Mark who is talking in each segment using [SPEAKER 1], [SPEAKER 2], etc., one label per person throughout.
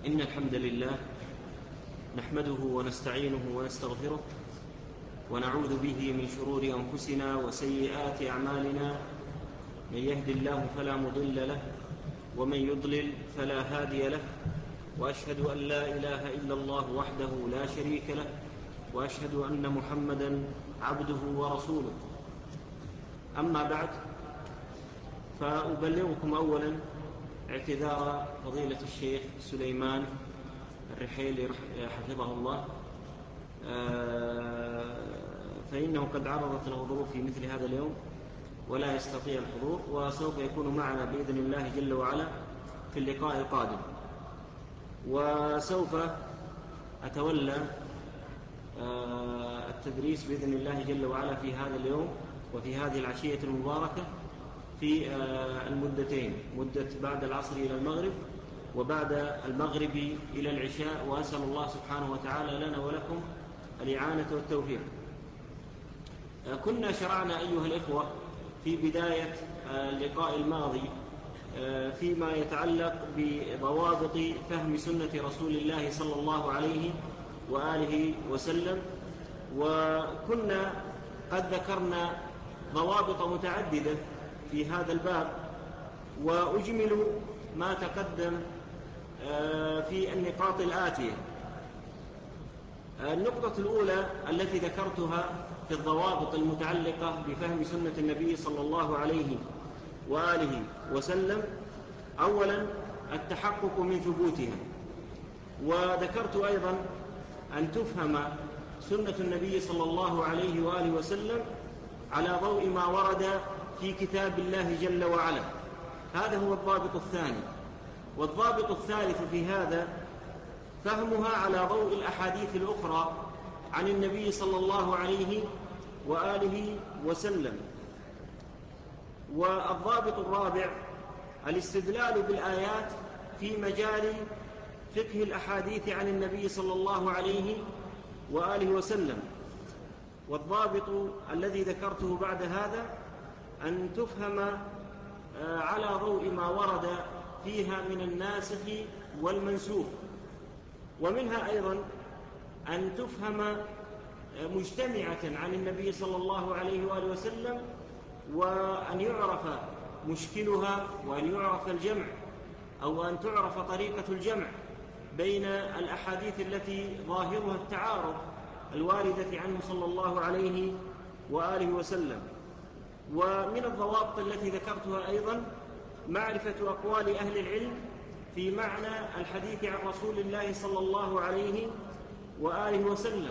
[SPEAKER 1] إن الحمد لله نحمده ونستعينه ونستغفره ونعوذ به من شرور أنفسنا وسيئات أعمالنا. من يهد الله فلا مضل له ومن يضلل فلا هادي له، وأشهد أن لا إله إلا الله وحده لا شريك له، وأشهد أن محمدا عبده ورسوله. أما بعد، فأبلغكم أولا اعتذار فضيلة الشيخ سليمان الرحيلي حفظه الله، فإنه قد عرضت له ظروف في مثل هذا اليوم ولا يستطيع الحضور، وسوف يكون معنا بإذن الله جل وعلا في اللقاء القادم. وسوف أتولى التدريس بإذن الله جل وعلا في هذا اليوم وفي هذه العشية المباركة في المدتين، مدة بعد العصر إلى المغرب وبعد المغرب إلى العشاء، وأسأل الله سبحانه وتعالى لنا ولكم الإعانة والتوفيق. كنا شرعنا أيها الإخوة في بداية اللقاء الماضي فيما يتعلق بضوابط فهم سنة رسول الله صلى الله عليه وآله وسلم، وكنا قد ذكرنا ضوابط متعددة في هذا الباب، وأجمل ما تقدم في النقاط الآتية. النقطة الأولى التي ذكرتها في الضوابط المتعلقة بفهم سنة النبي صلى الله عليه وآله وسلم، أولا التحقق من ثبوتها، وذكرت أيضا أن تفهم سنة النبي صلى الله عليه وآله وسلم على ضوء ما ورد في كتاب الله جل وعلا. هذا هو الضابط الثاني. والضابط الثالث في هذا فهمها على ضوء الأحاديث الأخرى عن النبي صلى الله عليه وآله وسلم. والضابط الرابع الاستدلال بالآيات في مجال فقه الأحاديث عن النبي صلى الله عليه وآله وسلم. والضابط الذي ذكرته بعد هذا أن تفهم على ضوء ما ورد فيها من الناسخ والمنسوخ، ومنها أيضا أن تفهم مجتمعة عن النبي صلى الله عليه وآله وسلم، وأن يعرف مشكلها، وأن يعرف الجمع أو أن تعرف طريقة الجمع بين الأحاديث التي ظاهرها التعارض الواردة عنه صلى الله عليه وآله وسلم. ومن الضوابط التي ذكرتها أيضا معرفة أقوال أهل العلم في معنى الحديث عن رسول الله صلى الله عليه وآله وسلم.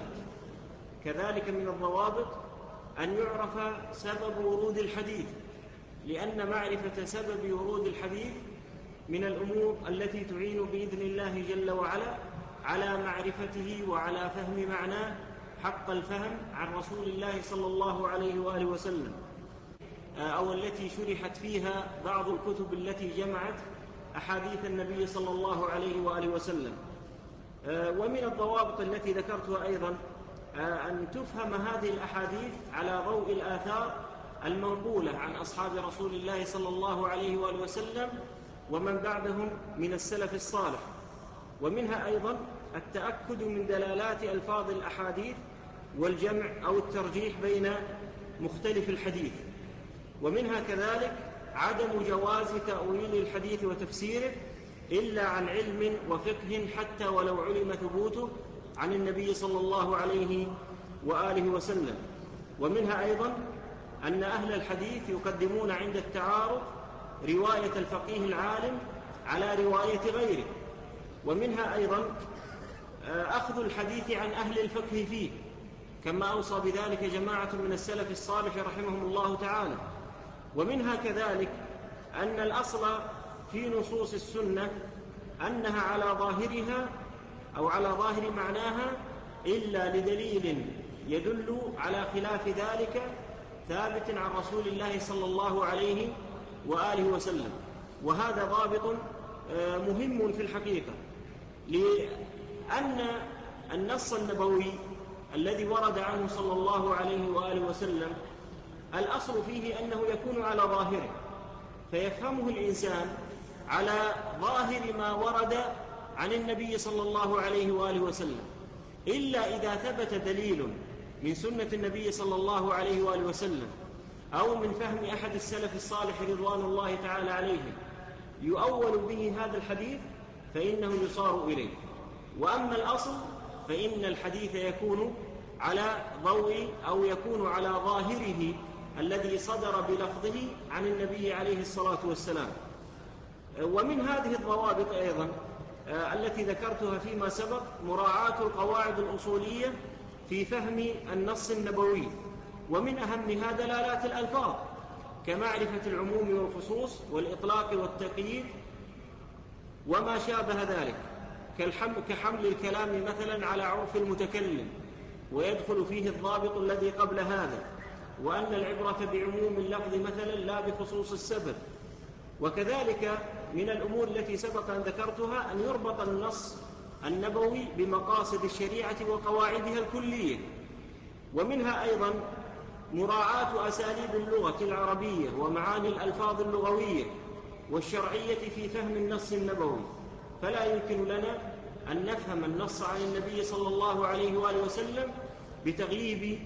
[SPEAKER 1] كذلك من الضوابط أن يعرف سبب ورود الحديث، لأن معرفة سبب ورود الحديث من الأمور التي تعين بإذن الله جل وعلا على معرفته وعلى فهم معناه حق الفهم عن رسول الله صلى الله عليه وآله وسلم، أو التي شرحت فيها بعض الكتب التي جمعت أحاديث النبي صلى الله عليه وآله وسلم. ومن الضوابط التي ذكرتها أيضا أن تفهم هذه الأحاديث على ضوء الآثار المنقولة عن أصحاب رسول الله صلى الله عليه وآله وسلم ومن بعدهم من السلف الصالح. ومنها أيضا التأكد من دلالات ألفاظ الأحاديث والجمع أو الترجيح بين مختلف الحديث. ومنها كذلك عدم جواز تأويل الحديث وتفسيره إلا عن علم وفقه حتى ولو علم ثبوته عن النبي صلى الله عليه وآله وسلم. ومنها أيضا أن أهل الحديث يقدمون عند التعارض رواية الفقيه العالم على رواية غيره. ومنها أيضا أخذ الحديث عن أهل الفقه فيه، كما أوصى بذلك جماعة من السلف الصالح رحمهم الله تعالى. ومنها كذلك أن الأصل في نصوص السنة أنها على ظاهرها أو على ظاهر معناها إلا لدليل يدل على خلاف ذلك ثابت عن رسول الله صلى الله عليه وآله وسلم. وهذا ضابط مهم في الحقيقة، لأن النص النبوي الذي ورد عنه صلى الله عليه وآله وسلم الأصل فيه أنه يكون على ظاهره، فيفهمه الإنسان على ظاهر ما ورد عن النبي صلى الله عليه وآله وسلم، إلا إذا ثبت دليل من سنة النبي صلى الله عليه وآله وسلم أو من فهم أحد السلف الصالح رضوان الله تعالى عليهم يؤول به هذا الحديث فإنه يصار إليه. وأما الأصل فإن الحديث يكون على ضوء أو يكون على ظاهره الذي صدر بلفظه عن النبي عليه الصلاة والسلام. ومن هذه الضوابط أيضا التي ذكرتها فيما سبق مراعاة القواعد الأصولية في فهم النص النبوي، ومن أهمها دلالات الألفاظ كمعرفة العموم والخصوص والإطلاق والتقييد وما شابه ذلك، كحمل الكلام مثلا على عرف المتكلم ويدخل فيه الضابط الذي قبل هذا، وأن العبرة بعموم اللفظ مثلا لا بخصوص السبب. وكذلك من الأمور التي سبق أن ذكرتها أن يربط النص النبوي بمقاصد الشريعة وقواعدها الكلية. ومنها أيضا مراعاة أساليب اللغة العربية ومعاني الألفاظ اللغوية والشرعية في فهم النص النبوي، فلا يمكن لنا أن نفهم النص عن النبي صلى الله عليه وآله وسلم بتغييب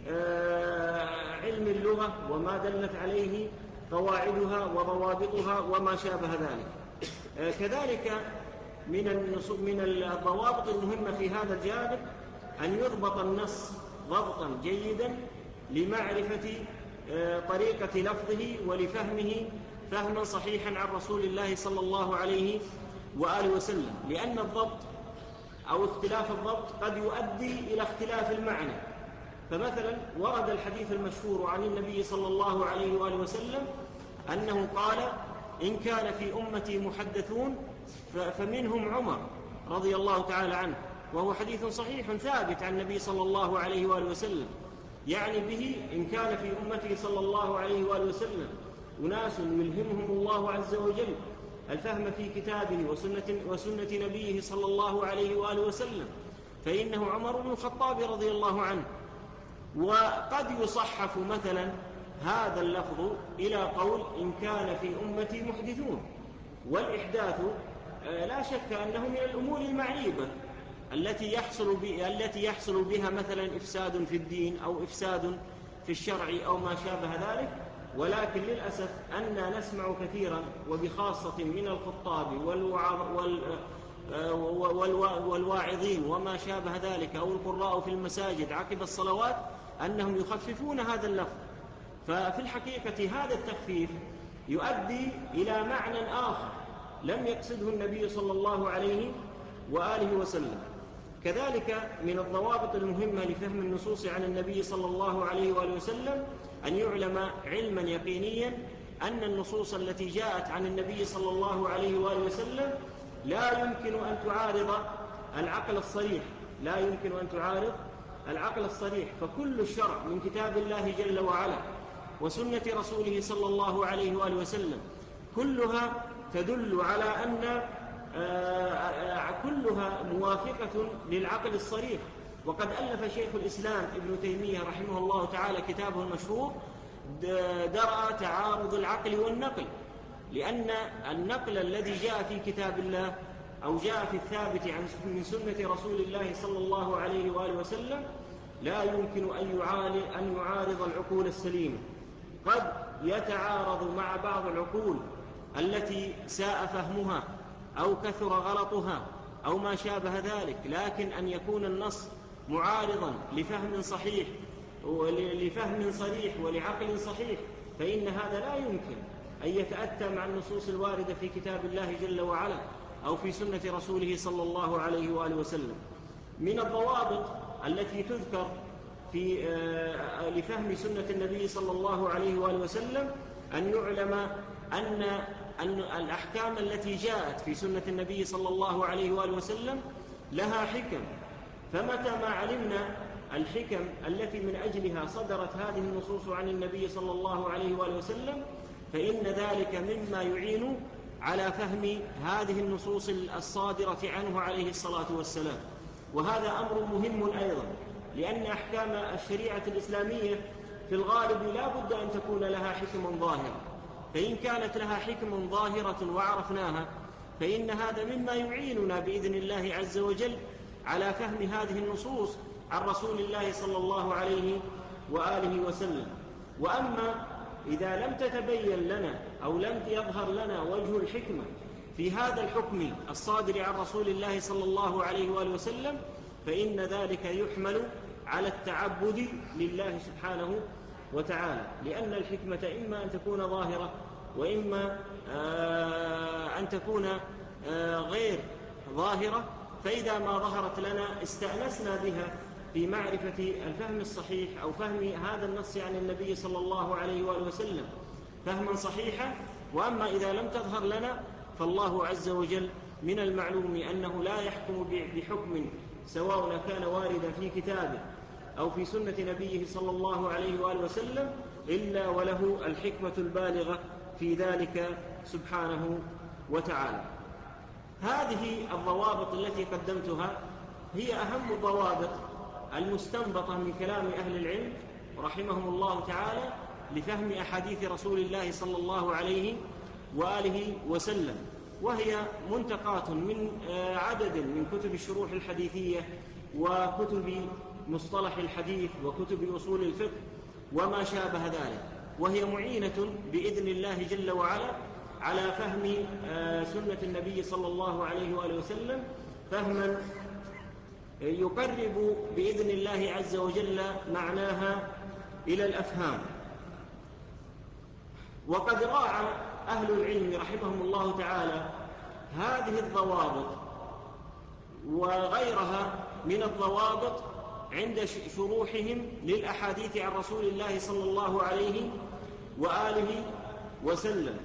[SPEAKER 1] علم اللغة وما دلت عليه قواعدها وضوابطها وما شابه ذلك. كذلك من الضوابط المهمة في هذا الجانب أن يضبط النص ضبطا جيدا لمعرفة طريقة لفظه ولفهمه فهما صحيحا عن رسول الله صلى الله عليه وآله وسلم، لأن الضبط أو اختلاف الضبط قد يؤدي إلى اختلاف المعنى. فمثلا ورد الحديث المشهور عن النبي صلى الله عليه وآله وسلم أنه قال: إن كان في أمتي محدثون فمنهم عمر رضي الله تعالى عنه، وهو حديث صحيح ثابت عن النبي صلى الله عليه وآله وسلم، يعني به إن كان في أمتي صلى الله عليه وآله وسلم أناس يلهمهم الله عز وجل الفهم في كتابه وسنة نبيه صلى الله عليه وآله وسلم فإنه عمر بن الخطاب رضي الله عنه. وقد يصحف مثلا هذا اللفظ إلى قول إن كان في أمتي محدثون، والإحداث لا شك أنه من الأمور المعيبة التي يحصل بها مثلا إفساد في الدين أو إفساد في الشرع أو ما شابه ذلك. ولكن للأسف أننا نسمع كثيرا وبخاصة من الخطاب والواعظين وما شابه ذلك أو القراء في المساجد عقب الصلوات أنهم يخففون هذا اللفظ. ففي الحقيقة هذا التخفيف يؤدي إلى معنى آخر لم يقصده النبي صلى الله عليه وآله وسلم. كذلك من الضوابط المهمة لفهم النصوص عن النبي صلى الله عليه وآله وسلم أن يعلم علما يقينيا أن النصوص التي جاءت عن النبي صلى الله عليه وآله وسلم لا يمكن أن تعارض العقل الصريح، فكل الشرع من كتاب الله جل وعلا وسنة رسوله صلى الله عليه وآله وسلم كلها تدل على أن كلها موافقة للعقل الصريح. وقد ألف شيخ الإسلام ابن تيمية رحمه الله تعالى كتابه المشهور درء تعارض العقل والنقل، لأن النقل الذي جاء في كتاب الله أو جاء في الثابت من سنة رسول الله صلى الله عليه وآله وسلم لا يمكن أن يعارض العقول السليمة. قد يتعارض مع بعض العقول التي ساء فهمها أو كثر غلطها أو ما شابه ذلك، لكن أن يكون النص معارضا لفهم صحيح ولفهم صريح ولعقل صحيح فإن هذا لا يمكن أن يتأتى مع النصوص الواردة في كتاب الله جل وعلا أو في سنة رسوله صلى الله عليه وآله وسلم. من الضوابط التي تذكر لفهم سنة النبي صلى الله عليه وآله وسلم أن يعلم أن الأحكام التي جاءت في سنة النبي صلى الله عليه وآله وسلم لها حكم، فمتى ما علمنا الحكم التي من أجلها صدرت هذه النصوص عن النبي صلى الله عليه وآله وسلم فإن ذلك مما يعين على فهم هذه النصوص الصادرة عنه عليه الصلاة والسلام. وهذا أمر مهم أيضا، لأن أحكام الشريعة الإسلامية في الغالب لا بد أن تكون لها حكم ظاهرة، فإن كانت لها حكم ظاهرة وعرفناها فإن هذا مما يعيننا بإذن الله عز وجل على فهم هذه النصوص عن رسول الله صلى الله عليه وآله وسلم. وأما إذا لم تتبين لنا أو لم يظهر لنا وجه الحكمة في هذا الحكم الصادر عن رسول الله صلى الله عليه وآله وسلم، فإن ذلك يحمل على التعبد لله سبحانه وتعالى، لأن الحكمة إما أن تكون ظاهرة وإما أن تكون غير ظاهرة. فإذا ما ظهرت لنا استأنسنا بها في معرفة الفهم الصحيح أو فهم هذا النص عن النبي صلى الله عليه وآله وسلم فهما صحيحا. وأما إذا لم تظهر لنا فالله عز وجل من المعلوم أنه لا يحكم بحكم سواء كان واردا في كتابه أو في سنة نبيه صلى الله عليه وآله وسلم إلا وله الحكمة البالغة في ذلك سبحانه وتعالى. هذه الضوابط التي قدمتها هي أهم الضوابط المستنبطة من كلام أهل العلم رحمهم الله تعالى لفهم أحاديث رسول الله صلى الله عليه وآله وسلم، وهي منتقات من عدد من كتب الشروح الحديثية وكتب مصطلح الحديث وكتب أصول الفقه وما شابه ذلك، وهي معينة بإذن الله جل وعلا على فهم سنة النبي صلى الله عليه وآله وسلم فهما يقرب بإذن الله عز وجل معناها إلى الأفهام. وقد راعى أهل العلم رحمهم الله تعالى هذه الضوابط وغيرها من الضوابط عند شروحهم للأحاديث عن رسول الله صلى الله عليه وآله وسلم،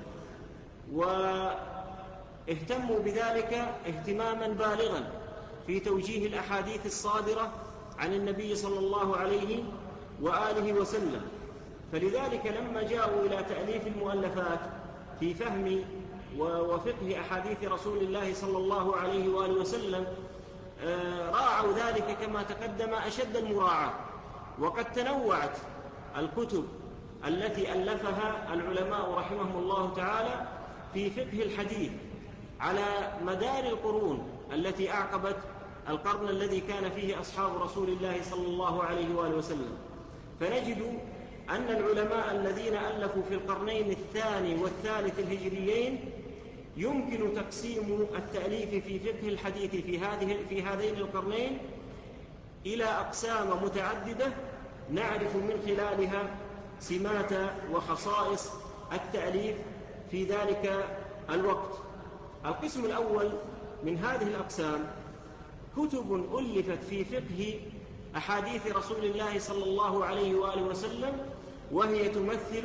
[SPEAKER 1] واهتموا بذلك اهتماما بالغا في توجيه الأحاديث الصادرة عن النبي صلى الله عليه وآله وسلم. فلذلك لما جاءوا إلى تأليف المؤلفات في فهم وفقه أحاديث رسول الله صلى الله عليه وآله وسلم راعوا ذلك كما تقدم أشد المراعاة. وقد تنوعت الكتب التي ألفها العلماء رحمهم الله تعالى في فقه الحديث على مدار القرون التي أعقبت القرن الذي كان فيه أصحاب رسول الله صلى الله عليه وآله وسلم. فنجد أن العلماء الذين ألفوا في القرنين الثاني والثالث الهجريين يمكن تقسيم التأليف في فقه الحديث في هذين القرنين إلى أقسام متعددة نعرف من خلالها سمات وخصائص التأليف في ذلك الوقت. القسم الأول من هذه الأقسام كتب ألفت في فقه أحاديث رسول الله صلى الله عليه وآله وسلم وهي تمثل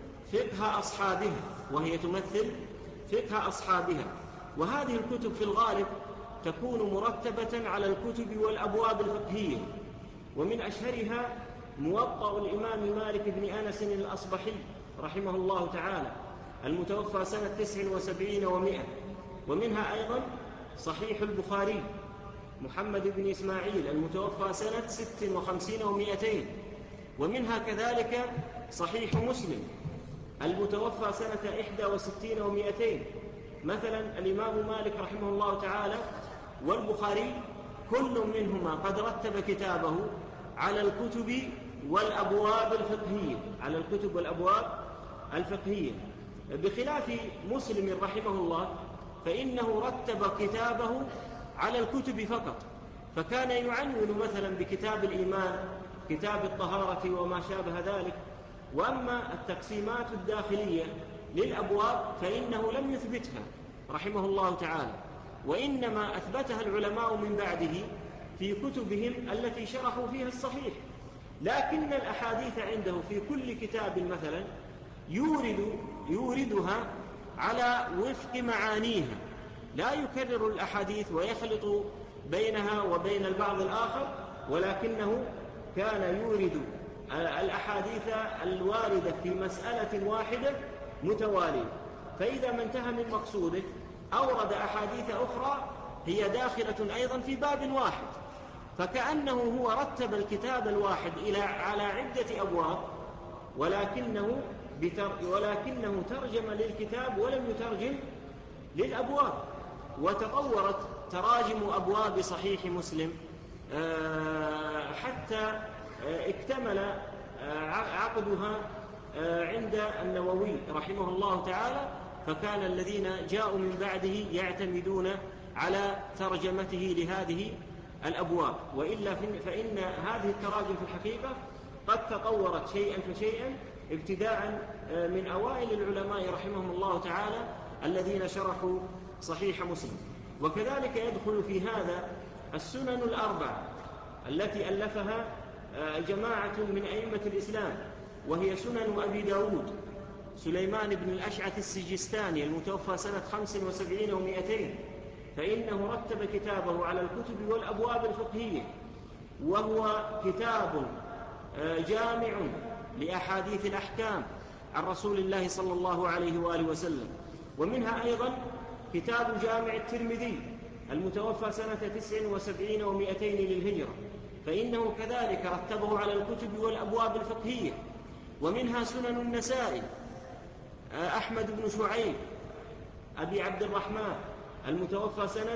[SPEAKER 1] فقه أصحابها. وهذه الكتب في الغالب تكون مرتبة على الكتب والأبواب الفقهية، ومن أشهرها موطأ الإمام مالك بن أنس الأصبحي رحمه الله تعالى المتوفى سنة 79 و100، ومنها أيضا صحيح البخاري محمد بن إسماعيل المتوفى سنة 56 و200، ومنها كذلك صحيح مسلم المتوفى سنة 61 و200. مثلا الإمام مالك رحمه الله تعالى والبخاري كل منهما قد رتب كتابه على الكتب والأبواب الفقهية، بخلاف مسلم رحمه الله فإنه رتب كتابه على الكتب فقط، فكان يعنون مثلا بكتاب الإيمان، كتاب الطهارة وما شابه ذلك. وأما التقسيمات الداخلية للأبواب فإنه لم يثبتها رحمه الله تعالى، وإنما أثبتها العلماء من بعده في كتبهم التي شرحوا فيها الصحيح. لكن الأحاديث عنده في كل كتاب مثلا يوردها على وفق معانيها، لا يكرر الأحاديث ويخلط بينها وبين البعض الآخر، ولكنه كان يورد الأحاديث الواردة في مسألة واحدة متوالية، فإذا ما انتهى من مقصوده أورد أحاديث أخرى هي داخلة أيضا في باب واحد، فكأنه هو رتب الكتاب الواحد على عدة أبواب، ولكنه ترجم للكتاب ولم يترجم للأبواب. وتطورت تراجم أبواب صحيح مسلم حتى اكتمل عقدها عند النووي رحمه الله تعالى، فكان الذين جاءوا من بعده يعتمدون على ترجمته لهذه الأبواب. وإلا فإن هذه التراجم في الحقيقة قد تطورت شيئا فشيئا ابتداء من أوائل العلماء رحمهم الله تعالى الذين شرحوا صحيح مسلم. وكذلك يدخل في هذا السنن الأربع التي ألفها جماعة من أئمة الإسلام، وهي سنن أبي داود سليمان بن الأشعث السجستاني المتوفى سنة 75 و200، فإنه رتب كتابه على الكتب والأبواب الفقهية، وهو كتاب جامع لأحاديث الأحكام عن رسول الله صلى الله عليه وآله وسلم. ومنها أيضا كتاب جامع الترمذي المتوفى سنة 79 و200 للهجرة، فإنه كذلك رتبه على الكتب والأبواب الفقهية. ومنها سنن النسائي أحمد بن شعيب أبي عبد الرحمن المتوفى سنة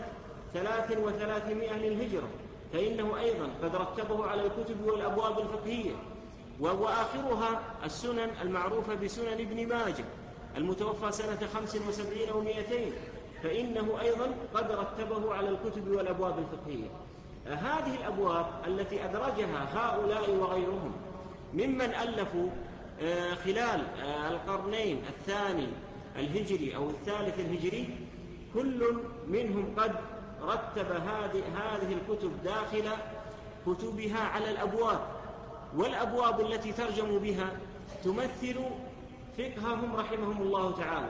[SPEAKER 1] 300 للهجرة، فإنه أيضا قد رتبه على الكتب والأبواب الفقهية. وآخرها السنن المعروفة بسنن ابن ماجه المتوفى سنة 75 و200، فإنه أيضا قد رتبه على الكتب والأبواب الفقهية. هذه الأبواب التي أدرجها هؤلاء وغيرهم ممن ألفوا خلال القرنين الثاني الهجري أو الثالث الهجري، كل منهم قد رتب هذه الكتب داخل كتبها على الأبواب، والأبواب التي ترجموا بها تمثل فقههم رحمهم الله تعالى.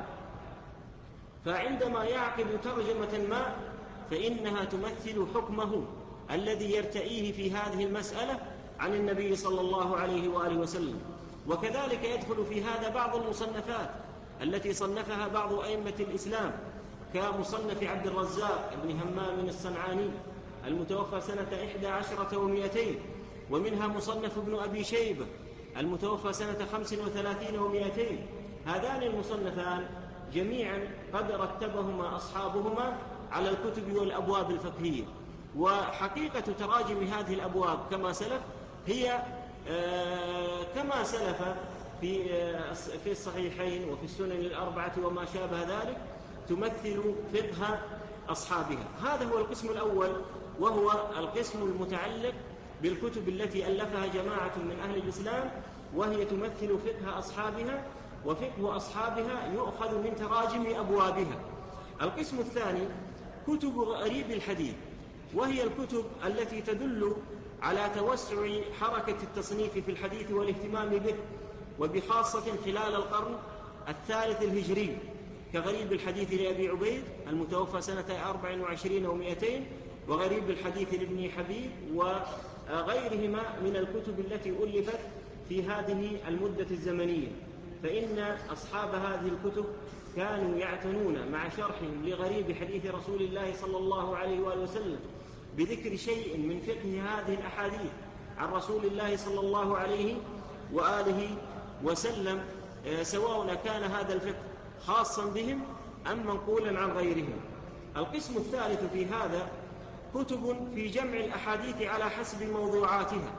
[SPEAKER 1] فعندما يعقد ترجمة ما فإنها تمثل حكمه الذي يرتئيه في هذه المسألة عن النبي صلى الله عليه وآله وسلم. وكذلك يدخل في هذا بعض المصنفات التي صنفها بعض أئمة الإسلام كمصنف عبد الرزاق بن همام الصنعاني المتوفى سنة 11 و200، ومنها مصنف ابن أبي شيبة المتوفى سنة 35 و200. هذان المصنفان جميعا قد رتبهما أصحابهما على الكتب والأبواب الفقهية. وحقيقة تراجم هذه الأبواب كما سلف هي كما سلف في الصحيحين وفي السنن الأربعة وما شابه ذلك، تمثل فقه أصحابها. هذا هو القسم الأول، وهو القسم المتعلق بالكتب التي ألفها جماعة من أهل الإسلام، وهي تمثل فقه أصحابها، وفقه أصحابها يؤخذ من تراجم أبوابها. القسم الثاني كتب غريب الحديث، وهي الكتب التي تدل على توسع حركة التصنيف في الحديث والاهتمام به، وبخاصة خلال القرن الثالث الهجري، كغريب الحديث لأبي عبيد المتوفى سنة 24 و200، وغريب الحديث لابن حبيب، وغيرهما من الكتب التي ألفت في هذه المدة الزمنية. فإن أصحاب هذه الكتب كانوا يعتنون مع شرحهم لغريب حديث رسول الله صلى الله عليه وآله وسلم بذكر شيء من فقه هذه الأحاديث عن رسول الله صلى الله عليه وآله وسلم، سواء كان هذا الفقه خاصا بهم أم منقولا عن غيرهم. القسم الثالث في هذا كتب في جمع الأحاديث على حسب موضوعاتها،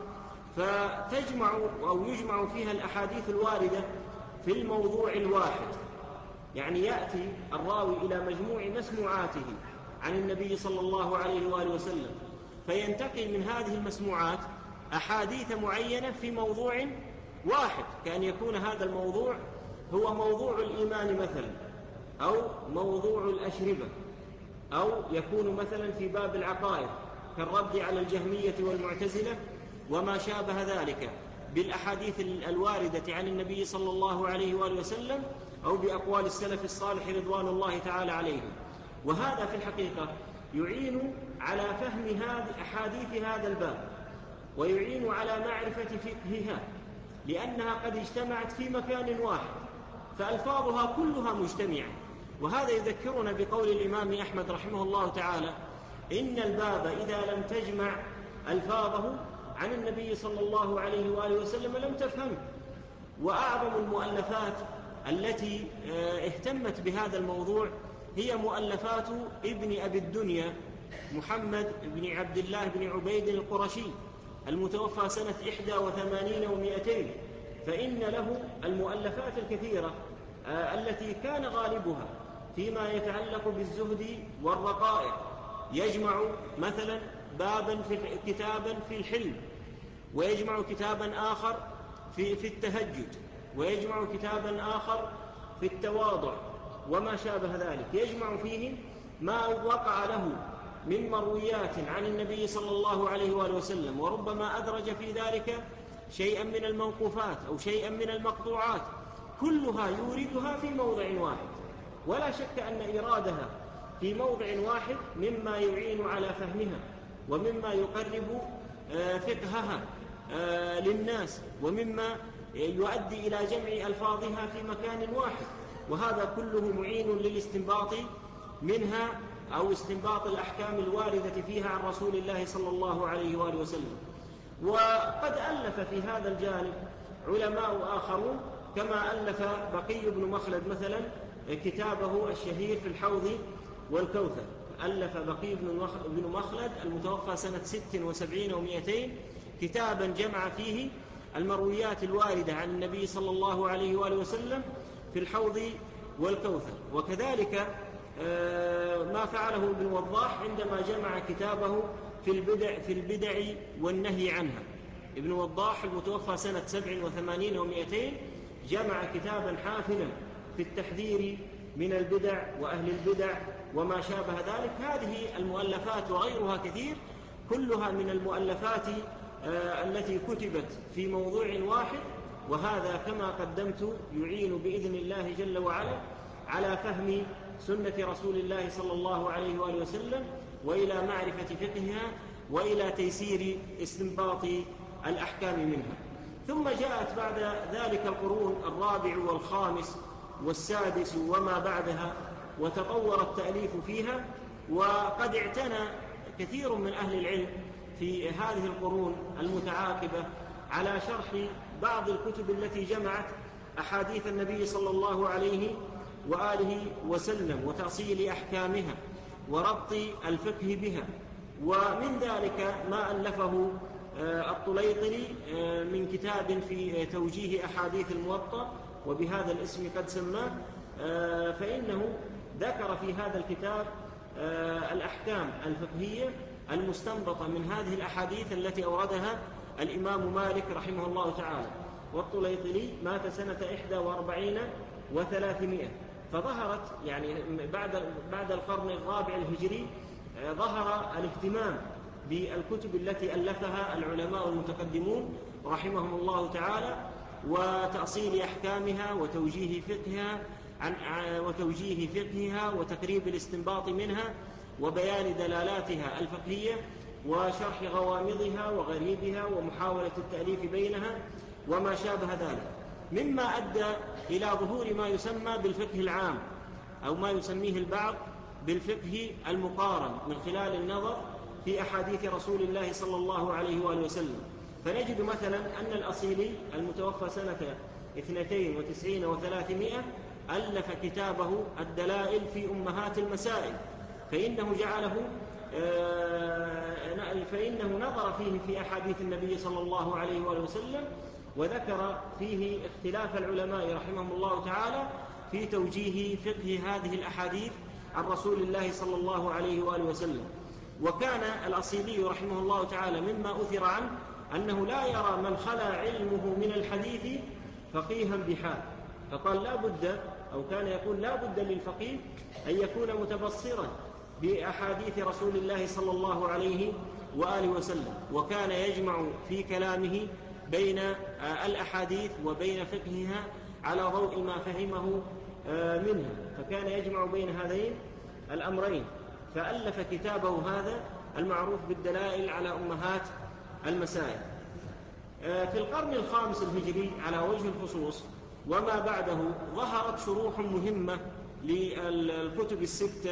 [SPEAKER 1] فتجمع أو يجمع فيها الأحاديث الواردة في الموضوع الواحد، يعني يأتي الراوي إلى مجموع مسموعاته عن النبي صلى الله عليه وآله وسلم، فينتقي من هذه المسموعات أحاديث معينة في موضوع واحد، كأن يكون هذا الموضوع هو موضوع الإيمان مثلا، أو موضوع الأشربة، أو يكون مثلا في باب العقائد كالرد على الجهمية والمعتزلة وما شابه ذلك بالأحاديث الواردة عن النبي صلى الله عليه وآله وسلم، أو بأقوال السلف الصالح رضوان الله تعالى عليهم. وهذا في الحقيقة يعين على فهم أحاديث هذا الباب، ويعين على معرفة فقهها، لأنها قد اجتمعت في مكان واحد فألفاظها كلها مجتمعة. وهذا يذكرنا بقول الإمام أحمد رحمه الله تعالى: إن الباب إذا لم تجمع ألفاظه عن النبي صلى الله عليه وآله وسلم لم تفهمه. وأعظم المؤلفات التي اهتمت بهذا الموضوع هي مؤلفات ابن أبي الدنيا محمد بن عبد الله بن عبيد القرشي المتوفى سنة 81 و200. فإن له المؤلفات الكثيرة التي كان غالبها فيما يتعلق بالزهد والرقائق. يجمع مثلا كتابا في الحلم، ويجمع كتابا آخر في التهجد، ويجمع كتابا آخر في التواضع وما شابه ذلك. يجمع فيه ما وقع له من مرويات عن النبي صلى الله عليه وآله وسلم، وربما أدرج في ذلك شيئا من الموقوفات أو شيئا من المقطوعات، كلها يوردها في موضع واحد. ولا شك أن إيرادها في موضع واحد مما يعين على فهمها، ومما يقرب فقهها للناس، ومما يؤدي إلى جمع ألفاظها في مكان واحد. وهذا كله معين للاستنباط منها أو استنباط الأحكام الواردة فيها عن رسول الله صلى الله عليه وآله وسلم. وقد ألف في هذا الجانب علماء آخرون، كما ألف بقي بن مخلد مثلا كتابه الشهير في الحوض والكوثر. ألف بقي بن مخلد المتوفى سنة 76 و200 كتابا جمع فيه المرويات الواردة عن النبي صلى الله عليه وآله وسلم في الحوض والكوثر. وكذلك ما فعله ابن وضاح عندما جمع كتابه في البدع والنهي عنها. ابن وضاح المتوفى سنة 87 و200 جمع كتابا حافلا في التحذير من البدع وأهل البدع وما شابه ذلك. هذه المؤلفات وغيرها كثير، كلها من المؤلفات التي كتبت في موضوع واحد. وهذا كما قدمت يعين بإذن الله جل وعلا على فهم سنة رسول الله صلى الله عليه وآله وسلم، وإلى معرفة فقهها، وإلى تيسير استنباط الأحكام منها. ثم جاءت بعد ذلك القرون الرابع والخامس والسادس وما بعدها، وتطور التأليف فيها. وقد اعتنى كثير من أهل العلم في هذه القرون المتعاقبة على شرح بعض الكتب التي جمعت أحاديث النبي صلى الله عليه وآله وسلم، وتأصيل أحكامها، وربط الفقه بها. ومن ذلك ما ألفه الطليطلي من كتاب في توجيه أحاديث الموطأ، وبهذا الاسم قد سماه. فإنه ذكر في هذا الكتاب الأحكام الفقهية المستنبطة من هذه الأحاديث التي أوردها الإمام مالك رحمه الله تعالى. والطليطلي مات سنة 41 و300. فظهرت يعني بعد القرن الرابع الهجري ظهر الاهتمام بالكتب التي ألفها العلماء المتقدمون رحمهم الله تعالى، وتأصيل أحكامها وتوجيه فقهها وتقريب الاستنباط منها، وبيان دلالاتها الفقهية، وشرح غوامضها وغريبها، ومحاولة التأليف بينها وما شابه ذلك، مما أدى إلى ظهور ما يسمى بالفقه العام، أو ما يسميه البعض بالفقه المقارن، من خلال النظر في أحاديث رسول الله صلى الله عليه وآله وسلم. فنجد مثلا أن الأصيلي المتوفى سنة 92 و300 ألف كتابه الدلائل في أمهات المسائل، فإنه نظر فيه في أحاديث النبي صلى الله عليه وآله وسلم، وذكر فيه اختلاف العلماء رحمهم الله تعالى في توجيه فقه هذه الأحاديث عن رسول الله صلى الله عليه وآله وسلم. وكان الأصيلي رحمه الله تعالى مما أثر عنه أنه لا يرى من خلا علمه من الحديث فقيها بحال. فقال لا بد، أو كان يقول لا بد للفقيه أن يكون متبصرا بأحاديث رسول الله صلى الله عليه وآله وسلم. وكان يجمع في كلامه بين الأحاديث وبين فقهها على ضوء ما فهمه منها، فكان يجمع بين هذين الأمرين. فألف كتابه هذا المعروف بالدلائل على أمهات المسائل. في القرن الخامس الهجري على وجه الخصوص وما بعده ظهرت شروح مهمة للكتب الستة،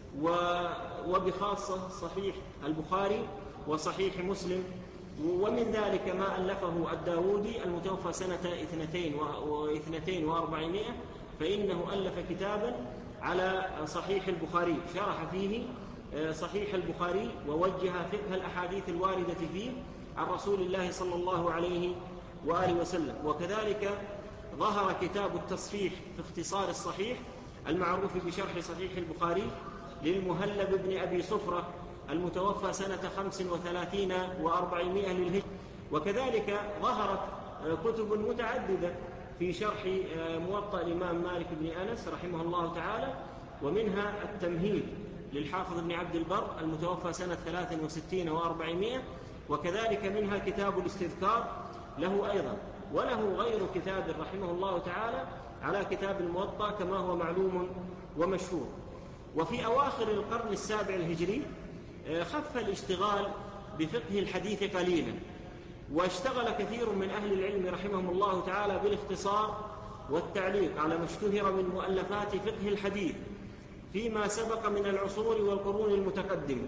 [SPEAKER 1] وبخاصة صحيح البخاري وصحيح مسلم. ومن ذلك ما ألفه الداودي المتوفى سنة 42 و400، فإنه ألف كتابا على صحيح البخاري، شرح فيه صحيح البخاري ووجه فقه الأحاديث الواردة فيه عن رسول الله صلى الله عليه وآله وسلم. وكذلك ظهر كتاب التصحيح في اختصار الصحيح المعروف بشرح صحيح البخاري للمهلب بن أبي صفرة المتوفى سنة 35 و400 للهجرة. وكذلك ظهرت كتب متعددة في شرح موطأ الإمام مالك بن أنس رحمه الله تعالى، ومنها التمهيد للحافظ ابن عبد البر المتوفى سنة 63 و400، وكذلك منها كتاب الاستذكار له أيضا، وله غير كتاب رحمه الله تعالى على كتاب الموطأ كما هو معلوم ومشهور. وفي أواخر القرن السابع الهجري خف الاشتغال بفقه الحديث قليلا، واشتغل كثير من أهل العلم رحمهم الله تعالى بالاختصار والتعليق على ما اشتهر من مؤلفات فقه الحديث فيما سبق من العصور والقرون المتقدمة.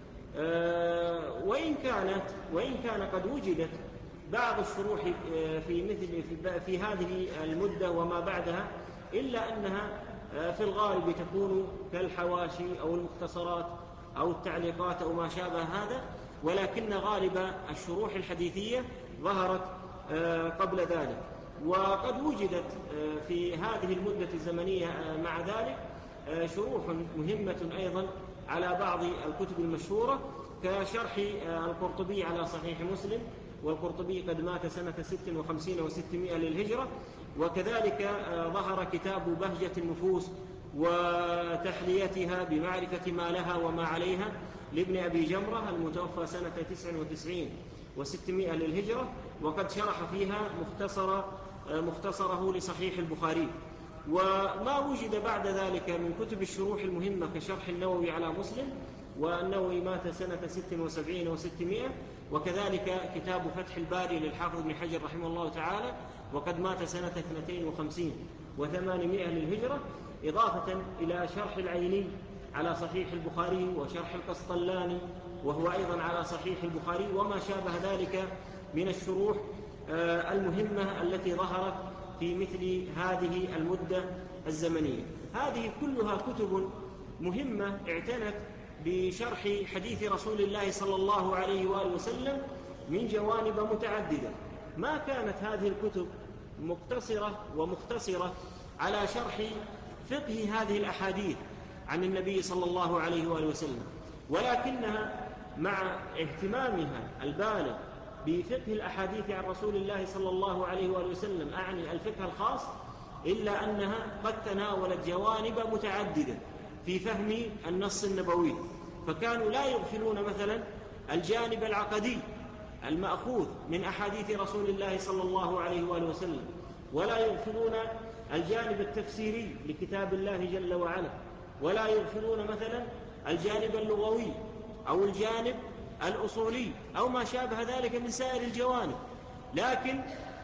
[SPEAKER 1] وإن كان قد وجدت بعض الشروح في هذه المدة وما بعدها، إلا أنها في الغالب تكون كالحواشي أو المختصرات أو التعليقات أو ما شابه هذا، ولكن غالب الشروح الحديثية ظهرت قبل ذلك. وقد وجدت في هذه المدة الزمنية مع ذلك شروح مهمة أيضا على بعض الكتب المشهورة كشرح القرطبي على صحيح مسلم، والقرطبي قد مات سنة 56 و600 للهجرة. وكذلك ظهر كتاب بهجة النفوس وتحليتها بمعرفة ما لها وما عليها لابن أبي جمرة المتوفى سنة 99 و600 للهجرة، وقد شرح فيها مختصره لصحيح البخاري. وما وجد بعد ذلك من كتب الشروح المهمة كشرح النووي على مسلم، والنووي مات سنة 76 و600، وكذلك كتاب فتح الباري للحافظ ابن حجر رحمه الله تعالى وقد مات سنة 52 و800 للهجرة، إضافة إلى شرح العيني على صحيح البخاري وشرح القسطلاني وهو أيضا على صحيح البخاري وما شابه ذلك من الشروح المهمة التي ظهرت في مثل هذه المدة الزمنية. هذه كلها كتب مهمة اعتنت بشرح حديث رسول الله صلى الله عليه وآله وسلم من جوانب متعددة. ما كانت هذه الكتب مقتصرة ومختصرة على شرح فقه هذه الأحاديث عن النبي صلى الله عليه وآله وسلم، ولكنها مع اهتمامها البالغ بفقه الأحاديث عن رسول الله صلى الله عليه وآله وسلم، أعني الفقه الخاص، إلا أنها قد تناولت جوانب متعددة في فهم النص النبوي، فكانوا لا يغفلون مثلا الجانب العقدي المأخوذ من أحاديث رسول الله صلى الله عليه وآله وسلم، ولا يغفلون الجانب التفسيري لكتاب الله جل وعلا، ولا يغفلون مثلا الجانب اللغوي أو الجانب الأصولي أو ما شابه ذلك من سائر الجوانب. لكن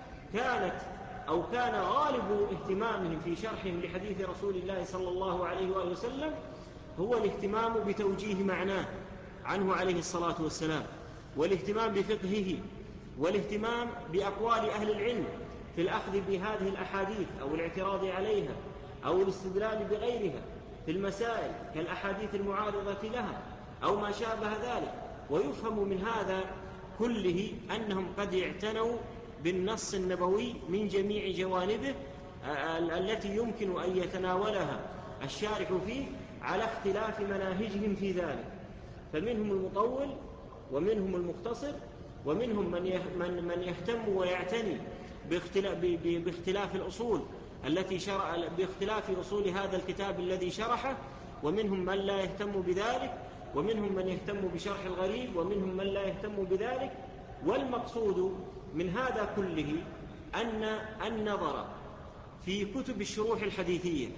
[SPEAKER 1] كان غالب اهتمامهم في شرحهم لحديث رسول الله صلى الله عليه وآله وسلم هو الاهتمام بتوجيه معناه عنه عليه الصلاة والسلام، والاهتمام بفقهه، والاهتمام بأقوال أهل العلم في الأخذ بهذه الأحاديث أو الاعتراض عليها أو الاستدلال بغيرها في المسائل كالأحاديث المعارضة لها أو ما شابه ذلك. ويفهم من هذا كله أنهم قد اعتنوا بالنص النبوي من جميع جوانبه التي يمكن أن يتناولها الشارح فيه على اختلاف مناهجهم في ذلك، فمنهم المطول ومنهم المختصر، ومنهم من يهتم ويعتني باختلاف الأصول باختلاف أصول هذا الكتاب الذي شرحه، ومنهم من لا يهتم بذلك، ومنهم من يهتم بشرح الغريب، ومنهم من لا يهتم بذلك. والمقصود من هذا كله أن النظر في كتب الشروح الحديثية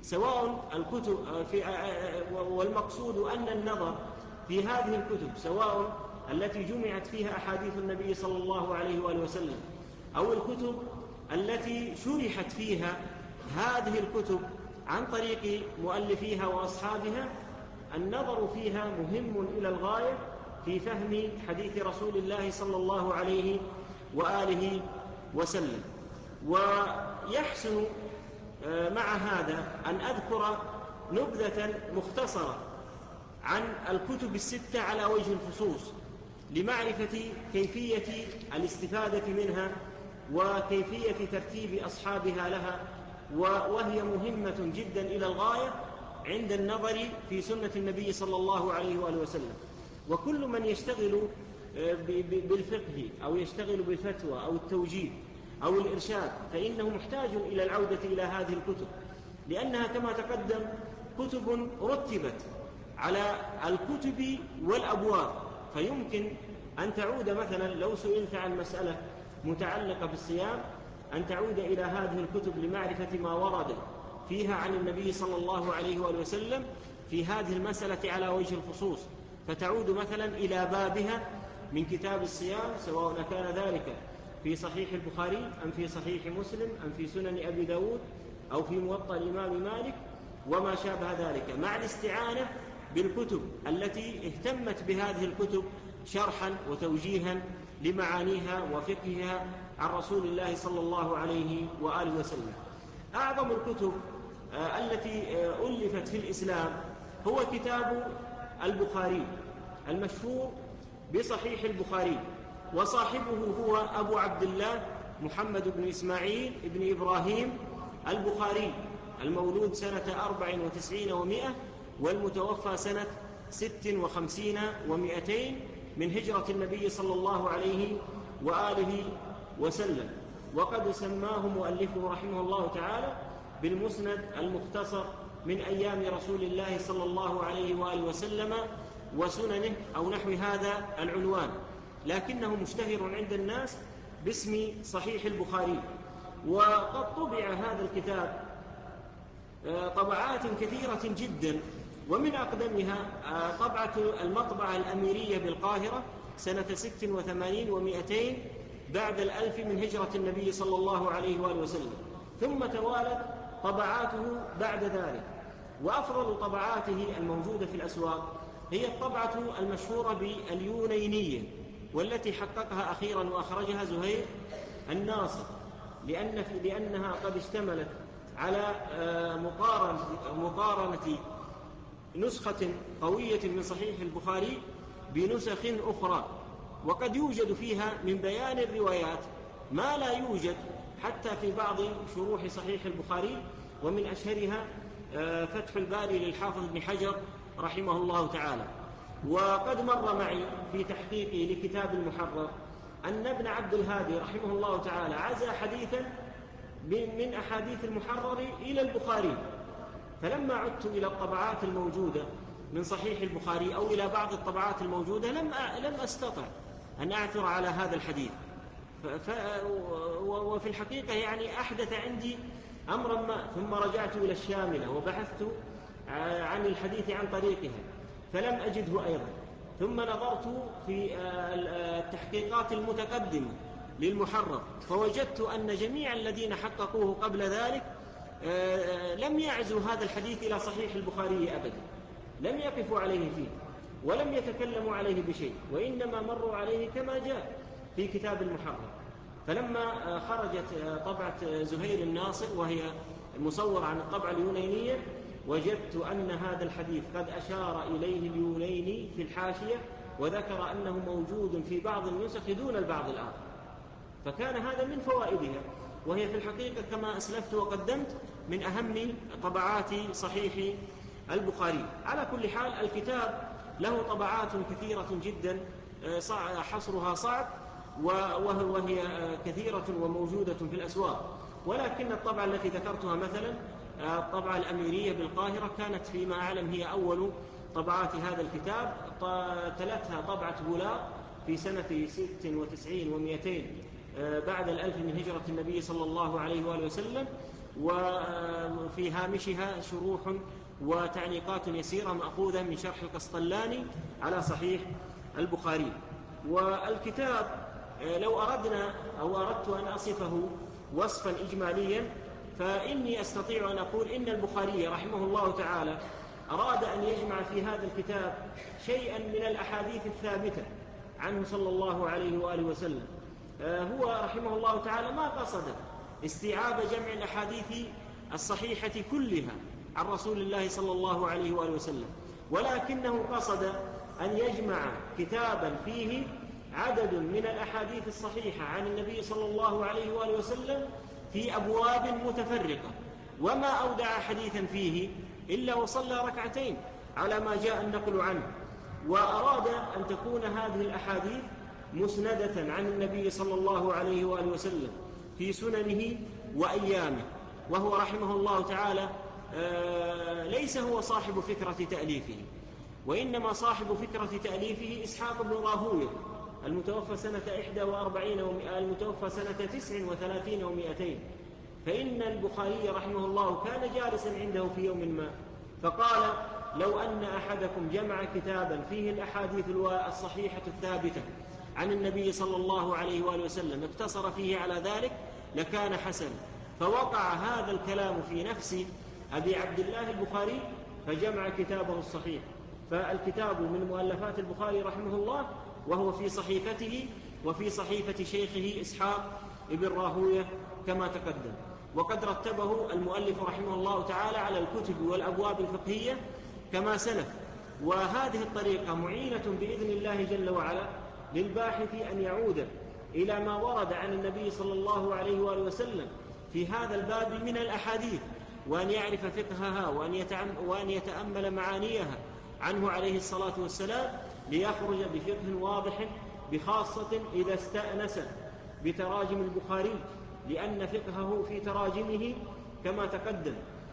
[SPEAKER 1] والمقصود أن النظر في هذه الكتب سواء التي جمعت فيها أحاديث النبي صلى الله عليه وآله وسلم أو الكتب التي شرحت فيها هذه الكتب عن طريق مؤلفيها وأصحابها، النظر فيها مهم إلى الغاية في فهم حديث رسول الله صلى الله عليه وآله وسلم. ويحسن مع هذا أن أذكر نبذة مختصرة عن الكتب الستة على وجه الخصوص لمعرفة كيفية الاستفادة منها وكيفية ترتيب أصحابها لها، وهي مهمة جدا إلى الغاية عند النظر في سنة النبي صلى الله عليه وآله وسلم. وكل من يشتغل بالفقه أو يشتغل بالفتوى أو التوجيه أو الإرشاد فإنه محتاج إلى العودة إلى هذه الكتب، لأنها كما تقدم كتب رتبت على الكتب والأبواب، فيمكن أن تعود مثلا لو سئلت عن مسألة متعلقة بالصيام أن تعود إلى هذه الكتب لمعرفة ما ورد فيها عن النبي صلى الله عليه وآله وسلم في هذه المسألة على وجه الخصوص، فتعود مثلا إلى بابها من كتاب الصيام، سواء كان ذلك في صحيح البخاري أم في صحيح مسلم أم في سنن أبي داود أو في موطأ الإمام مالك وما شابه ذلك، مع الاستعانة بالكتب التي اهتمت بهذه الكتب شرحا وتوجيها لمعانيها وفقهها عن رسول الله صلى الله عليه وآله وسلم. أعظم الكتب التي ألفت في الإسلام هو كتاب البخاري المشهور بصحيح البخاري، وصاحبه هو أبو عبد الله محمد بن إسماعيل بن إبراهيم البخاري، المولود سنة 94 و100 والمتوفى سنة 56 و200 من هجرة النبي صلى الله عليه وآله وسلم. وقد سماه مؤلفه رحمه الله تعالى بالمسند المختصر من أيام رسول الله صلى الله عليه وآله وسلم وسننه أو نحو هذا العنوان، لكنه مشتهر عند الناس باسم صحيح البخاري. وقد طبع هذا الكتاب طبعات كثيرة جدا، ومن أقدمها طبعة المطبعة الأميرية بالقاهرة سنة 86 و200 بعد 1000 من هجرة النبي صلى الله عليه وآله وسلم، ثم توالت طبعاته بعد ذلك. وأفضل طبعاته الموجودة في الأسواق هي الطبعة المشهورة باليونينية، والتي حققها أخيرا وأخرجها زهير الناصر، لأنها قد اشتملت على مقارنة نسخة قوية من صحيح البخاري بنسخ أخرى، وقد يوجد فيها من بيان الروايات ما لا يوجد حتى في بعض شروح صحيح البخاري، ومن أشهرها فتح الباري للحافظ ابن حجر رحمه الله تعالى. وقد مر معي في تحقيقي لكتاب المحرر أن ابن عبد الهادي رحمه الله تعالى عزى حديثا من أحاديث المحرر إلى البخاري، فلما عدت إلى الطبعات الموجودة من صحيح البخاري أو إلى بعض الطبعات الموجودة لم أستطع أن أعثر على هذا الحديث، وفي الحقيقة يعني أحدث عندي أمرا ما، ثم رجعت إلى الشاملة وبحثت عن الحديث عن طريقها فلم أجده أيضا، ثم نظرت في التحقيقات المتقدمة للمحرر فوجدت أن جميع الذين حققوه قبل ذلك لم يعزوا هذا الحديث إلى صحيح البخاري أبدا، لم يقفوا عليه فيه ولم يتكلموا عليه بشيء، وإنما مروا عليه كما جاء في كتاب المحرر. فلما خرجت طبعة زهير الناصر وهي مصورة عن الطبعة اليونينية وجدت أن هذا الحديث قد أشار إليه اليونيني في الحاشية وذكر أنه موجود في بعض النسخ دون البعض الآخر، فكان هذا من فوائدها، وهي في الحقيقة كما أسلفت وقدمت من أهم طبعات صحيح البخاري. على كل حال الكتاب له طبعات كثيرة جدا حصرها صعب، وهي كثيرة وموجودة في الأسواق، ولكن الطبعة التي ذكرتها مثلا الطبعة الأميرية بالقاهرة كانت فيما أعلم هي أول طبعات هذا الكتاب، تلتها طبعة بولاق في سنة 96 و200 بعد 1000 من هجرة النبي صلى الله عليه وآله وسلم، وفي هامشها شروح وتعليقات يسيرة مأخوذة من شرح القسطلاني على صحيح البخاري. والكتاب لو أردنا أو أردت أن أصفه وصفا إجماليا فإني أستطيع أن أقول إن البخاري رحمه الله تعالى أراد أن يجمع في هذا الكتاب شيئا من الأحاديث الثابتة عنه صلى الله عليه وآله وسلم. هو رحمه الله تعالى ما قصد استيعاب جمع الأحاديث الصحيحة كلها عن رسول الله صلى الله عليه وآله وسلم، ولكنه قصد أن يجمع كتابا فيه عدد من الأحاديث الصحيحة عن النبي صلى الله عليه وآله وسلم في أبواب متفرقة، وما أودع حديثا فيه إلا وصلى ركعتين على ما جاء النقل عنه. وأراد أن تكون هذه الأحاديث مسندة عن النبي صلى الله عليه وآله وسلم في سننه وأيامه. وهو رحمه الله تعالى ليس هو صاحب فكرة تأليفه، وإنما صاحب فكرة تأليفه إسحاق بن راهويه المتوفى سنة 39 و200. فإن البخاري رحمه الله كان جالسا عنده في يوم ما فقال: لو أن أحدكم جمع كتابا فيه الأحاديث الصحيحة الثابتة عن النبي صلى الله عليه وآله وسلم اقتصر فيه على ذلك لكان حسنا. فوقع هذا الكلام في نفس أبي عبد الله البخاري فجمع كتابه الصحيح. فالكتاب من مؤلفات البخاري رحمه الله، وهو في صحيفته وفي صحيفة شيخه إسحاق ابن راهويه كما تقدم. وقد رتبه المؤلف رحمه الله تعالى على الكتب والأبواب الفقهية كما سلف. وهذه الطريقة معينة بإذن الله جل وعلا للباحث أن يعود إلى ما ورد عن النبي صلى الله عليه وآله وسلم في هذا الباب من الأحاديث، وأن يعرف فقهها وأن يتأمل معانيها عنه عليه الصلاة والسلام، ليخرج بفقه واضح، بخاصة إذا استأنس بتراجم البخاري، لأن فقهه في تراجمه كما تقدم.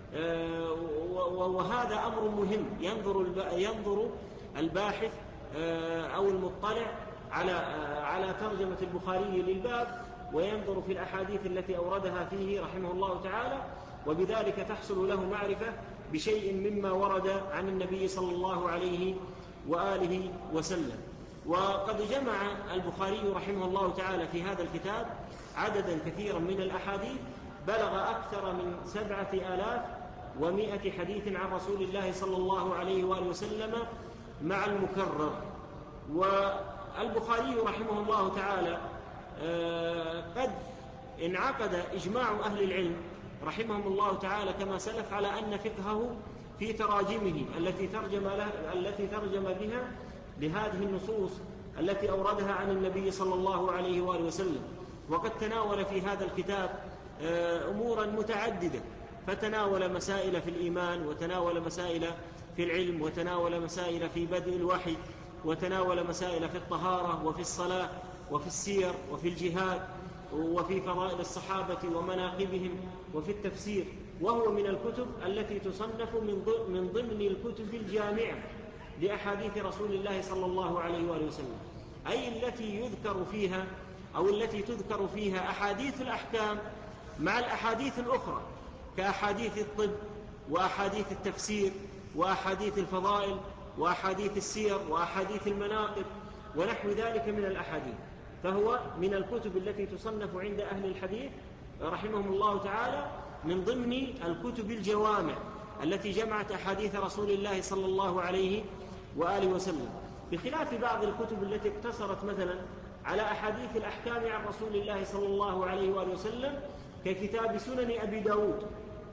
[SPEAKER 1] وهذا أمر مهم، ينظر الباحث أو المطلع على ترجمة البخاري للباب، وينظر في الأحاديث التي أوردها فيه رحمه الله تعالى، وبذلك تحصل له معرفة بشيء مما ورد عن النبي صلى الله عليه وآله وسلم. وقد جمع البخاري رحمه الله تعالى في هذا الكتاب عددا كثيرا من الأحاديث، بلغ أكثر من 7100 حديث عن رسول الله صلى الله عليه وآله وسلم مع المكرر. والبخاري رحمه الله تعالى قد انعقد إجماع أهل العلم رحمهم الله تعالى كما سلف على أن فقهه في تراجمه التي ترجم بها لهذه النصوص التي أوردها عن النبي صلى الله عليه وآله وسلم. وقد تناول في هذا الكتاب أمورا متعددة، فتناول مسائل في الإيمان، وتناول مسائل في العلم، وتناول مسائل في بدء الوحي، وتناول مسائل في الطهارة وفي الصلاة وفي السير وفي الجهاد وفي فضائل الصحابة ومناقبهم وفي التفسير. وهو من الكتب التي تصنف من ضمن الكتب الجامعة لأحاديث رسول الله صلى الله عليه وآله وسلم، أي التي يذكر فيها أو التي تذكر فيها أحاديث الأحكام مع الأحاديث الأخرى، كأحاديث الطب وأحاديث التفسير وأحاديث الفضائل وأحاديث السير وأحاديث المناقب ونحو ذلك من الأحاديث. فهو من الكتب التي تصنف عند أهل الحديث رحمهم الله تعالى من ضمن الكتب الجوامع التي جمعت أحاديث رسول الله صلى الله عليه وآله وسلم، بخلاف بعض الكتب التي اقتصرت مثلا على أحاديث الأحكام عن رسول الله صلى الله عليه وآله وسلم، ككتاب سنن أبي داود،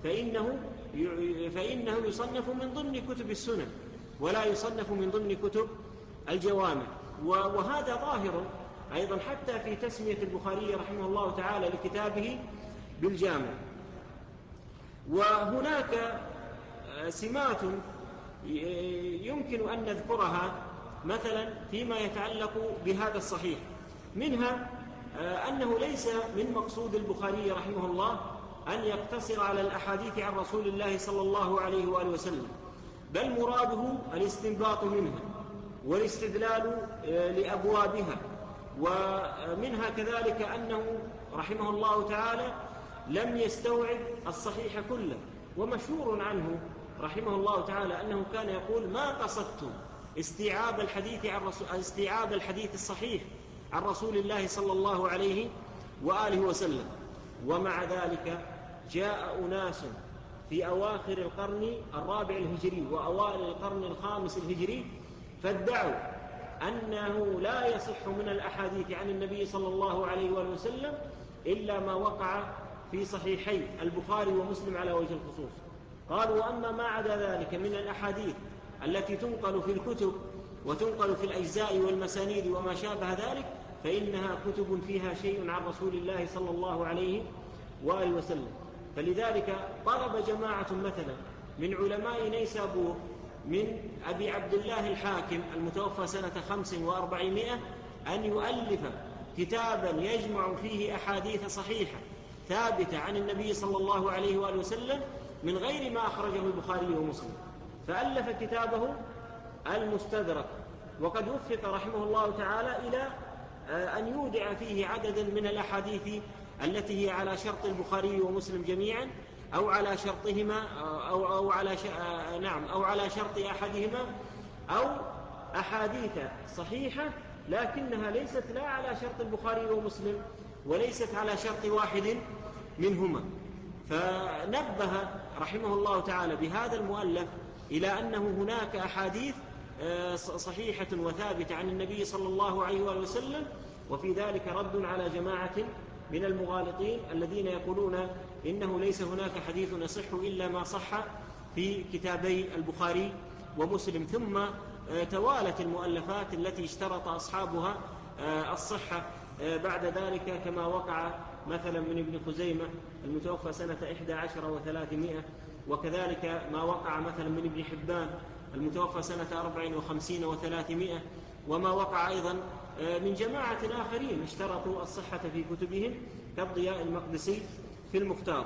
[SPEAKER 1] فإنه يصنف من ضمن كتب السنن ولا يصنف من ضمن كتب الجوامع. وهذا ظاهر أيضا حتى في تسمية البخاري رحمه الله تعالى لكتابه بالجامع. وهناك سمات يمكن أن نذكرها مثلا فيما يتعلق بهذا الصحيح، منها أنه ليس من مقصود البخاري رحمه الله أن يقتصر على الأحاديث عن رسول الله صلى الله عليه وآله وسلم، بل مراده الاستنباط منها والاستدلال لأبوابها. ومنها كذلك أنه رحمه الله تعالى لم يستوعب الصحيح كله. ومشهور عنه رحمه الله تعالى أنه كان يقول: ما قصدت استيعاب الحديث الصحيح عن رسول الله صلى الله عليه وآله وسلم. ومع ذلك جاء أناس في أواخر القرن الرابع الهجري وأوائل القرن الخامس الهجري فادعوا أنه لا يصح من الأحاديث عن النبي صلى الله عليه وآله وسلم إلا ما وقع في صحيحي البخاري ومسلم على وجه الخصوص. قالوا: وأما ما عدا ذلك من الأحاديث التي تنقل في الكتب وتنقل في الأجزاء والمسانيد وما شابه ذلك فإنها كتب فيها شيء عن رسول الله صلى الله عليه وآله وسلم. فلذلك طلب جماعة مثلا من علماء نيسابور من أبي عبد الله الحاكم المتوفى سنة 400 أن يؤلف كتابا يجمع فيه أحاديث صحيحة ثابتة عن النبي صلى الله عليه وآله وسلم من غير ما أخرجه البخاري ومسلم، فألف كتابه المستدرك. وقد وفق رحمه الله تعالى إلى أن يودع فيه عددا من الأحاديث التي هي على شرط البخاري ومسلم جميعا أو على شرطهما أو على شرط أحدهما، أو أحاديث صحيحة لكنها ليست لا على شرط البخاري ومسلم وليست على شرط واحد منهما. فنبه رحمه الله تعالى بهذا المؤلف إلى أنه هناك أحاديث صحيحة وثابتة عن النبي صلى الله عليه وآله وسلم، وفي ذلك رد على جماعة من المغالطين الذين يقولون إنه ليس هناك حديث يصح إلا ما صح في كتابي البخاري ومسلم. ثم توالت المؤلفات التي اشترط أصحابها الصحة بعد ذلك، كما وقع مثلا من ابن خزيمة المتوفى سنة 11 و300، وكذلك ما وقع مثلا من ابن حبان المتوفى سنة 54 و300، وما وقع أيضا من جماعة آخرين اشترطوا الصحة في كتبهم كالضياء المقدسي في المختار.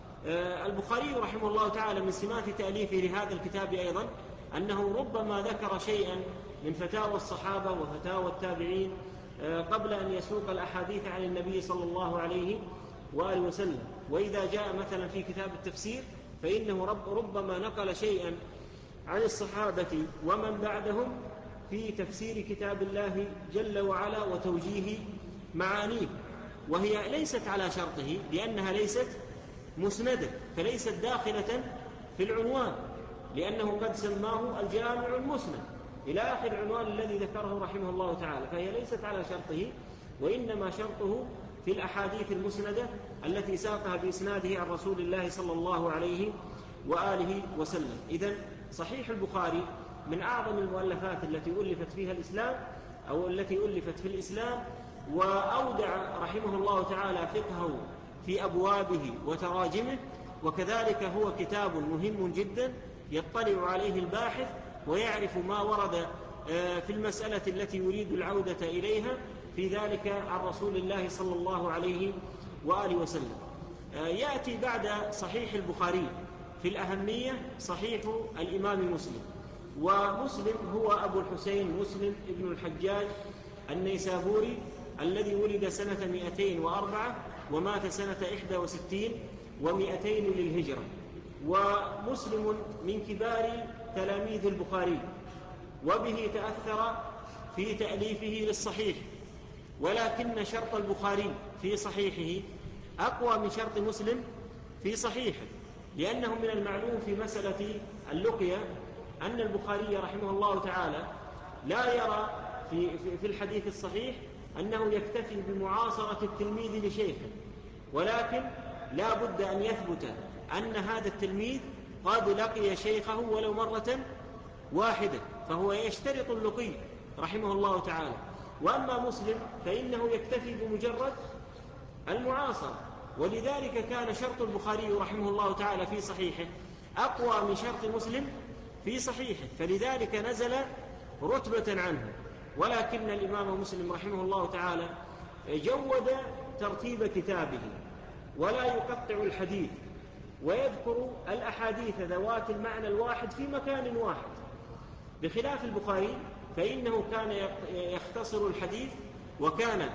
[SPEAKER 1] البخاري رحمه الله تعالى من سمات تأليفه لهذا الكتاب أيضا أنه ربما ذكر شيئا من فتاوى الصحابة وفتاوى التابعين قبل أن يسوق الأحاديث عن النبي صلى الله عليه وآله وسلم. وإذا جاء مثلا في كتاب التفسير فإنه ربما نقل شيئا عن الصحابة ومن بعدهم في تفسير كتاب الله جل وعلا وتوجيه معانيه، وهي ليست على شرطه لأنها ليست مسندة، فليست داخلة في العنوان، لأنه قد سماه الجامع المسند إلى آخر العنوان الذي ذكره رحمه الله تعالى، فهي ليست على شرطه، وإنما شرطه في الأحاديث المسندة التي ساقها بإسناده عن رسول الله صلى الله عليه وآله وسلم. إذن صحيح البخاري من أعظم المؤلفات التي ألفت فيها الإسلام أو التي ألفت في الإسلام، وأودع رحمه الله تعالى فقهه في أبوابه وتراجمه، وكذلك هو كتاب مهم جدا يطلع عليه الباحث ويعرف ما ورد في المسألة التي يريد العودة إليها في ذلك عن رسول الله صلى الله عليه وآله وسلم. يأتي بعد صحيح البخاري في الأهمية صحيح الإمام مسلم، ومسلم هو أبو الحسين مسلم ابن الحجاج النيسابوري الذي ولد سنة 204 ومات سنة 61 و200 للهجرة، ومسلم من كبار تلاميذ البخاري، وبه تأثر في تأليفه للصحيح، ولكن شرط البخاري في صحيحه أقوى من شرط مسلم في صحيحه، لأنه من المعلوم في مسألة اللقية أن البخاري رحمه الله تعالى لا يرى في الحديث الصحيح أنه يكتفي بمعاصرة التلميذ لشيخه، ولكن لا بد أن يثبت أن هذا التلميذ قد لقي شيخه ولو مرة واحدة، فهو يشترط اللقي رحمه الله تعالى. وأما مسلم فإنه يكتفي بمجرد المعاصرة، ولذلك كان شرط البخاري رحمه الله تعالى في صحيحه أقوى من شرط مسلم في صحيحه، فلذلك نزل رتبة عنه. ولكن الإمام مسلم رحمه الله تعالى جود ترتيب كتابه ولا يقطع الحديث، ويذكر الأحاديث ذوات المعنى الواحد في مكان واحد، بخلاف البخاري فإنه كان يختصر الحديث، وكان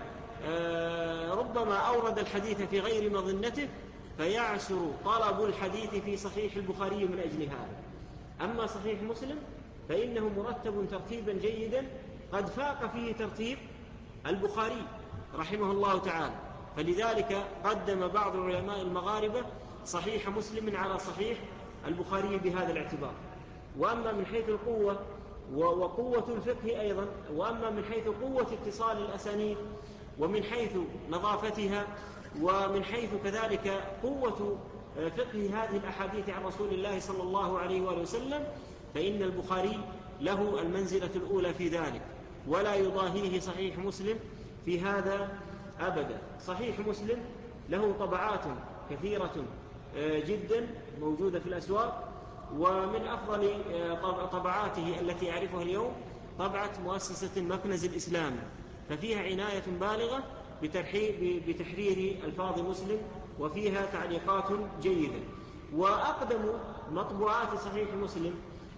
[SPEAKER 1] ربما أورد الحديث في غير مظنته، فيعسر طلب الحديث في صحيح البخاري من أجل هذا. أما صحيح مسلم فإنه مرتب ترتيبا جيدا قد فاق فيه ترتيب البخاري رحمه الله تعالى، فلذلك قدم بعض علماء المغاربة صحيح مسلم على صحيح البخاري بهذا الاعتبار. وأما من حيث القوة وقوة الفقه أيضا، وأما من حيث قوة اتصال الأسانيد، ومن حيث نظافتها، ومن حيث كذلك قوة فقه هذه الأحاديث عن رسول الله صلى الله عليه وآله وسلم، فإن البخاري له المنزلة الأولى في ذلك، ولا يضاهيه صحيح مسلم في هذا أبدا. صحيح مسلم له طبعات كثيرة جدا موجودة في الأسواق، ومن أفضل طبعاته التي أعرفها اليوم طبعة مؤسسة مكنز الإسلام، ففيها عناية بالغة بتحرير ألفاظ مسلم، وفيها تعليقات جيدة. وأقدم مطبوعات صحيح مسلم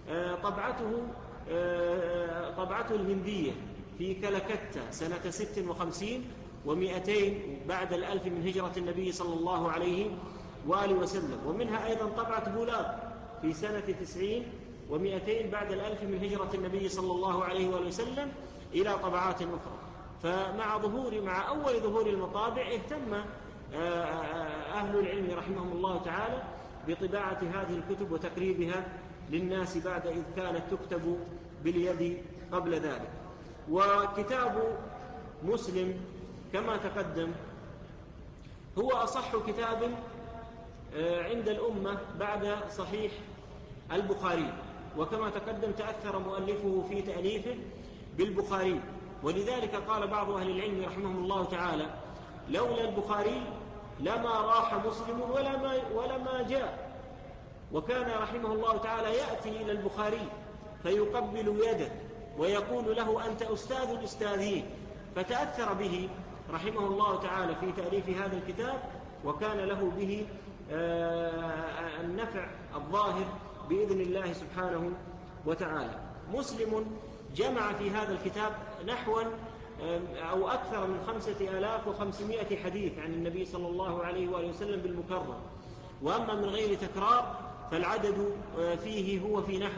[SPEAKER 1] طبعته الهندية في كلكتة سنة 56 و200 بعد 1000 من هجرة النبي صلى الله عليه وآله وسلم. ومنها أيضا طبعة بولاق في سنة 90 و200 بعد 1000 من هجرة النبي صلى الله عليه وآله وسلم، إلى طبعات أخرى. مع أول ظهور المطابع اهتم أهل العلم رحمهم الله تعالى بطباعة هذه الكتب وتقريبها للناس بعد إذ كانت تكتب باليد قبل ذلك. وكتاب مسلم كما تقدم هو أصح كتاب عند الأمة بعد صحيح البخاري، وكما تقدم تأثر مؤلفه في تأليفه بالبخاري، ولذلك قال بعض أهل العلم رحمهم الله تعالى: لولا البخاري لما راح مسلم ولا ما جاء. وكان رحمه الله تعالى يأتي إلى البخاري فيقبل يده ويقول له: أنت أستاذ الأستاذين. فتأثر به رحمه الله تعالى في تأليف هذا الكتاب، وكان له به النفع الظاهر بإذن الله سبحانه وتعالى. مسلم جمع في هذا الكتاب نحو أو أكثر من 5500 حديث عن النبي صلى الله عليه وآله وسلم بالمكرر. وأما من غير تكرار فالعدد فيه هو في نحو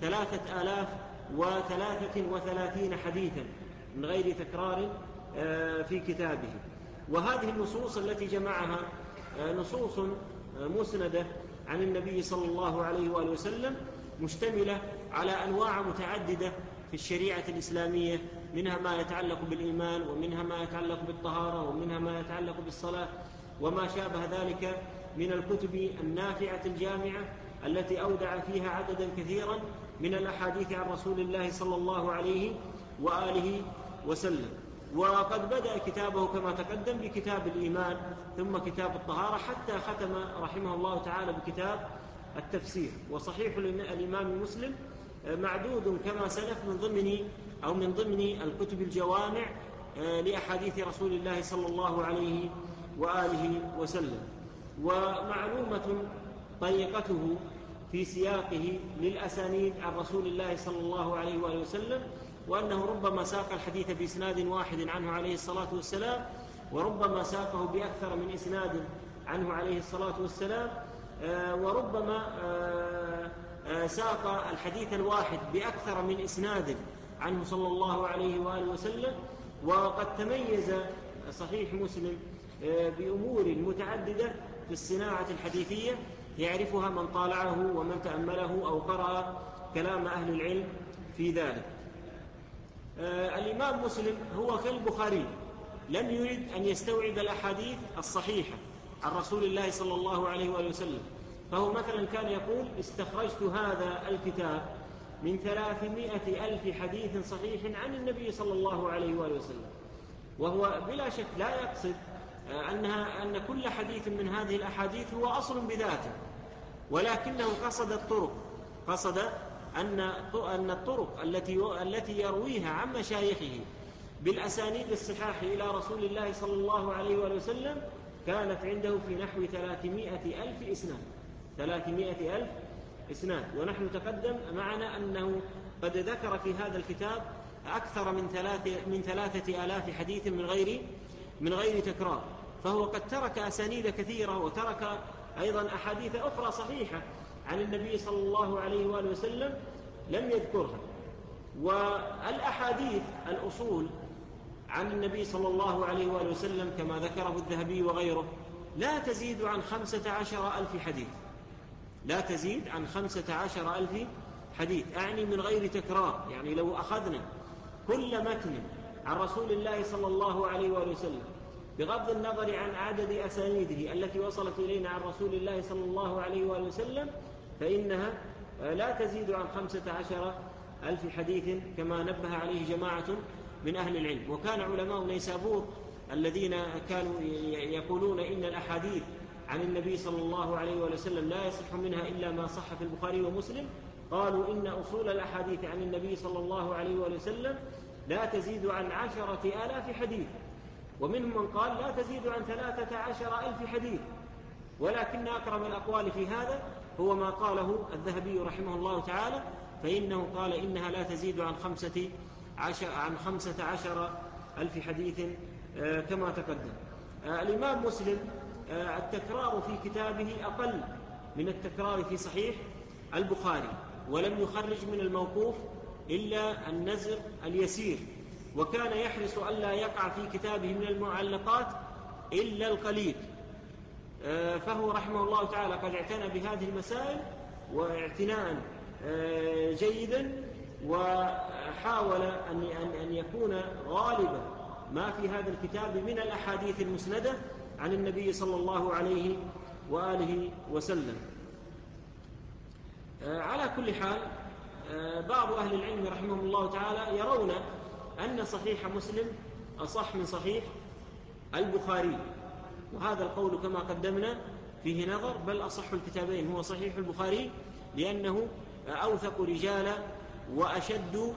[SPEAKER 1] 3033 حديثا من غير تكرار في كتابه. وهذه النصوص التي جمعها نصوص مسندة عن النبي صلى الله عليه وآله وسلم، مشتملة على أنواع متعددة في الشريعة الإسلامية، منها ما يتعلق بالإيمان، ومنها ما يتعلق بالطهارة، ومنها ما يتعلق بالصلاة، وما شابه ذلك من الكتب النافعة الجامعة التي أودع فيها عددا كثيرا من الأحاديث عن رسول الله صلى الله عليه وآله وسلم. وقد بدأ كتابه كما تقدم بكتاب الإيمان، ثم كتاب الطهارة، حتى ختم رحمه الله تعالى بكتاب التفسير. وصحيح الإمام مسلم معدود كما سلف من ضمن الكتب الجوامع لأحاديث رسول الله صلى الله عليه وآله وسلم. ومعلومة طريقته في سياقه للأسانيد عن رسول الله صلى الله عليه وآله وسلم، وأنه ربما ساق الحديث بإسناد واحد عنه عليه الصلاة والسلام، وربما ساقه بأكثر من إسناد عنه عليه الصلاة والسلام، وربما ساق الحديث الواحد بأكثر من إسناد عنه صلى الله عليه وآله وسلم. وقد تميز صحيح مسلم بأمور متعددة في الصناعة الحديثية يعرفها من طالعه ومن تأمله أو قرأ كلام أهل العلم في ذلك. الإمام مسلم هو كالبخاري لم يرد أن يستوعب الأحاديث الصحيحة عن رسول الله صلى الله عليه وآله وسلم، فهو مثلا كان يقول: استخرجت هذا الكتاب من 300,000 حديث صحيح عن النبي صلى الله عليه وآله وسلم. وهو بلا شك لا يقصد أن كل حديث من هذه الأحاديث هو أصل بذاته، ولكنه قصد أن الطرق التي يرويها عن مشايخه بالأسانيد الصحاح إلى رسول الله صلى الله عليه وآله وسلم كانت عنده في نحو 300,000 إسناد. ونحن تقدم معنا أنه قد ذكر في هذا الكتاب أكثر من 3,000 حديث من غير تكرار. فهو قد ترك أسانيد كثيرة، وترك أيضا أحاديث أخرى صحيحة عن النبي صلى الله عليه وآله وسلم لم يذكرها. والأحاديث الأصول عن النبي صلى الله عليه وآله وسلم كما ذكره الذهبي وغيره لا تزيد عن 15,000 حديث، لا تزيد عن 15,000 حديث، أعني من غير تكرار. يعني لو أخذنا كل متن عن رسول الله صلى الله عليه وآله وسلم بغض النظر عن عدد أسانيده التي وصلت إلينا عن رسول الله صلى الله عليه وآله وسلم، فإنها لا تزيد عن 15,000 حديث كما نبه عليه جماعة من أهل العلم. وكان علماء نيسابور الذين كانوا يقولون إن الأحاديث عن النبي صلى الله عليه وسلم لا يصح منها إلا ما صح في البخاري ومسلم، قالوا إن أصول الأحاديث عن النبي صلى الله عليه وسلم لا تزيد عن 10,000 حديث، ومنهم من قال لا تزيد عن 13,000 حديث. ولكن أكرم الأقوال في هذا هو ما قاله الذهبي رحمه الله تعالى، فإنه قال إنها لا تزيد عن 15,000 حديث كما تقدم. الإمام مسلم التكرار في كتابه أقل من التكرار في صحيح البخاري، ولم يخرج من الموقوف إلا النزر اليسير، وكان يحرص ألا يقع في كتابه من المعلقات إلا القليل. فهو رحمه الله تعالى قد اعتنى بهذه المسائل واعتناء جيدا، وحاول أن يكون غالبا ما في هذا الكتاب من الأحاديث المسندة عن النبي صلى الله عليه وآله وسلم. على كل حال بعض أهل العلم رحمهم الله تعالى يرون أن صحيح مسلم أصح من صحيح البخاري، وهذا القول كما قدمنا فيه نظر، بل أصح الكتابين هو صحيح البخاري لأنه أوثق رجالا وأشد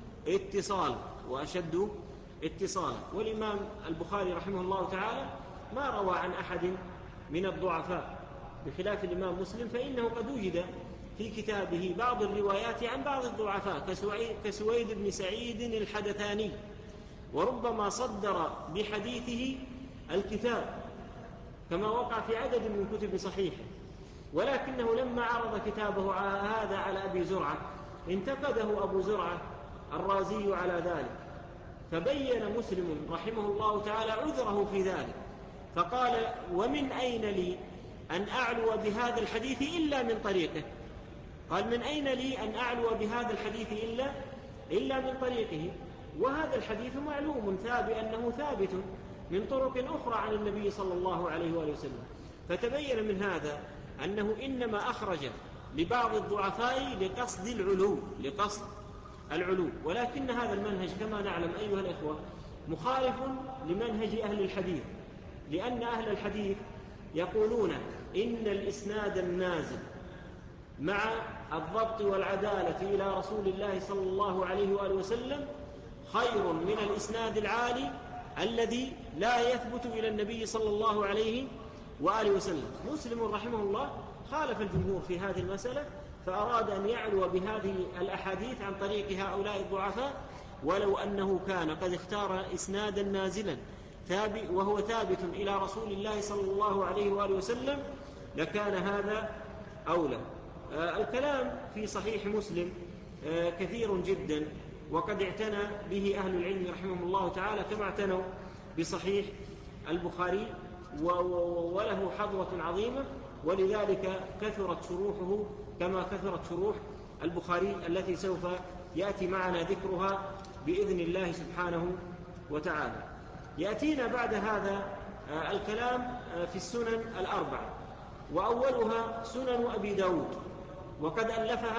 [SPEAKER 1] اتصالا. والإمام البخاري رحمه الله تعالى ما روى عن أحد من الضعفاء، بخلاف الإمام مسلم فإنه قد وجد في كتابه بعض الروايات عن بعض الضعفاء كسويد بن سعيد الحدثاني، وربما صدر بحديثه الكتاب كما وقع في عدد من كتب صحيحه، ولكنه لما عرض كتابه هذا على أبي زرعة انتقده أبو زرعة الرازي على ذلك، فبين مسلم رحمه الله تعالى عذره في ذلك، فقال: ومن أين لي أن أعلو بهذا الحديث إلا من طريقه؟ قال: من أين لي أن أعلو بهذا الحديث إلا من طريقه؟ وهذا الحديث معلوم أنه ثابت من طرق أخرى عن النبي صلى الله عليه وآله وسلم. فتبين من هذا أنه إنما أخرج لبعض الضعفاء لقصد العلو، ولكن هذا المنهج كما نعلم أيها الإخوة مخالف لمنهج أهل الحديث، لأن أهل الحديث يقولون إن الإسناد النازل مع الضبط والعدالة إلى رسول الله صلى الله عليه وآله وسلم خير من الإسناد العالي الذي لا يثبت إلى النبي صلى الله عليه وآله وسلم. مسلم رحمه الله خالف الجمهور في هذه المسألة، فأراد أن يعلو بهذه الأحاديث عن طريق هؤلاء الضعفاء، ولو أنه كان قد اختار إسنادا نازلا وهو ثابت إلى رسول الله صلى الله عليه وآله وسلم لكان هذا أولى. الكلام في صحيح مسلم كثير جدا، وقد اعتنى به أهل العلم رحمهم الله تعالى كما اعتنوا بصحيح البخاري، وله حظوة عظيمة، ولذلك كثرت شروحه كما كثرت شروح البخاري التي سوف يأتي معنا ذكرها بإذن الله سبحانه وتعالى. يأتينا بعد هذا الكلام في السنن الأربعة، وأولها سنن أبي داود، وقد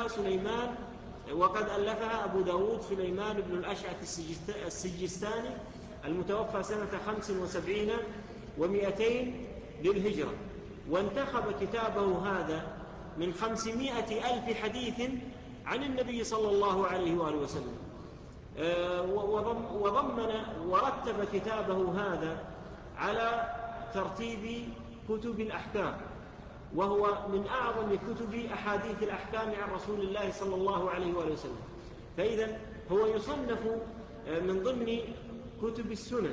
[SPEAKER 1] ألفها أبو داود سليمان بن الأشعث السجستاني المتوفى سنة 75 و200 للهجرة، وانتخب كتابه هذا من 500,000 حديث عن النبي صلى الله عليه وآله وسلم، وضمن ورتب كتابه هذا على ترتيب كتب الأحكام، وهو من أعظم كتب أحاديث الأحكام عن رسول الله صلى الله عليه وآله وسلم. فإذا هو يصنف من ضمن كتب السنن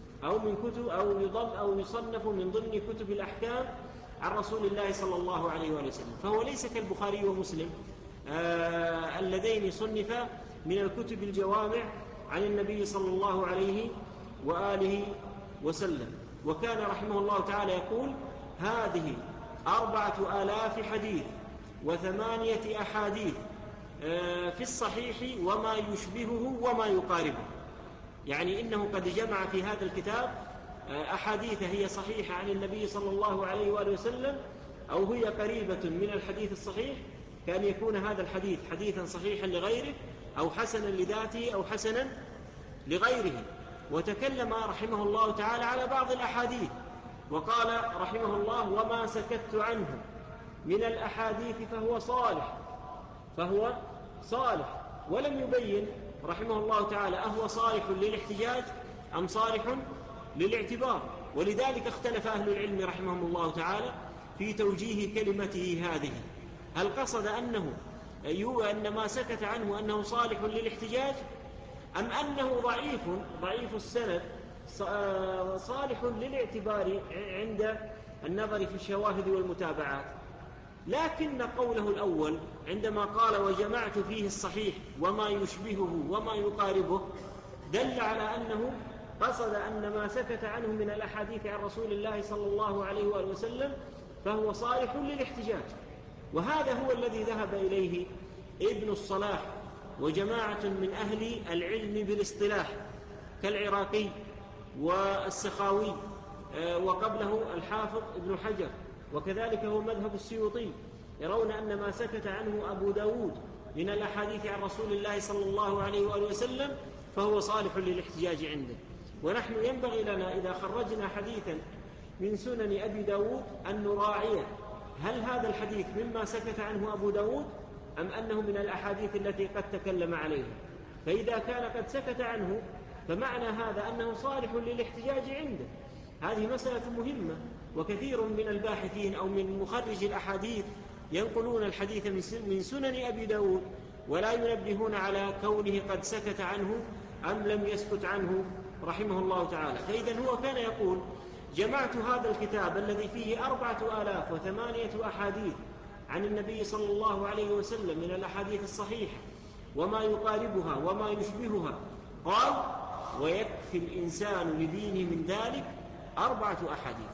[SPEAKER 1] أو يصنف من ضمن كتب الأحكام عن رسول الله صلى الله عليه وآله وسلم، فهو ليس كالبخاري ومسلم اللذين صنفا من الكتب الجوامع عن النبي صلى الله عليه وآله وسلم. وكان رحمه الله تعالى يقول: هذه 4,000 حديث و8 أحاديث في الصحيح وما يشبهه وما يقاربه، يعني إنه قد جمع في هذا الكتاب أحاديث هي صحيحة عن النبي صلى الله عليه وآله وسلم أو هي قريبة من الحديث الصحيح، كأن يكون هذا الحديث حديثا صحيحا لغيره أو حسنا لذاته أو حسنا لغيره. وتكلم رحمه الله تعالى على بعض الأحاديث وقال رحمه الله: وما سكت عنه من الأحاديث فهو صالح، ولم يبين رحمه الله تعالى أهو صالح للاحتجاج أم صالح للاعتبار. ولذلك اختلف أهل العلم رحمهم الله تعالى في توجيه كلمته هذه، هل قصد أن ما سكت عنه أنه صالح للاحتجاج، أم أنه ضعيف السند صالح للاعتبار عند النظر في الشواهد والمتابعات. لكن قوله الأول عندما قال: وجمعت فيه الصحيح وما يشبهه وما يقاربه، دل على أنه قصد أن ما سكت عنه من الأحاديث عن رسول الله صلى الله عليه وآله وسلم فهو صالح للاحتجاج. وهذا هو الذي ذهب إليه ابن الصلاح وجماعة من أهل العلم بالاصطلاح كالعراقي والسخاوي وقبله الحافظ ابن حجر، وكذلك هو مذهب السيوطي، يرون أن ما سكت عنه أبو داود من الأحاديث عن رسول الله صلى الله عليه وآله وسلم فهو صالح للاحتجاج عنده. ونحن ينبغي لنا إذا خرجنا حديثا من سنن أبي داود أن نراعي هل هذا الحديث مما سكت عنه أبو داود أم أنه من الأحاديث التي قد تكلم عليها. فإذا كان قد سكت عنه فمعنى هذا أنه صالح للاحتجاج عنده. هذه مسألة مهمة، وكثير من الباحثين أو من مخرج الأحاديث ينقلون الحديث من سنن أبي داود ولا ينبهون على كونه قد سكت عنه أم لم يسكت عنه رحمه الله تعالى. فإذا هو كان يقول: جمعت هذا الكتاب الذي فيه 4008 أحاديث عن النبي صلى الله عليه وسلم من الأحاديث الصحيحة وما يقاربها وما يشبهها. قال: ويكفي الإنسان لدينه من ذلك 4 أحاديث.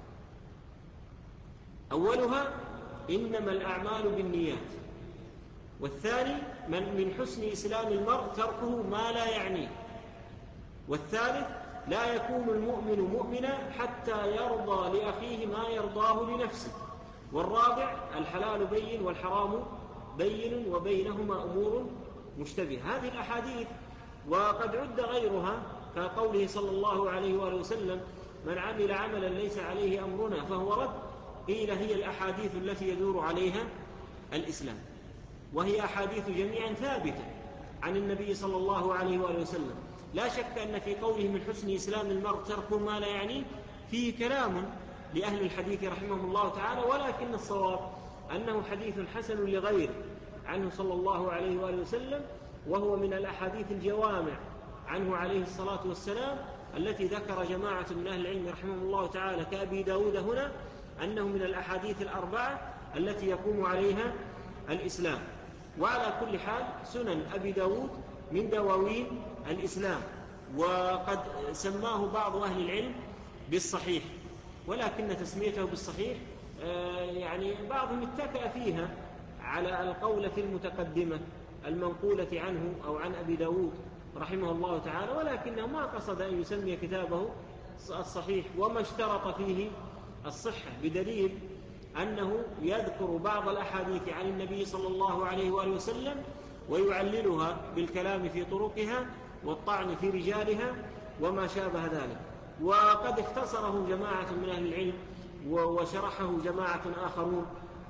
[SPEAKER 1] أولها: إنما الأعمال بالنيات. والثاني: من حسن إسلام المرء تركه ما لا يعنيه. والثالث: لا يكون المؤمن مؤمنا حتى يرضى لأخيه ما يرضاه لنفسه. والرابع: الحلال بين والحرام بين وبينهما أمور مشتبهة. هذه الأحاديث وقد عد غيرها كقوله صلى الله عليه وآله وسلم: من عمل عملا ليس عليه أمرنا فهو رد. قيل: هي الأحاديث التي يدور عليها الإسلام، وهي أحاديث جميعا ثابتة عن النبي صلى الله عليه وآله وسلم. لا شك أن في قوله من حسن إسلام المرء ترك ما لا يعنيه فيه كلام لأهل الحديث رحمهم الله تعالى، ولكن الصواب أنه حديث حسن لغير عنه صلى الله عليه وآله وسلم، وهو من الأحاديث الجوامع عنه عليه الصلاة والسلام التي ذكر جماعة من أهل العلم رحمهم الله تعالى كأبي داود هنا أنه من الأحاديث 4 التي يقوم عليها الإسلام. وعلى كل حال سنن أبي داود من دواوين الإسلام، وقد سماه بعض أهل العلم بالصحيح، ولكن تسميته بالصحيح يعني بعضهم اتكأ فيها على القولة المتقدمة المنقولة عنه أو عن أبي داود رحمه الله تعالى، ولكنه ما قصد أن يسمي كتابه الصحيح وما اشترط فيه الصحة، بدليل أنه يذكر بعض الأحاديث عن النبي صلى الله عليه وآله وسلم ويعللها بالكلام في طرقها والطعن في رجالها وما شابه ذلك. وقد اختصره جماعة من أهل العلم وشرحه جماعة آخرون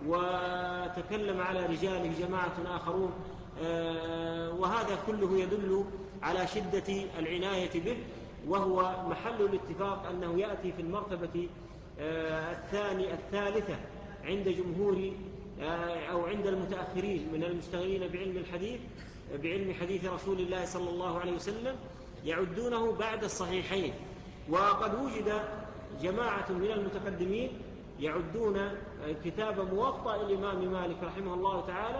[SPEAKER 1] وتكلم على رجاله جماعة آخرون، وهذا كله يدل على شدة العناية به، وهو محل الاتفاق أنه يأتي في المرتبة الثالثة عند جمهور أو عند المتأخرين من المشتغلين بعلم الحديث بعلم حديث رسول الله صلى الله عليه وسلم، يعدونه بعد الصحيحين. وقد وجد جماعة من المتقدمين يعدون كتاب موطأ الإمام مالك رحمه الله تعالى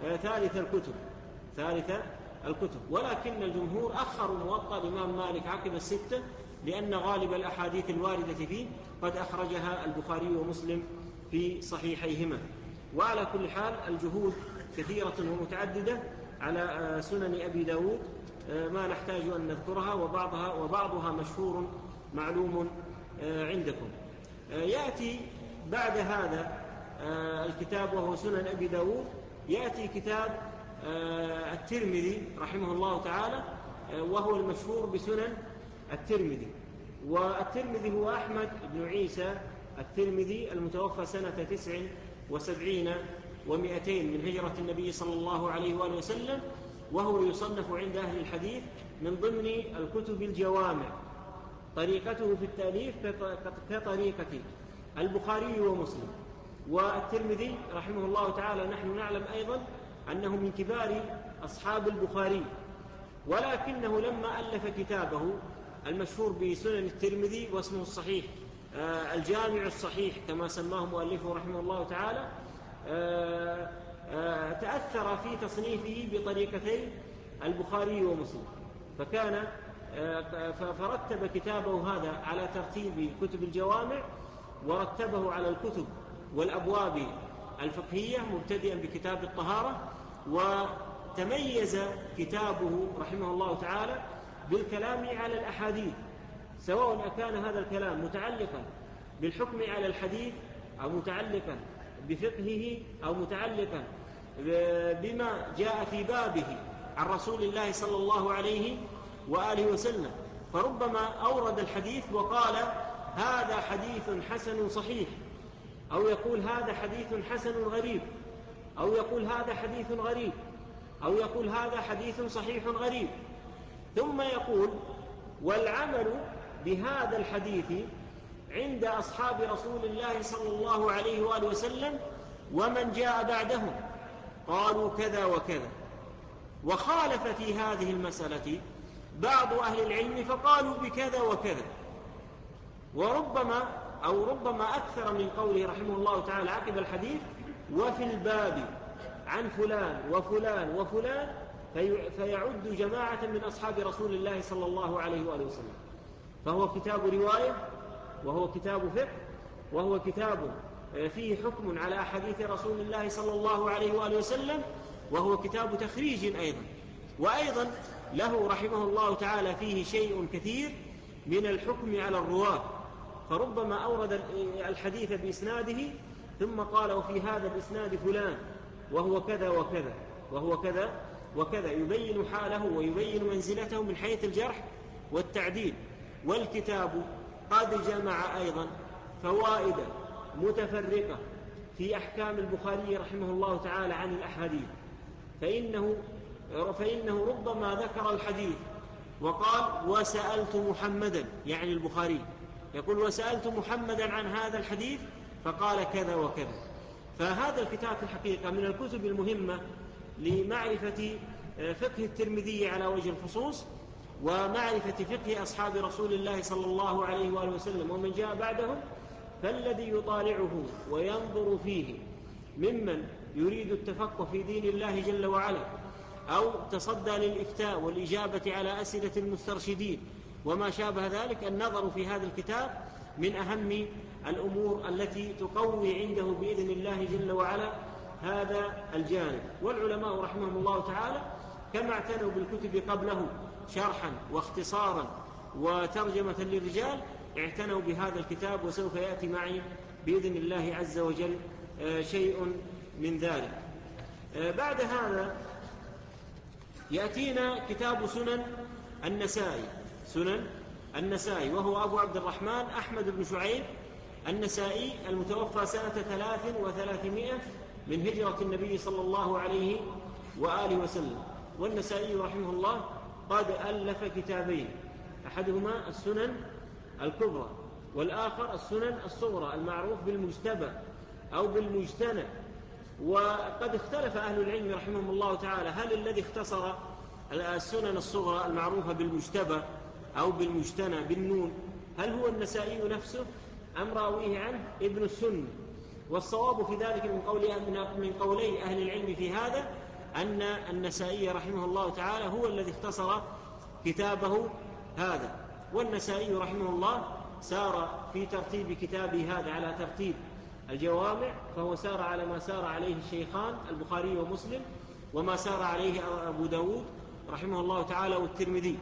[SPEAKER 1] ثالث الكتب، ولكن الجمهور أخروا موطأ الإمام مالك عقب الستة، لأن غالب الأحاديث الواردة فيه قد أخرجها البخاري ومسلم في صحيحيهما. وعلى كل حال الجهود كثيرة ومتعددة على سنن أبي داود ما نحتاج أن نذكرها، وبعضها مشهور معلوم عندكم. يأتي بعد هذا الكتاب وهو سنن أبي داود، يأتي كتاب الترمذي رحمه الله تعالى، وهو المشهور بسنن الترمذي. والترمذي هو أحمد بن عيسى الترمذي المتوفى سنة 79 و200 من هجرة النبي صلى الله عليه وآله وسلم، وهو يصنف عند أهل الحديث من ضمن الكتب الجوامع. طريقته في التأليف كطريقة البخاري ومسلم. والترمذي رحمه الله تعالى نحن نعلم أيضا أنه من كبار أصحاب البخاري، ولكنه لما ألف كتابه المشهور بسنن الترمذي واسمه الصحيح الجامع الصحيح كما سماه مؤلفه رحمه الله تعالى، تأثر في تصنيفه بطريقتي البخاري ومسلم، فرتب كتابه هذا على ترتيب كتب الجوامع، ورتبه على الكتب والأبواب الفقهية مبتدئا بكتاب الطهارة. وتميز كتابه رحمه الله تعالى بالكلام على الأحاديث، سواء كان هذا الكلام متعلقا بالحكم على الحديث أو متعلقا بفقهه أو متعلقا بما جاء في بابه عن رسول الله صلى الله عليه وآله وسلم. فربما أورد الحديث وقال هذا حديث حسن صحيح، أو يقول هذا حديث حسن غريب، أو يقول هذا حديث غريب، أو يقول هذا حديث صحيح غريب، ثم يقول والعمل بهذا الحديث عند أصحاب رسول الله صلى الله عليه وآله وسلم ومن جاء بعدهم قالوا كذا وكذا. وخالف في هذه المسألة بعض أهل العلم فقالوا بكذا وكذا، ربما أكثر من قوله رحمه الله تعالى عقب الحديث وفي الباب عن فلان وفلان وفلان، فيعد جماعة من أصحاب رسول الله صلى الله عليه وآله وسلم. فهو كتاب رواية، وهو كتاب فقه، وهو كتاب فيه حكم على أحاديث رسول الله صلى الله عليه وآله وسلم، وهو كتاب تخريج أيضا. وأيضا له رحمه الله تعالى فيه شيء كثير من الحكم على الرواة، فربما أورد الحديث بإسناده ثم قال وفي هذا الإسناد فلان وهو كذا وكذا وهو كذا وكذا، يبين حاله ويبين منزلته من حيث الجرح والتعديل. والكتاب قد جمع أيضا فوائد متفرقة في أحكام البخاري رحمه الله تعالى عن الأحاديث، فإنه ربما ذكر الحديث وقال وسألت محمدا، يعني البخاري يقول وسألت محمدا عن هذا الحديث فقال كذا وكذا. فهذا الكتاب في الحقيقة من الكتب المهمة لمعرفة فقه الترمذي على وجه الخصوص، ومعرفة فقه أصحاب رسول الله صلى الله عليه وآله وسلم ومن جاء بعدهم. فالذي يطالعه وينظر فيه ممن يريد التفقه في دين الله جل وعلا، أو تصدى للإفتاء والإجابة على أسئلة المسترشدين وما شابه ذلك، النظر في هذا الكتاب من أهم الأمور التي تقوي عنده بإذن الله جل وعلا هذا الجانب. والعلماء رحمهم الله تعالى كما اعتنوا بالكتب قبله شرحا واختصارا وترجمة للرجال، اعتنوا بهذا الكتاب، وسوف يأتي معي بإذن الله عز وجل شيء من ذلك. بعد هذا يأتينا كتاب سنن النسائي، وهو أبو عبد الرحمن أحمد بن شعيب النسائي المتوفى سنة 300 من هجرة النبي صلى الله عليه وآله وسلم. والنسائي رحمه الله قد ألف كتابين، أحدهما السنن الكبرى، والآخر السنن الصغرى المعروف بالمجتبى أو بالمجتنى. وقد اختلف أهل العلم رحمهم الله تعالى هل الذي اختصر السنن الصغرى المعروفة بالمجتبى أو بالمجتنى بالنون هل هو النسائي نفسه أم راويه عنه ابن السنة. والصواب في ذلك من قولي أهل العلم في هذا أن النسائي رحمه الله تعالى هو الذي اختصر كتابه هذا. والنسائي رحمه الله سار في ترتيب كتابه هذا على ترتيب الجوامع، فهو سار على ما سار عليه الشيخان البخاري ومسلم، وما سار عليه أبو داود رحمه الله تعالى والترمذي.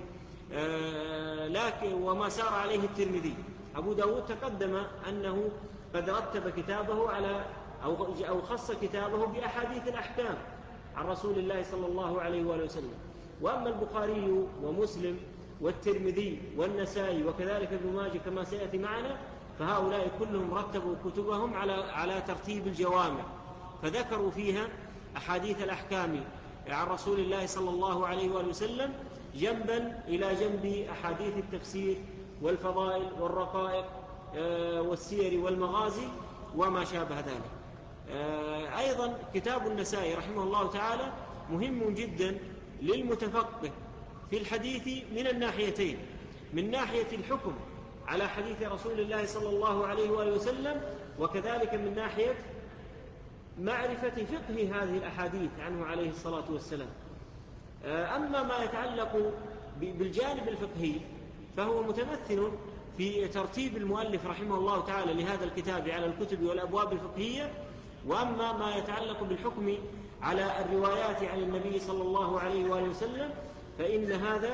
[SPEAKER 1] لكن وما سار عليه الترمذي. أبو داود تقدم أنه قد رتب كتابه على أو خص كتابه بأحاديث الأحكام عن رسول الله صلى الله عليه وآله وسلم. وأما البخاري ومسلم والترمذي والنسائي وكذلك ابن ماجه كما سيأتي معنا، فهؤلاء كلهم رتبوا كتبهم على ترتيب الجوامع، فذكروا فيها أحاديث الأحكام عن رسول الله صلى الله عليه وآله وسلم جنبا إلى جنب أحاديث التفسير والفضائل والرقائق والسير والمغازي وما شابه ذلك. أيضا كتاب النسائي رحمه الله تعالى مهم جدا للمتفقه في الحديث من الناحيتين: من ناحية الحكم على حديث رسول الله صلى الله عليه وآله وسلم، وكذلك من ناحية معرفة فقه هذه الأحاديث عنه عليه الصلاة والسلام. أما ما يتعلق بالجانب الفقهي فهو متمثل في ترتيب المؤلف رحمه الله تعالى لهذا الكتاب على الكتب والأبواب الفقهية. وأما ما يتعلق بالحكم على الروايات عن النبي صلى الله عليه وآله وسلم فإن هذا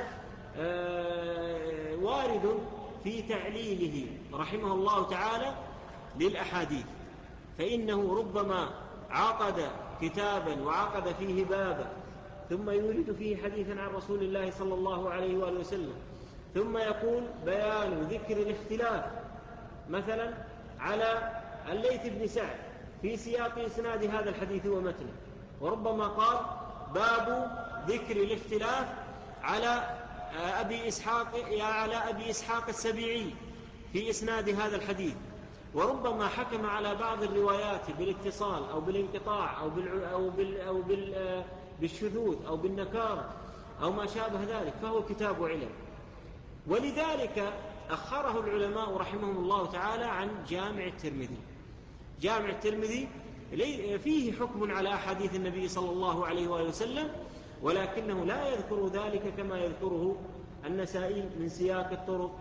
[SPEAKER 1] وارد في تعليله رحمه الله تعالى للأحاديث، فإنه ربما عقد كتابا وعقد فيه بابا ثم يورد فيه حديثا عن رسول الله صلى الله عليه وآله وسلم، ثم يقول بيان ذكر الاختلاف مثلا على الليث بن سعد في سياق إسناد هذا الحديث ومتنه، وربما قال باب ذكر الاختلاف على أبي إسحاق السبيعي في إسناد هذا الحديث، وربما حكم على بعض الروايات بالاتصال أو بالانقطاع أو بالشذوذ أو بالنكارة أو ما شابه ذلك، فهو كتاب علم. ولذلك أخره العلماء رحمهم الله تعالى عن جامع الترمذي. جامع الترمذي فيه حكم على أحاديث النبي صلى الله عليه وآله وسلم، ولكنه لا يذكر ذلك كما يذكره النسائي من سياق الطرق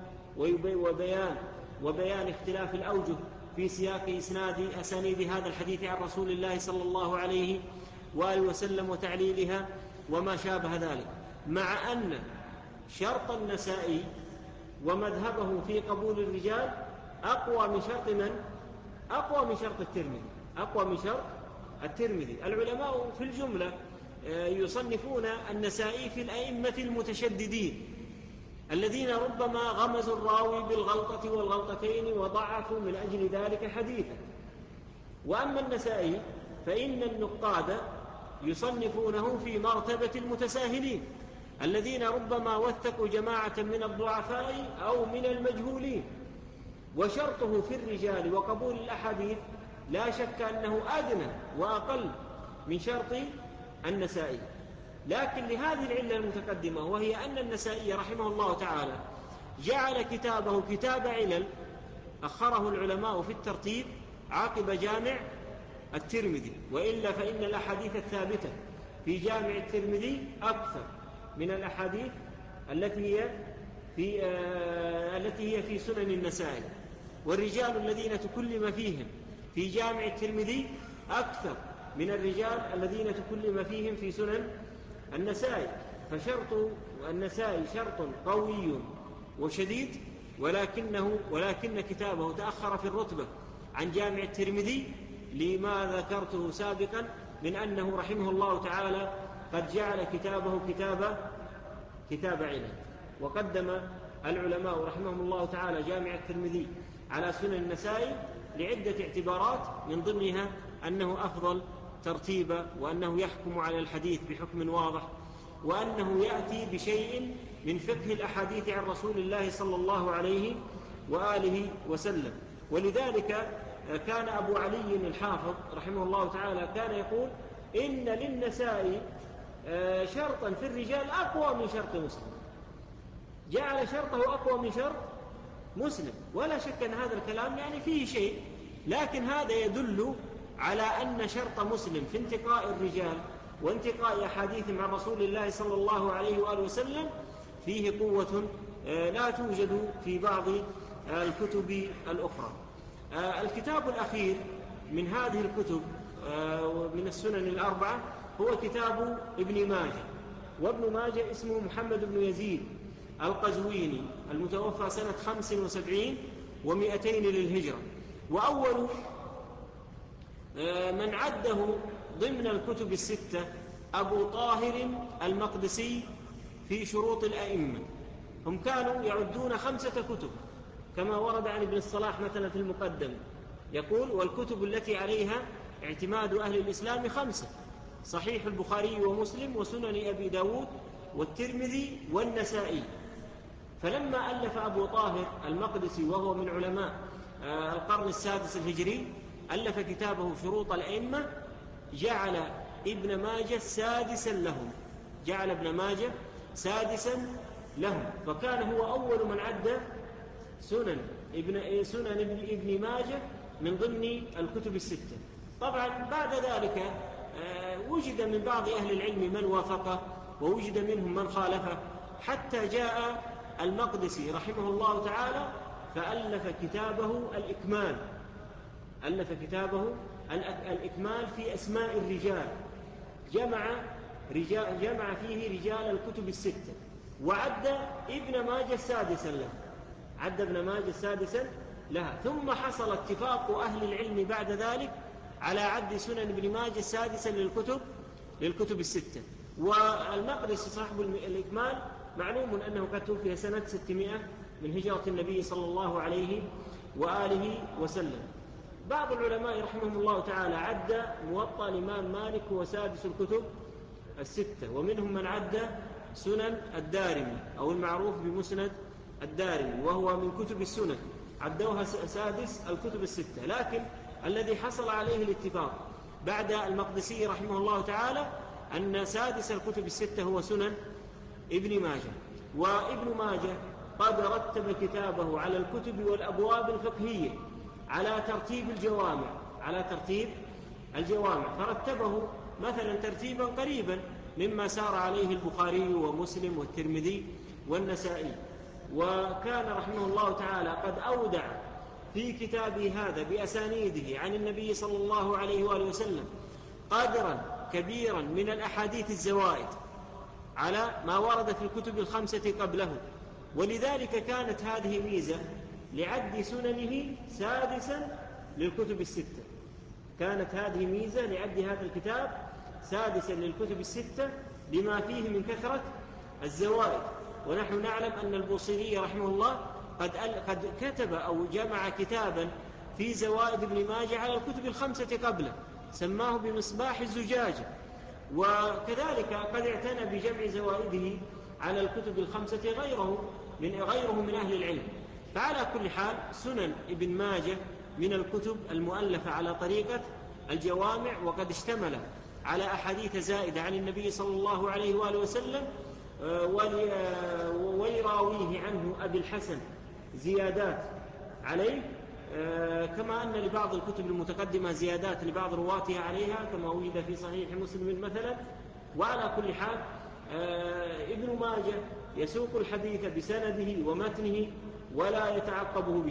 [SPEAKER 1] وبيان اختلاف الأوجه في سياق أسانيد هذا الحديث عن رسول الله صلى الله عليه وآله وسلم وتعليلها وما شابه ذلك، مع أن شرط النسائي ومذهبه في قبول الرجال أقوى من شرط من؟ أقوى من شرط الترمذي، أقوى من شرط الترمذي. العلماء في الجملة يصنفون النسائي في الأئمة المتشددين الذين ربما غمزوا الراوي بالغلطة والغلطتين وضعفوا من أجل ذلك حديثا. وأما النسائي فإن النقاد يصنفونه في مرتبة المتساهلين الذين ربما وثقوا جماعة من الضعفاء أو من المجهولين، وشرطه في الرجال وقبول الأحاديث لا شك أنه أدنى وأقل من شرط النسائي. لكن لهذه العلة المتقدمة، وهي أن النسائي رحمه الله تعالى جعل كتابه كتاب علل، أخره العلماء في الترتيب عقب جامع الترمذي، وإلا فإن الأحاديث الثابتة في جامع الترمذي أكثر من الأحاديث التي هي في سنن النسائي، والرجال الذين تكلم فيهم في جامع الترمذي أكثر من الرجال الذين تكلم فيهم في سنن النسائي. فشرط النسائي شرط قوي وشديد، ولكن كتابه تأخر في الرتبة عن جامع الترمذي لما ذكرته سابقا من أنه رحمه الله تعالى قد جعل كتابه كتاب علم. وقدم العلماء رحمهم الله تعالى جامع الترمذي على سنن النسائي لعدة اعتبارات، من ضمنها أنه أفضل ترتيبا، وأنه يحكم على الحديث بحكم واضح، وأنه يأتي بشيء من فقه الأحاديث عن رسول الله صلى الله عليه وآله وسلم. ولذلك كان أبو علي الحافظ رحمه الله تعالى كان يقول إن للنسائي شرطا في الرجال أقوى من شرط مسلم، جعل شرطه أقوى من شرط مسلم. ولا شك أن هذا الكلام يعني فيه شيء، لكن هذا يدل على أن شرط مسلم في انتقاء الرجال وانتقاء أحاديثهم عن رسول الله صلى الله عليه وآله وسلم فيه قوة لا توجد في بعض الكتب الأخرى. الكتاب الأخير من هذه الكتب من السنن الأربعة هو كتاب ابن ماجه، وابن ماجه اسمه محمد بن يزيد القزويني المتوفى سنة 75 و200 للهجرة. وأول من عده ضمن الكتب الستة أبو طاهر المقدسي في شروط الأئمة. هم كانوا يعدون 5 كتب كما ورد عن ابن الصلاح مثلا في المقدم، يقول: والكتب التي عليها اعتماد أهل الإسلام 5: صحيح البخاري ومسلم وسنن أبي داود والترمذي والنسائي. فلما ألف أبو طاهر المقدسي وهو من علماء القرن السادس الهجري ألف كتابه شروط الأئمة، جعل ابن ماجه سادسا لهم، جعل ابن ماجه سادسا لهم، فكان هو أول من عد سنن ابن ماجه من ضمن الكتب الستة. طبعا بعد ذلك وجد من بعض أهل العلم من وافقه ووجد منهم من خالفه، حتى جاء المقدسي رحمه الله تعالى فألف كتابه الإكمال، ألف كتابه الإكمال في أسماء الرجال، جمع فيه رجال الكتب الستة، وعد ابن ماجه سادسا له، عد ابن ماجه سادسا لها. ثم حصل اتفاق أهل العلم بعد ذلك على عد سنن ابن ماجه سادسا للكتب الستة. والمقدسي صاحب الإكمال معلوم أنه قد توفي سنة 600 من هجرة النبي صلى الله عليه وآله وسلم. بعض العلماء رحمهم الله تعالى عد موطأ الإمام مالك هو سادس الكتب الستة، ومنهم من عد سنن الدارمي أو المعروف بمسند الدارمي وهو من كتب السنن، عدوها سادس الكتب الستة. لكن الذي حصل عليه الاتفاق بعد المقدسي رحمه الله تعالى أن سادس الكتب الستة هو سنن ابن ماجه. وابن ماجه قد رتب كتابه على الكتب والأبواب الفقهية على ترتيب الجوامع، فرتبه مثلا ترتيبا قريبا مما سار عليه البخاري ومسلم والترمذي والنسائي. وكان رحمه الله تعالى قد أودع في كتابه هذا بأسانيده عن النبي صلى الله عليه وآله وسلم قدرا كبيرا من الأحاديث الزوائد على ما ورد في الكتب 5 قبله، ولذلك كانت هذه ميزة لعد سننه سادسا للكتب الستة، كانت هذه ميزة لعد هذا الكتاب سادسا للكتب الستة لما فيه من كثرة الزوائد. ونحن نعلم أن البوصيري رحمه الله قد كتب أو جمع كتابا في زوائد ابن ماجه على الكتب 5 قبله، سماه بمصباح الزجاجة. وكذلك قد اعتنى بجمع زوائده على الكتب 5 غيره من أهل العلم. فعلى كل حال سنن ابن ماجه من الكتب المؤلفة على طريقة الجوامع، وقد اشتمل على أحاديث زائدة عن النبي صلى الله عليه وآله وسلم، ويراويه عنه أبي الحسن زيادات عليه، كما أن لبعض الكتب المتقدمة زيادات لبعض رواتها عليها كما وجد في صحيح مسلم مثلا. وعلى كل حال ابن ماجه يسوق الحديث بسنده ومتنه ولا يتعقبه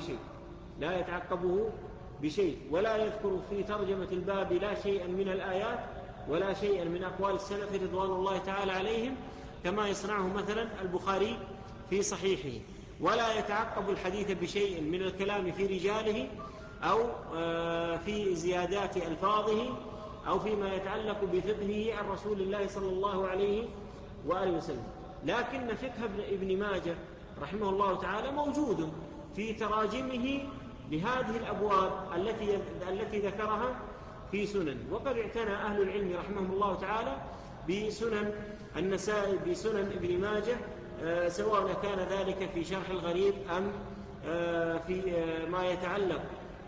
[SPEAKER 1] بشيء، ولا يذكر في ترجمة الباب لا شيئا من الآيات ولا شيئا من أقوال السلف رضوان الله تعالى عليهم كما يصنعه مثلا البخاري في صحيحه، ولا يتعقب الحديث بشيء من الكلام في رجاله أو في زيادات ألفاظه أو فيما يتعلق بفقهه عن رسول الله صلى الله عليه وآله وسلم. لكن فقه ابن ماجه رحمه الله تعالى موجود في تراجمه لهذه الأبواب التي ذكرها في سنن. وقد اعتنى أهل العلم رحمهم الله تعالى بسنن النسائي بسنن ابن ماجه، سواء كان ذلك في شرح الغريب أم في ما يتعلق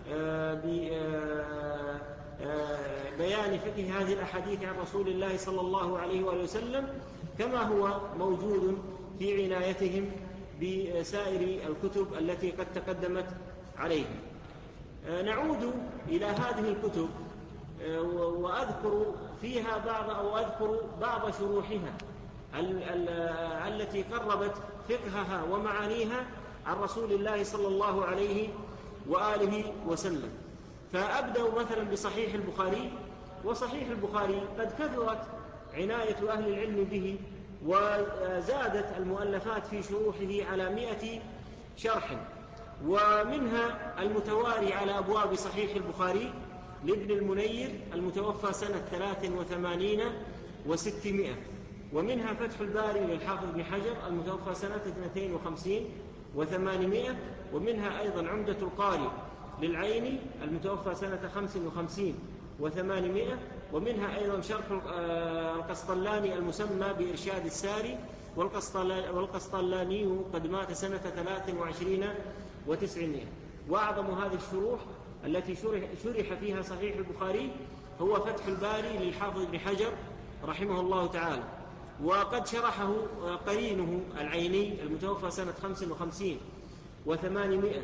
[SPEAKER 1] ببيان فقه هذه الأحاديث عن رسول الله صلى الله عليه وآله وسلم، كما هو موجود في عنايتهم بسائر الكتب التي قد تقدمت عليهم. نعود إلى هذه الكتب وأذكر بعض شروحها التي قربت فقهها ومعانيها عن رسول الله صلى الله عليه وآله وسلم. فأبدأ مثلا بصحيح البخاري. وصحيح البخاري قد كثرت عناية أهل العلم به وزادت المؤلفات في شروحه على 100 شرح، ومنها المتواري على أبواب صحيح البخاري لابن المنير المتوفى سنة 83 و600، ومنها فتح الباري للحافظ بن حجر المتوفى سنة 52 و800، ومنها أيضا عمدة القاري للعيني المتوفى سنة 55 و800، ومنها أيضا شرح القسطلاني المسمى بإرشاد الساري، والقسطلاني قد مات سنة 23 و900. وأعظم هذه الشروح التي شرح فيها صحيح البخاري هو فتح الباري للحافظ بن حجر رحمه الله تعالى، وقد شرحه قرينه العيني المتوفى سنة 55 و800،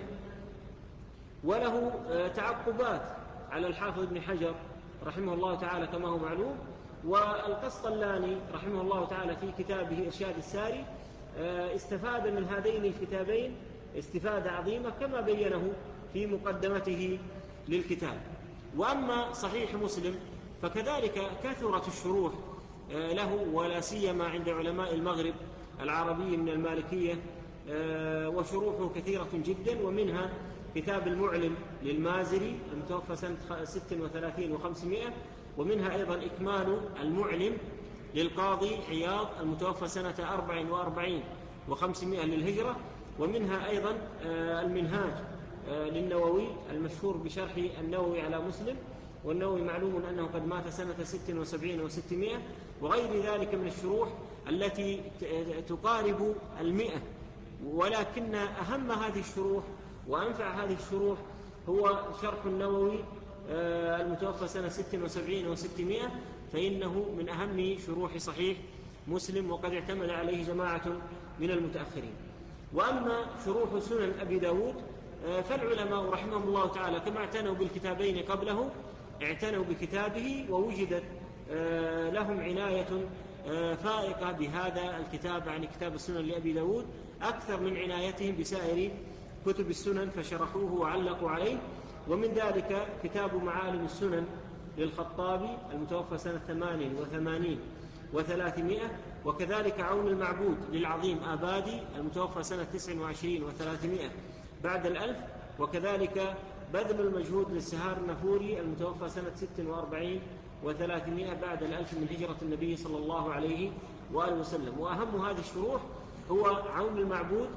[SPEAKER 1] وله تعقبات على الحافظ بن حجر رحمه الله تعالى كما هو معلوم. والقسطلاني رحمه الله تعالى في كتابه إرشاد الساري استفاد من هذين الكتابين استفادة عظيمة كما بينه في مقدمته للكتاب. وأما صحيح مسلم فكذلك كثرت الشروح له، ولا سيما عند علماء المغرب العربي من المالكية، وشروحه كثيرة جدا، ومنها كتاب المعلم للمازري المتوفى سنة 36 و500، ومنها أيضا إكمال المعلم للقاضي عياض المتوفى سنة 44 و500 للهجرة، ومنها أيضا المنهاج للنووي المشهور بشرح النووي على مسلم، والنووي معلوم أنه قد مات سنة 76 و600، وغير ذلك من الشروح التي تقارب 100. ولكن أهم هذه الشروح وأنفع هذه الشروح هو شرح النووي المتوفى سنة 76 و600، فإنه من أهم شروح صحيح مسلم، وقد اعتمد عليه جماعة من المتأخرين. وأما شروح سنن أبي داود فالعلماء رحمهم الله تعالى كما اعتنوا بالكتابين قبله اعتنوا بكتابه، ووجدت لهم عناية فائقة بهذا الكتاب عن كتاب السنن لأبي داود أكثر من عنايتهم بسائر كتب السنن، فشرحوه وعلقوا عليه. ومن ذلك كتاب معالم السنن للخطابي المتوفى سنة 88 و300، وكذلك عون المعبود للعظيم آبادي المتوفى سنة 29 و300 بعد 1000، وكذلك بذل المجهود للسهار النفوري المتوفى سنة 46 و300 بعد 1000 من هجرة النبي صلى الله عليه وآله وسلم. وأهم هذه الشروح هو عون المعبود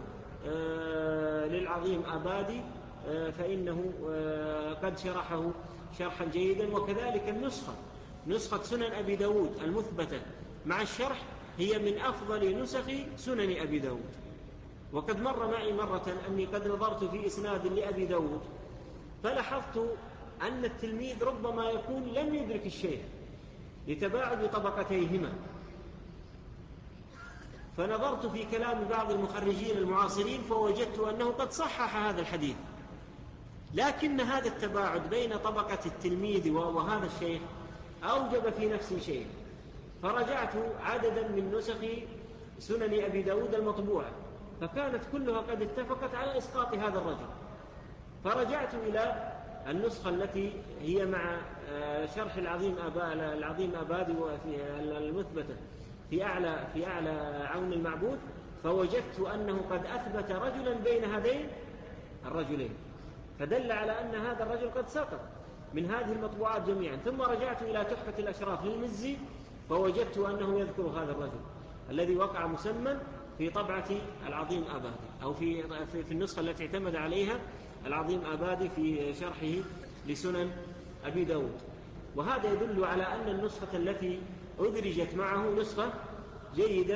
[SPEAKER 1] للعظيم آبادي، فإنه قد شرحه شرحا جيدا. وكذلك نسخة سنن أبي داود المثبتة مع الشرح هي من أفضل نسخ سنن أبي داود. وقد مر معي مرة أني قد نظرت في إسناد لأبي داود فلاحظت أن التلميذ ربما يكون لم يدرك الشيخ لتباعد طبقتيهما، فنظرت في كلام بعض المخرجين المعاصرين فوجدت أنه قد صحح هذا الحديث، لكن هذا التباعد بين طبقة التلميذ وهذا الشيخ أوجب في نفسي شيء، فرجعت عددا من نسخ سنن أبي داود المطبوعة فكانت كلها قد اتفقت على إسقاط هذا الرجل، فرجعت إلى النسخة التي هي مع شرح العظيم أبادي المثبتة في أعلى عون المعبود، فوجدت أنه قد أثبت رجلا بين هذين الرجلين، فدل على أن هذا الرجل قد سقط من هذه المطبوعات جميعا. ثم رجعت إلى تحفة الأشراف للمزي فوجدت أنه يذكر هذا الرجل الذي وقع مسمى في طبعة العظيم آبادي، أو في النسخة التي اعتمد عليها العظيم آبادي في شرحه لسنن أبي داود. وهذا يدل على أن النسخة التي أدرجت معه نسخة جيدة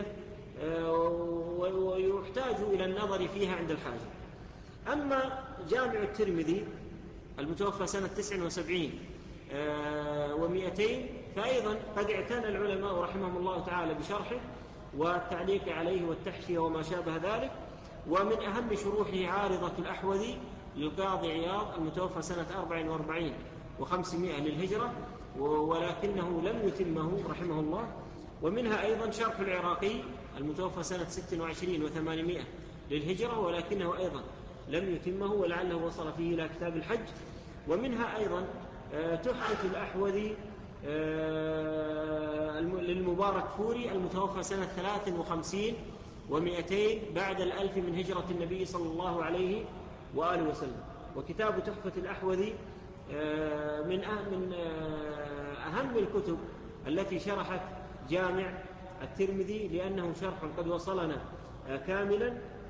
[SPEAKER 1] ويحتاج إلى النظر فيها عند الحاجة. أما جامع الترمذي المتوفى سنة 79 و200 فأيضا قد اعتنى العلماء رحمهم الله تعالى بشرحه والتعليق عليه والتحشية وما شابه ذلك. ومن أهم شروحه عارضة الأحوذي للقاضي عياض المتوفى سنة 44 و500 للهجرة، ولكنه لم يتمه رحمه الله. ومنها أيضا شرح العراقي المتوفى سنة 26 و800 للهجرة، ولكنه أيضا لم يتمه ولعله وصل فيه إلى كتاب الحج. ومنها أيضا تحفة الأحوذي للمبارك فوري المتوفى سنة 53 و200 بعد 1000 من هجرة النبي صلى الله عليه وآله وسلم. وكتاب تحفة الأحوذي من أهم الكتب التي شرحت جامع الترمذي، لأنه شرح قد وصلنا كاملا،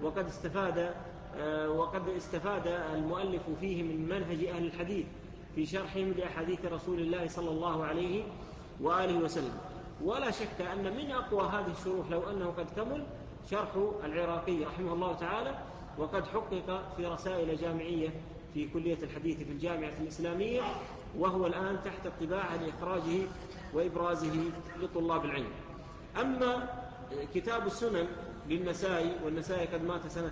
[SPEAKER 1] وقد استفاد المؤلف فيه من منهج أهل الحديث في شرحهم لأحاديث رسول الله صلى الله عليه وآله وسلم. ولا شك أن من أقوى هذه الشروح لو أنه قد كمل شرح العراقي رحمه الله تعالى، وقد حقق في رسائل جامعية في كلية الحديث في الجامعة الإسلامية، وهو الآن تحت الطباعة لإخراجه وإبرازه لطلاب العلم. أما كتاب السنن للنسائي، والنسائي قد مات سنة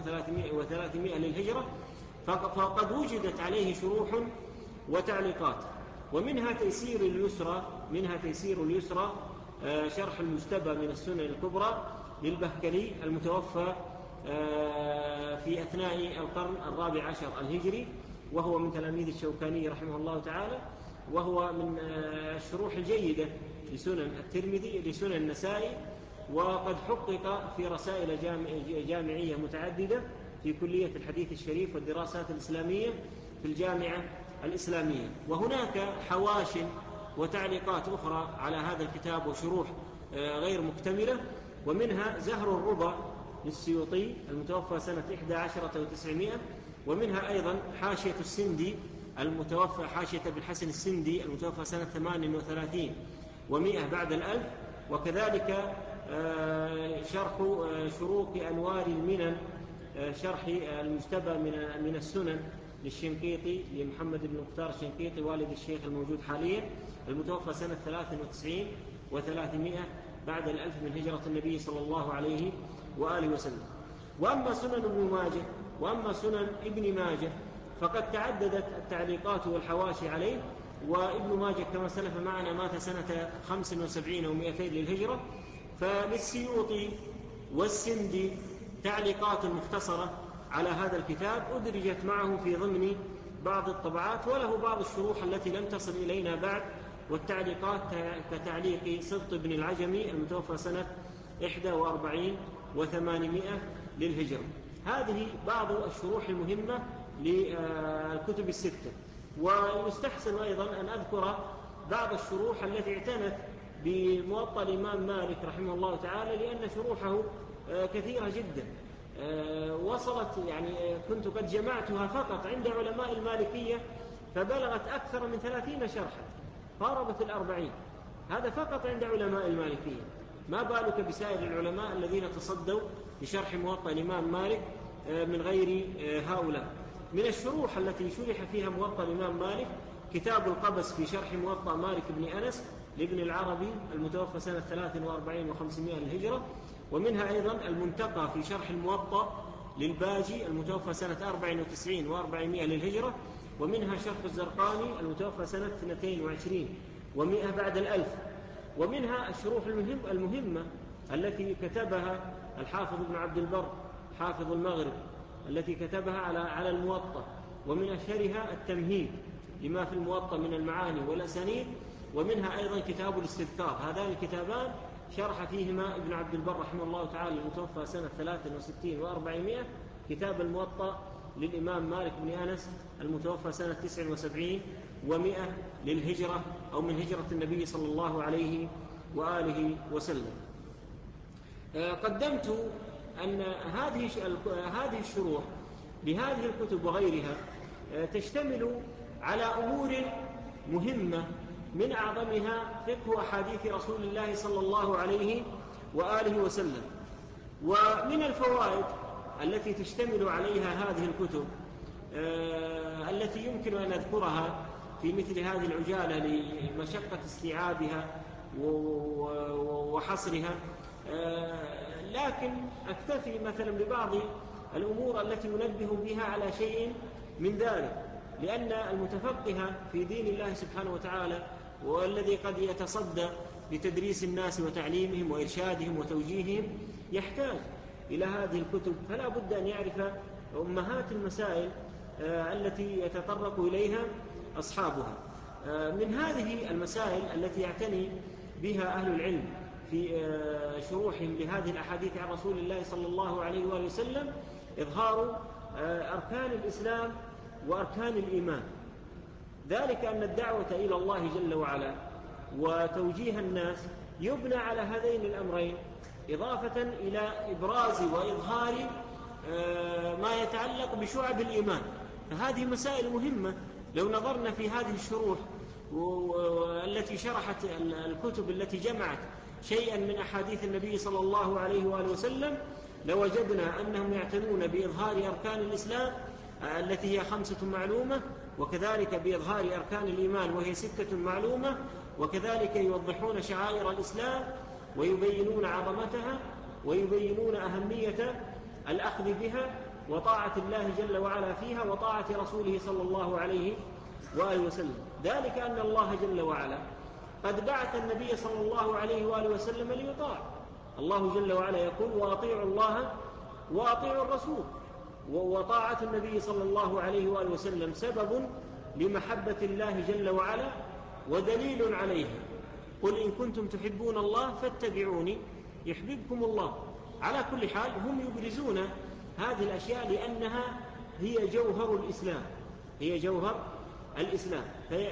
[SPEAKER 1] 300 للهجرة، فقد وجدت عليه شروح وتعليقات، ومنها تيسير اليسرى شرح المجتبى من السنن الكبرى للبهكلي المتوفى في أثناء القرن 14 الهجري، وهو من تلاميذ الشوكاني رحمه الله تعالى، وهو من الشروح الجيدة لسنن الترمذي لسنن النسائي، وقد حقق في رسائل جامعية متعددة في كلية الحديث الشريف والدراسات الإسلامية في الجامعة الإسلامية. وهناك حواش وتعليقات أخرى على هذا الكتاب وشروح غير مكتملة، ومنها زهر الرضا للسيوطي المتوفى سنة 11 و900، ومنها أيضا حاشية السندي المتوفى حاشية بالحسن السندي المتوفى سنة 38 و100 بعد 1000، وكذلك شرح شروق أنوار المنن شرح المجتبى من السنن للشنقيطي لمحمد بن مختار الشنقيطي والد الشيخ الموجود حاليا المتوفى سنة 93 و300 بعد 1000 من هجرة النبي صلى الله عليه وآله وسلم. وأما سنن ابن ماجه فقد تعددت التعليقات والحواشي عليه، وابن ماجه كما سلف معنا مات سنة 75 و200 للهجرة، فللسيوطي والسندي تعليقات مختصرة على هذا الكتاب أدرجت معه في ضمن بعض الطبعات، وله بعض الشروح التي لم تصل إلينا بعد، والتعليقات كتعليق سبط بن العجمي المتوفى سنة 41 و800 للهجرة. هذه بعض الشروح المهمة للكتب الستة. ويستحسن أيضا أن أذكر بعض الشروح التي اعتنت بموطأ الإمام مالك رحمه الله تعالى، لأن شروحه كثيرة جدا وصلت، يعني كنت قد جمعتها فقط عند علماء المالكية فبلغت أكثر من 30 شرحا، قاربت 40. هذا فقط عند علماء المالكية، ما بالك بسائر العلماء الذين تصدوا لشرح موطأ الإمام مالك من غير هؤلاء. من الشروح التي شرح فيها موطأ الإمام مالك كتاب القبس في شرح موطأ مالك بن أنس لابن العربي المتوفى سنة 43 و500 للهجرة، ومنها أيضا المنتقى في شرح الموطأ للباجي المتوفى سنة 94 و400 للهجرة، ومنها شرح الزرقاني المتوفى سنة 22 و100 بعد 1000. ومنها الشروح المهمة التي كتبها الحافظ ابن عبد البر حافظ المغرب التي كتبها على الموطأ، ومن أشهرها التمهيد لما في الموطأ من المعاني والأسانيد، ومنها أيضا كتاب الاستذكار. هذان الكتابان شرح فيهما ابن عبد البر رحمه الله تعالى المتوفى سنة 63 و400 كتاب الموطأ للإمام مالك بن أنس المتوفى سنة 79 و100 للهجرة أو من هجرة النبي صلى الله عليه وآله وسلم. قدمت أن هذه الشروح لهذه الكتب وغيرها تشتمل على أمور مهمة، من أعظمها فقه أحاديث رسول الله صلى الله عليه وآله وسلم. ومن الفوائد التي تشتمل عليها هذه الكتب التي يمكن أن أذكرها في مثل هذه العجالة لمشقة استيعابها وحصرها، لكن أكتفي مثلا ببعض الأمور التي ينبه بها على شيء من ذلك، لأن المتفقه في دين الله سبحانه وتعالى والذي قد يتصدى لتدريس الناس وتعليمهم وإرشادهم وتوجيههم يحتاج إلى هذه الكتب، فلا بد أن يعرف أمهات المسائل التي يتطرق إليها أصحابها. من هذه المسائل التي يعتني بها أهل العلم في شروحهم لهذه الأحاديث عن رسول الله صلى الله عليه وآله وسلم إظهار أركان الإسلام وأركان الإيمان. ذلك أن الدعوة إلى الله جل وعلا وتوجيه الناس يبنى على هذين الأمرين، إضافة إلى إبراز وإظهار ما يتعلق بشعب الإيمان. فهذه مسائل مهمة. لو نظرنا في هذه الشروح التي شرحت الكتب التي جمعت شيئا من أحاديث النبي صلى الله عليه وآله وسلم لوجدنا أنهم يعتنون بإظهار أركان الإسلام التي هي 5 معلومة، وكذلك بإظهار أركان الإيمان وهي 6 معلومة، وكذلك يوضحون شعائر الإسلام ويبينون عظمتها ويبينون أهمية الأخذ بها وطاعة الله جل وعلا فيها وطاعة رسوله صلى الله عليه وآله وسلم. ذلك أن الله جل وعلا قد بعث النبي صلى الله عليه وآله وسلم ليطاع. الله جل وعلا يقول: وأطيعوا الله وأطيعوا الرسول. وطاعة النبي صلى الله عليه وآله وسلم سبب لمحبة الله جل وعلا ودليل عليها. قل إن كنتم تحبون الله فاتبعوني يحببكم الله. على كل حال هم يبرزون هذه الأشياء لأنها هي جوهر الإسلام، هي جوهر الإسلام،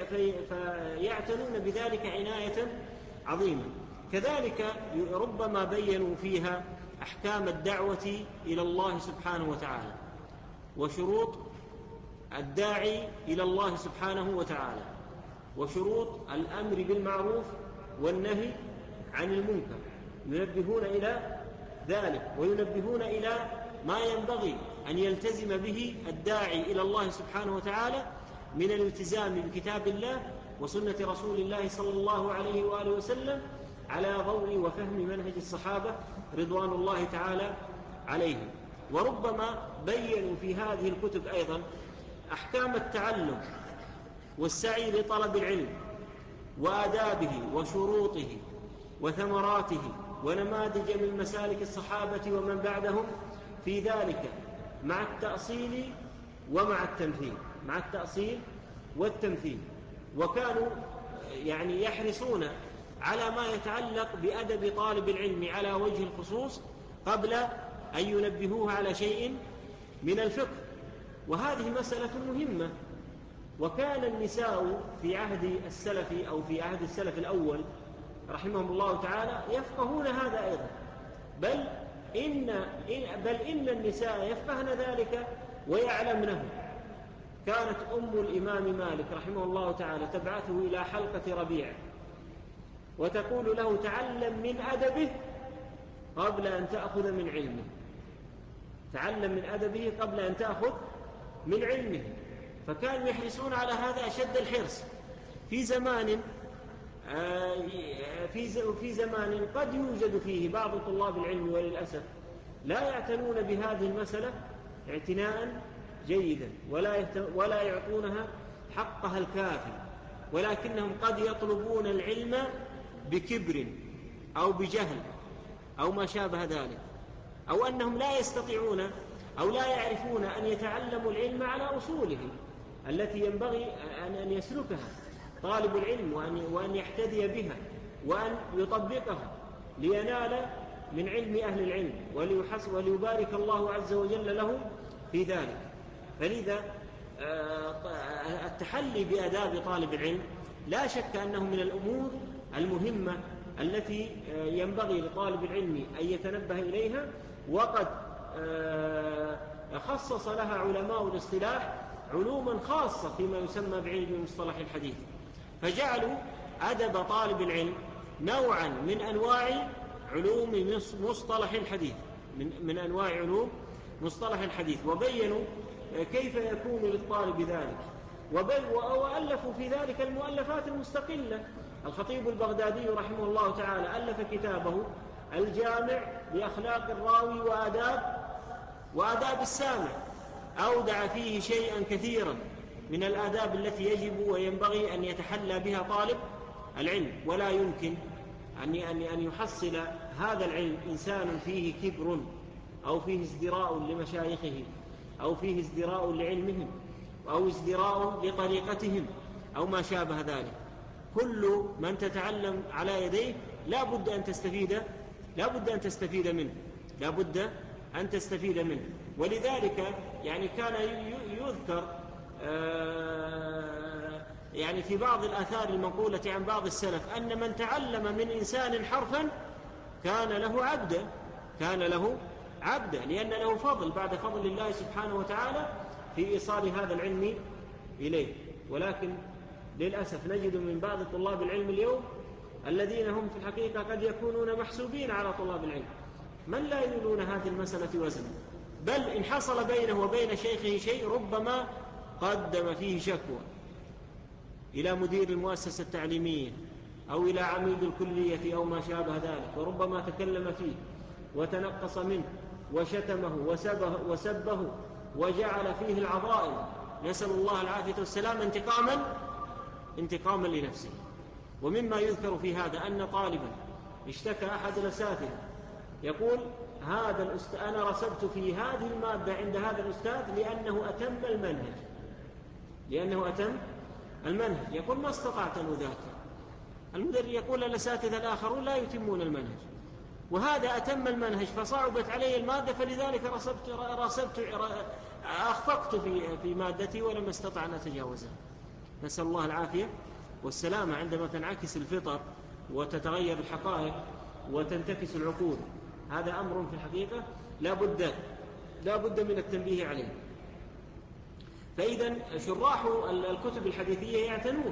[SPEAKER 1] فيعتنون بذلك عناية عظيمة. كذلك ربما بينوا فيها أحكام الدعوة إلى الله سبحانه وتعالى وشروط الداعي إلى الله سبحانه وتعالى وشروط الأمر بالمعروف والنهي عن المنكر، ينبهون إلى ذلك وينبهون إلى ما ينبغي أن يلتزم به الداعي إلى الله سبحانه وتعالى من الالتزام بكتاب الله وسنة رسول الله صلى الله عليه وآله وسلم على ضوء وفهم منهج الصحابة رضوان الله تعالى عليهم. وربما بينوا في هذه الكتب أيضا أحكام التعلم والسعي لطلب العلم وآدابه وشروطه وثمراته ونماذج من مسالك الصحابة ومن بعدهم في ذلك مع التأصيل ومع التمثيل، مع التأصيل والتمثيل. وكانوا يحرصون على ما يتعلق بأدب طالب العلم على وجه الخصوص قبل أن ينبهوه على شيء من الفقه، وهذه مسألة مهمة. وكان النساء في عهد السلف أو في عهد السلف الأول رحمهم الله تعالى يفقهون هذا أيضا، بل إن النساء يفقهن ذلك ويعلمنه. كانت أم الإمام مالك رحمه الله تعالى تبعثه إلى حلقة ربيع وتقول له: تعلم من أدبه قبل أن تأخذ من علمه، تعلم من أدبه قبل أن تأخذ من علمه. فكانوا يحرصون على هذا أشد الحرص في زمان قد يوجد فيه بعض طلاب العلم وللأسف لا يعتنون بهذه المسألة اعتناء جيدا ولا يعطونها حقها الكافي، ولكنهم قد يطلبون العلم بكبر أو بجهل أو ما شابه ذلك، أو أنهم لا يستطيعون أو لا يعرفون أن يتعلموا العلم على أصوله التي ينبغي أن يسلكها طالب العلم وأن يحتذي بها وأن يطبقها لينال من علم أهل العلم وليبارك الله عز وجل له في ذلك. فلذا التحلي بآداب طالب العلم لا شك أنه من الأمور المهمة التي ينبغي لطالب العلم أن يتنبه إليها، وقد خصص لها علماء الاصطلاح علوما خاصة فيما يسمى بعلم مصطلح الحديث، فجعلوا أدب طالب العلم نوعا من أنواع علوم مصطلح الحديث، من أنواع علوم مصطلح الحديث، وبينوا كيف يكون للطالب ذلك، وألفوا في ذلك المؤلفات المستقلة. الخطيب البغدادي رحمه الله تعالى ألف كتابه الجامع لأخلاق الراوي وآداب السامع، أودع فيه شيئا كثيرا من الآداب التي يجب وينبغي أن يتحلى بها طالب العلم. ولا يمكن أن يحصل هذا العلم إنسان فيه كبر أو فيه ازدراء لمشايخه أو فيه ازدراء لعلمهم أو ازدراء لطريقتهم أو ما شابه ذلك. كل من تتعلم على يديه لا بد أن تستفيد منه. ولذلك يعني كان يذكر يعني في بعض الآثار المنقولة عن بعض السلف أن من تعلم من إنسان حرفا كان له عبدا، لأن له فضل بعد فضل الله سبحانه وتعالى في إيصال هذا العلم إليه. ولكن للأسف نجد من بعض طلاب العلم اليوم الذين هم في الحقيقة قد يكونون محسوبين على طلاب العلم، من لا يولون هذه المسألة وزنا، بل إن حصل بينه وبين شيخه شيء ربما قدم فيه شكوى إلى مدير المؤسسة التعليمية أو إلى عميد الكلية أو ما شابه ذلك، وربما تكلم فيه وتنقص منه وشتمه وسبه وجعل فيه العظائم، نسأل الله العافية والسلام، انتقاما لنفسه. ومما يذكر في هذا أن طالبا اشتكى أحد الأساتذة يقول أنا رسبت في هذه المادة عند هذا الأستاذ لأنه أتم المنهج. يقول ما استطعت أن أذاكر. المدرس يقول الأساتذة الآخرون لا يتمون المنهج، وهذا أتم المنهج فصعبت علي المادة، فلذلك أخفقت في مادتي ولم أستطع أن أتجاوزها. نسأل الله العافية والسلامة. عندما تنعكس الفطر وتتغير الحقائق وتنتكس العقول، هذا أمر في الحقيقة لا بد من التنبيه عليه. فإذا شراح الكتب الحديثية يعتنون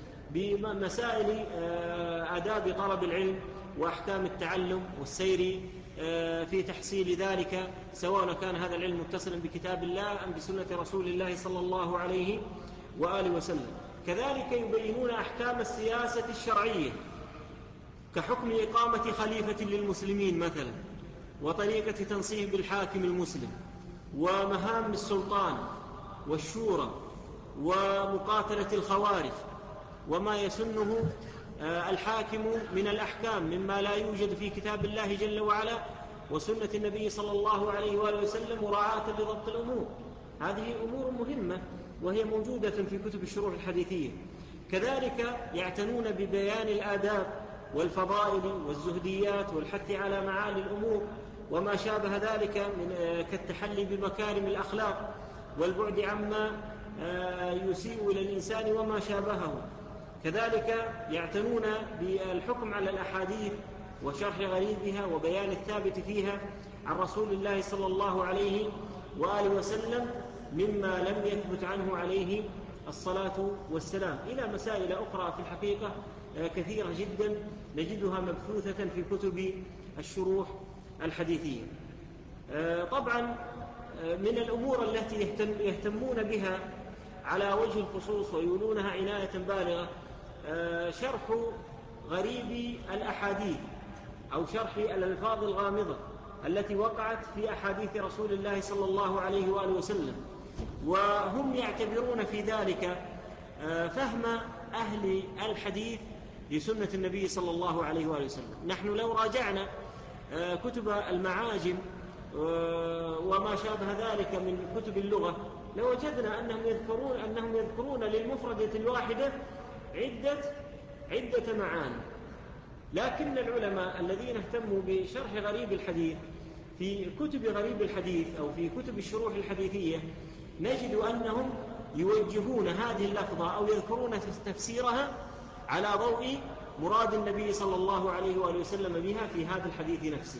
[SPEAKER 1] بمسائل آداب طلب العلم وأحكام التعلم والسير في تحصيل ذلك، سواء كان هذا العلم متصلا بكتاب الله أم بسنة رسول الله صلى الله عليه وآله وسلم. كذلك يبينون أحكام السياسة الشرعية كحكم إقامة خليفة للمسلمين مثلا، وطريقة تنصيب الحاكم المسلم، ومهام السلطان والشورى، ومقاتلة الخوارج، وما يسنه الحاكم من الأحكام مما لا يوجد في كتاب الله جل وعلا وسنة النبي صلى الله عليه وآله وسلم، مراعاة لضبط الأمور. هذه أمور مهمة وهي موجودة في كتب الشروح الحديثية. كذلك يعتنون ببيان الآداب والفضائل والزهديات والحث على معالي الأمور وما شابه ذلك من كالتحلي بمكارم الأخلاق والبعد عما يسيء إلى الإنسان وما شابهه. كذلك يعتنون بالحكم على الأحاديث وشرح غريبها وبيان الثابت فيها عن رسول الله صلى الله عليه وآله وسلم مما لم يثبت عنه عليه الصلاة والسلام، إلى مسائل أخرى في الحقيقة كثيرة جدا نجدها مبثوثة في كتب الشروح الحديثية. طبعا من الأمور التي يهتمون بها على وجه الخصوص ويولونها عناية بالغة شرح غريب الأحاديث أو شرح الألفاظ الغامضة التي وقعت في أحاديث رسول الله صلى الله عليه وآله وسلم، وهم يعتبرون في ذلك فهم أهل الحديث لسنة النبي صلى الله عليه وآله وسلم. نحن لو راجعنا كتب المعاجم وما شابه ذلك من كتب اللغة لوجدنا أنهم يذكرون للمفردة الواحدة عدة معاني، لكن العلماء الذين اهتموا بشرح غريب الحديث في كتب غريب الحديث أو في كتب الشروح الحديثية نجد أنهم يوجهون هذه اللفظة أو يذكرون تفسيرها على ضوء مراد النبي صلى الله عليه وآله وسلم بها في هذا الحديث نفسه.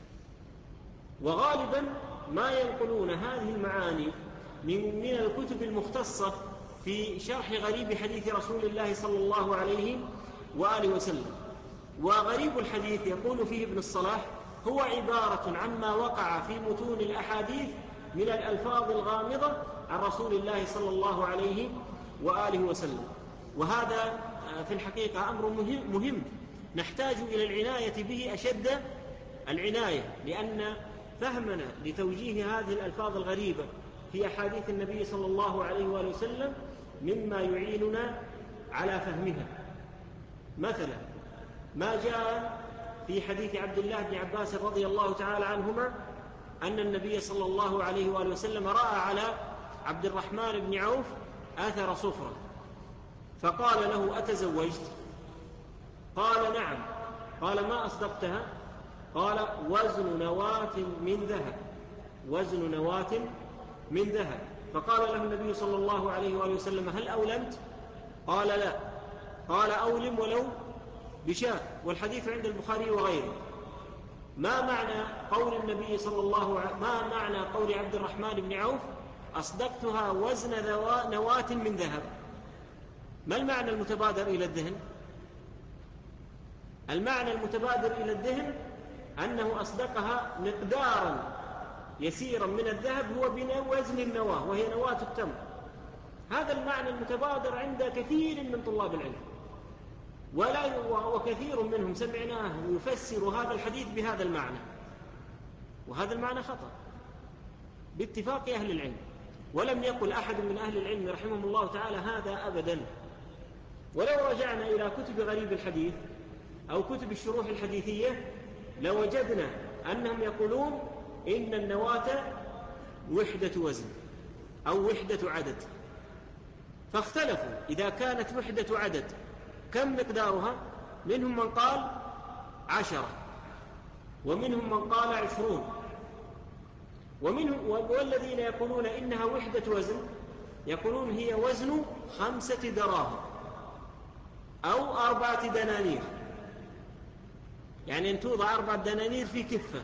[SPEAKER 1] وغالبا ما ينقلون هذه المعاني من الكتب المختصة في شرح غريب حديث رسول الله صلى الله عليه وآله وسلم. وغريب الحديث يقول فيه ابن الصلاح هو عبارة عما وقع في متون الأحاديث من الألفاظ الغامضة عن رسول الله صلى الله عليه وآله وسلم. وهذا في الحقيقة أمر مهم نحتاج إلى العناية به أشد العناية، لأن فهمنا لتوجيه هذه الألفاظ الغريبة في أحاديث النبي صلى الله عليه وآله وسلم مما يعيننا على فهمها. مثلا ما جاء في حديث عبد الله بن عباس رضي الله تعالى عنهما أن النبي صلى الله عليه وآله وسلم رأى على عبد الرحمن بن عوف آثر صفرة، فقال له: أتزوجت؟ قال: نعم. قال: ما أصدقتها؟ قال: وزن نواة من ذهب، وزن نواة من ذهب. فقال له النبي صلى الله عليه وآله وسلم: هل أولمت؟ قال: لا. قال: أولم ولو بشاة. والحديث عند البخاري وغيره. ما معنى قول النبي ما معنى قول عبد الرحمن بن عوف: أصدقتها وزن نواة من ذهب؟ ما المعنى المتبادر إلى الذهن؟ المعنى المتبادر إلى الذهن أنه أصدقها مقدارا يسيرا من الذهب هو بوزن النواة، وهي نواة التمر. هذا المعنى المتبادر عند كثير من طلاب العلم، وكثير منهم سمعناه يفسر هذا الحديث بهذا المعنى، وهذا المعنى خطأ باتفاق أهل العلم. ولم يقل أحد من أهل العلم رحمه الله تعالى هذا أبدا. ولو رجعنا إلى كتب غريب الحديث أو كتب الشروح الحديثية لوجدنا أنهم يقولون إن النواة وحدة وزن أو وحدة عدد، فاختلفوا إذا كانت وحدة عدد كم مقدارها؟ منهم من قال 10، ومنهم من قال 20، والذين يقولون إنها وحدة وزن يقولون هي وزن 5 دراهم أو 4 دنانير، يعني أن توضع 4 دنانير في كفة،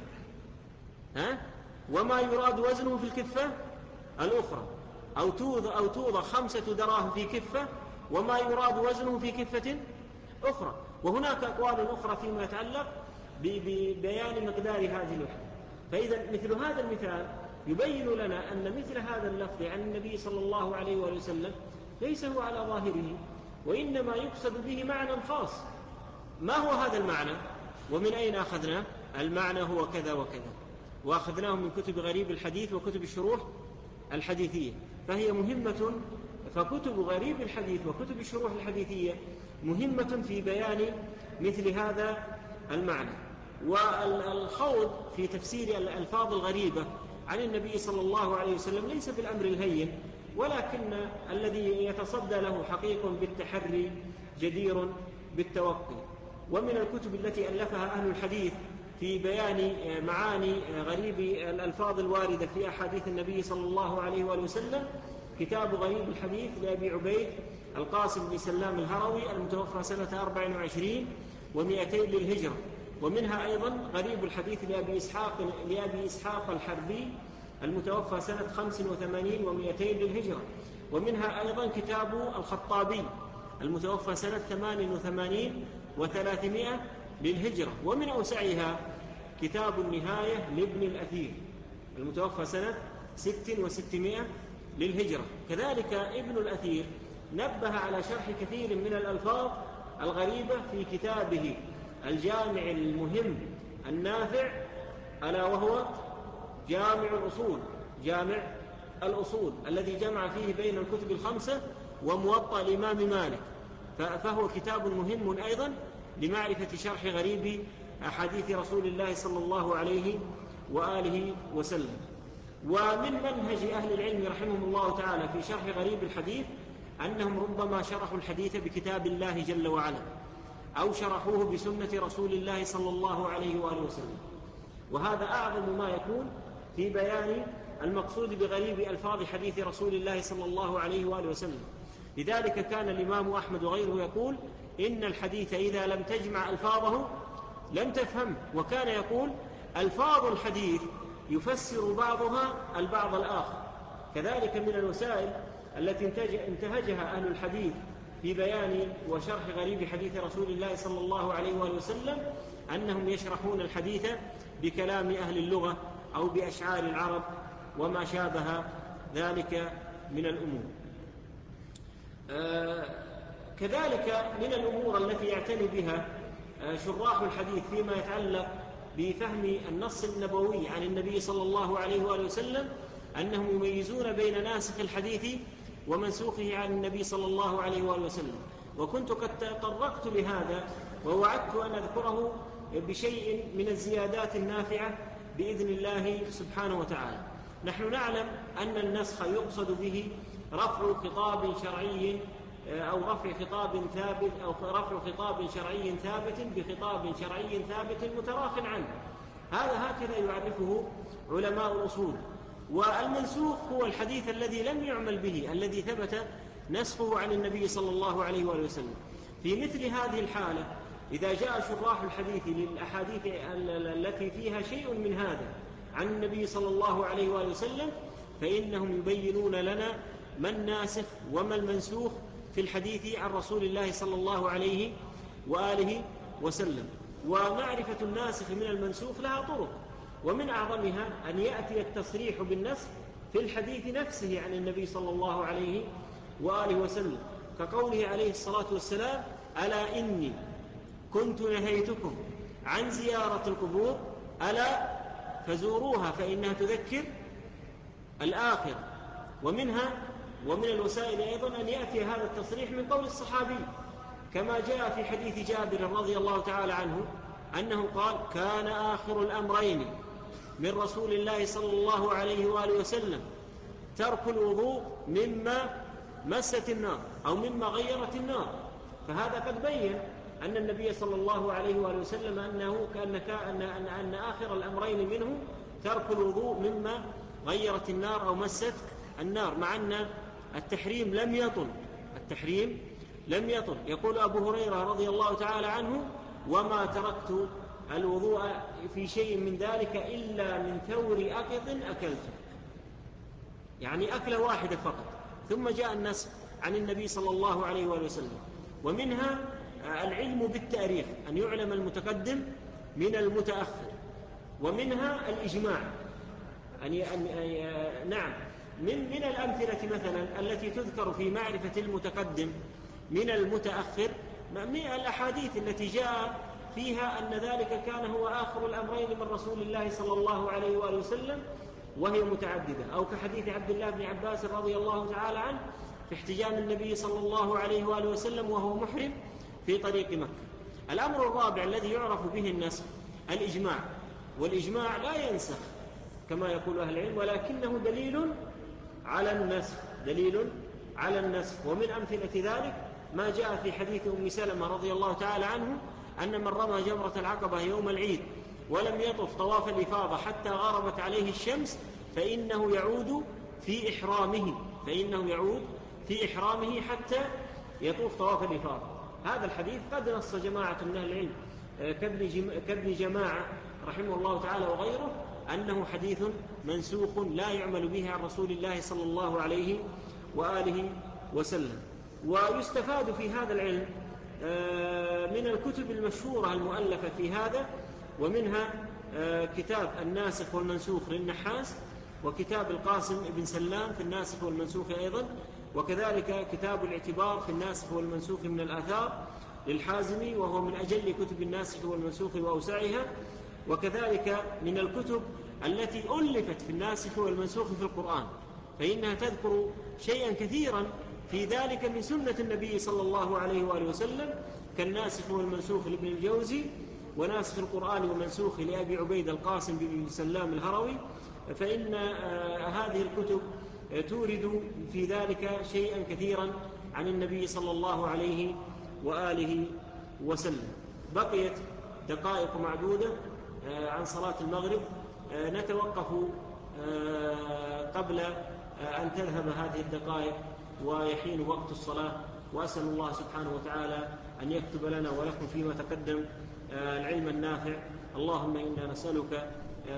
[SPEAKER 1] وما يراد وزنه في الكفة الأخرى، أو توضع 5 دراهم في كفة وما يراد وزنه في كفة أخرى. وهناك أقوال أخرى فيما يتعلق ببيان مقدار هذه الوحدة. فإذا مثل هذا المثال يبين لنا أن مثل هذا اللفظ عن النبي صلى الله عليه وسلم ليس هو على ظاهره، وإنما يقصد به معنى خاص. ما هو هذا المعنى ومن أين أخذناه؟ المعنى هو كذا وكذا، وأخذناه من كتب غريب الحديث وكتب الشروح الحديثية، فهي مهمة. فكتب غريب الحديث وكتب الشروح الحديثية مهمة في بيان مثل هذا المعنى. والخوض في تفسير الألفاظ الغريبة عن النبي صلى الله عليه وسلم ليس بالأمر الهين، ولكن الذي يتصدى له حقيق بالتحري جدير بالتوقي. ومن الكتب التي ألفها أهل الحديث في بيان معاني غريب الألفاظ الواردة في أحاديث النبي صلى الله عليه وآله وسلم كتاب غريب الحديث لأبي عبيد القاسم بن سلام الهروي المتوفى سنة 24 و200 للهجرة. ومنها أيضا غريب الحديث لأبي إسحاق الحربي المتوفى سنة 85 و200 للهجرة. ومنها أيضا كتاب الخطابي المتوفى سنة 88 و300 للهجرة. ومن أوسعها كتاب النهاية لابن الأثير المتوفى سنة 6 و600 للهجرة. كذلك ابن الأثير نبه على شرح كثير من الألفاظ الغريبة في كتابه الجامع المهم النافع، ألا وهو جامع الأصول الذي جمع فيه بين الكتب الخمسة وموطأ الإمام مالك، فهو كتاب مهم أيضا لمعرفة شرح غريب أحاديث رسول الله صلى الله عليه وآله وسلم. ومن منهج أهل العلم رحمهم الله تعالى في شرح غريب الحديث أنهم ربما شرحوا الحديث بكتاب الله جل وعلا أو شرحوه بسنة رسول الله صلى الله عليه وآله وسلم، وهذا أعظم ما يكون في بيان المقصود بغريب ألفاظ حديث رسول الله صلى الله عليه وآله وسلم. لذلك كان الإمام أحمد وغيره يقول إن الحديث إذا لم تجمع ألفاظه لم تفهم، وكان يقول ألفاظ الحديث يفسر بعضها البعض الآخر. كذلك من الوسائل التي انتهجها أهل الحديث في بيان وشرح غريب حديث رسول الله صلى الله عليه وآله وسلم أنهم يشرحون الحديث بكلام أهل اللغة أو بأشعار العرب وما شابه ذلك من الأمور. كذلك من الأمور التي يعتني بها شراح الحديث فيما يتعلق بفهم النص النبوي عن النبي صلى الله عليه وآله وسلم أنهم يميزون بين ناسخ الحديث ومنسوخه عن النبي صلى الله عليه وآله وسلم. وكنت قد تطرقت لهذا ووعدت أن أذكره بشيء من الزيادات النافعة بإذن الله سبحانه وتعالى. نحن نعلم أن النسخ يقصد به رفع خطاب شرعي أو رفع خطاب ثابت أو رفع خطاب شرعي ثابت بخطاب شرعي ثابت متراخ عنه. هذا هكذا يعرفه علماء الأصول. والمنسوخ هو الحديث الذي لم يعمل به، الذي ثبت نسخه عن النبي صلى الله عليه وآله وسلم. في مثل هذه الحالة إذا جاء شراح الحديث للأحاديث التي فيها شيء من هذا عن النبي صلى الله عليه وآله وسلم فإنهم يبينون لنا ما الناسخ وما المنسوخ في الحديث عن رسول الله صلى الله عليه وآله وسلم. ومعرفة الناسخ من المنسوخ لها طرق، ومن أعظمها أن يأتي التصريح بالنسخ في الحديث نفسه عن النبي صلى الله عليه وآله وسلم، كقوله عليه الصلاة والسلام: ألا إني كنت نهيتكم عن زيارة القبور ألا فزوروها فإنها تذكر الآخرة. ومن الوسائل أيضا أن يأتي هذا التصريح من قول الصحابي، كما جاء في حديث جابر رضي الله تعالى عنه أنه قال: كان آخر الأمرين من رسول الله صلى الله عليه وآله وسلم ترك الوضوء مما مست النار أو مما غيرت النار. فهذا قد بين أن النبي صلى الله عليه وآله وسلم أن آخر الأمرين منه ترك الوضوء مما غيرت النار أو مست النار، مع أن التحريم لم يطل. يقول أبو هريرة رضي الله تعالى عنه: وما تركت الوضوء في شيء من ذلك إلا من ثور أقط أكلته، يعني أكلة واحدة فقط. ثم جاء النسخ عن النبي صلى الله عليه وآله وسلم. ومنها العلم بالتاريخ، أن يعلم المتقدم من المتأخر. ومنها الإجماع، نعم، من الأمثلة مثلا التي تذكر في معرفة المتقدم من المتأخر من الأحاديث التي جاء فيها أن ذلك كان هو آخر الأمرين من رسول الله صلى الله عليه وآله وسلم، وهي متعددة، أو كحديث عبد الله بن عباس رضي الله تعالى عنه في احتجام النبي صلى الله عليه وآله وسلم وهو محرم في طريق مكة. الأمر الرابع الذي يعرف به النسخ الإجماع، والإجماع لا ينسخ كما يقول أهل العلم، ولكنه دليل على النسخ. ومن أمثلة ذلك ما جاء في حديث أم سلمة رضي الله تعالى عنه أن من رمى جمرة العقبة يوم العيد ولم يطف طواف الإفاضة حتى غربت عليه الشمس فإنه يعود في إحرامه حتى يطوف طواف الإفاضة. هذا الحديث قد نص جماعة من أهل العلم كابن جماعة رحمه الله تعالى وغيره أنه حديث منسوخ لا يعمل به عن رسول الله صلى الله عليه وآله وسلم. ويستفاد في هذا العلم من الكتب المشهورة المؤلفة في هذا، ومنها كتاب الناسخ والمنسوخ للنحاس، وكتاب القاسم بن سلام في الناسخ والمنسوخ أيضا، وكذلك كتاب الاعتبار في الناسخ والمنسوخ من الآثار للحازمي، وهو من أجل كتب الناسخ والمنسوخ وأوسعها. وكذلك من الكتب التي ألفت في الناسخ والمنسوخ في القرآن، فإنها تذكر شيئا كثيرا في ذلك من سنة النبي صلى الله عليه وآله وسلم، كالناسخ والمنسوخ لابن الجوزي، وناسخ القرآن ومنسوخ لأبي عبيد القاسم بن سلام الهروي. فإن هذه الكتب تورد في ذلك شيئا كثيرا عن النبي صلى الله عليه وآله وسلم. بقيت دقائق معدودة عن صلاة المغرب، نتوقف قبل أن تذهب هذه الدقائق ويحين وقت الصلاة، وأسأل الله سبحانه وتعالى أن يكتب لنا ولكم فيما تقدم العلم النافع. اللهم إنا نسألك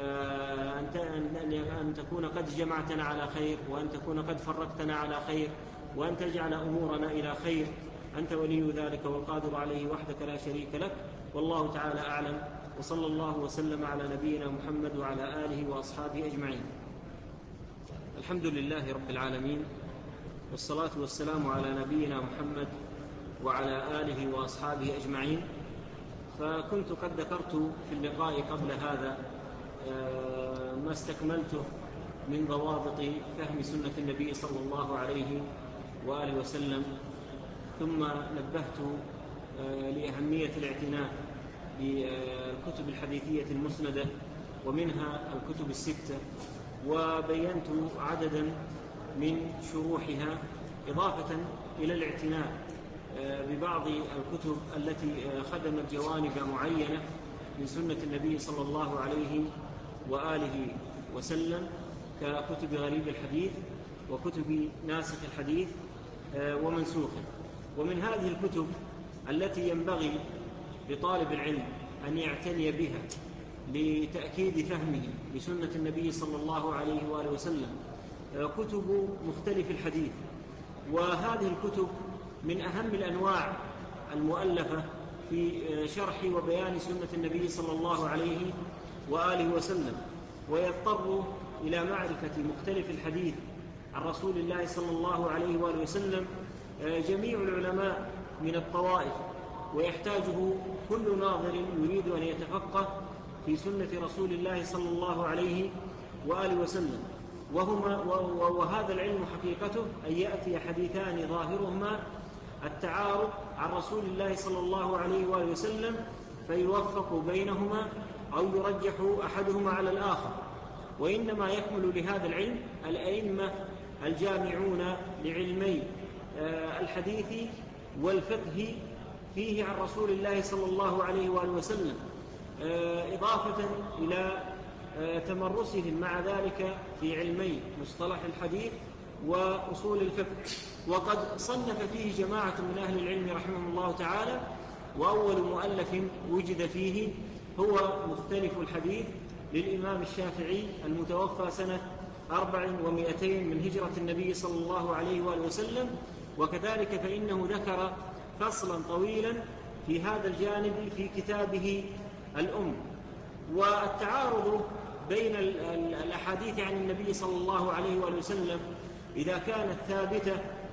[SPEAKER 1] أن تكون قد جمعتنا على خير، وأن تكون قد فرقتنا على خير، وأن تجعل أمورنا إلى خير. أنت ولي ذلك والقادر عليه وحدك لا شريك لك. والله تعالى أعلم، وصلى الله وسلم على نبينا محمد وعلى آله وأصحابه أجمعين. الحمد لله رب العالمين، والصلاة والسلام على نبينا محمد وعلى آله وأصحابه أجمعين. فكنت قد ذكرت في اللقاء قبل هذا ما استكملته من ضوابط فهم سنة النبي صلى الله عليه وآله وسلم، ثم نبهت لأهمية الاعتناء بالكتب الحديثية المسندة، ومنها الكتب الستة، وبينت عددا من شروحها إضافة إلى الاعتناء ببعض الكتب التي خدمت جوانب معينة من سنة النبي صلى الله عليه وآله وسلم، ككتب غريب الحديث وكتب ناسخ الحديث ومنسوخه. ومن هذه الكتب التي ينبغي لطالب العلم أن يعتني بها لتأكيد فهمه لسنة النبي صلى الله عليه وآله وسلم كتب مختلف الحديث. وهذه الكتب من أهم الأنواع المؤلفة في شرح وبيان سنة النبي صلى الله عليه وآله وسلم، ويضطر إلى معرفة مختلف الحديث عن رسول الله صلى الله عليه وآله وسلم جميع العلماء من الطوائف، ويحتاجه كل ناظر يريد أن يتفقه في سنة رسول الله صلى الله عليه وآله وسلم. وهذا العلم حقيقته أن يأتي حديثان ظاهرهما التعارض عن رسول الله صلى الله عليه وآله وسلم فيوفق بينهما أو يرجح أحدهما على الآخر. وإنما يكمل لهذا العلم الأئمة الجامعون لعلمي الحديث والفقه فيه عن رسول الله صلى الله عليه وآله وسلم، إضافة إلى تمرسهم مع ذلك في علمي مصطلح الحديث وأصول الفقه. وقد صنف فيه جماعة من أهل العلم رحمهم الله تعالى، وأول مؤلف وجد فيه هو مختلف الحديث للإمام الشافعي المتوفى سنة 400 من هجرة النبي صلى الله عليه وآله وسلم. وكذلك فإنه ذكر فصلا طويلا في هذا الجانب في كتابه الأم. والتعارض بين الأحاديث عن النبي صلى الله عليه وآله وسلم إذا كانت ثابتة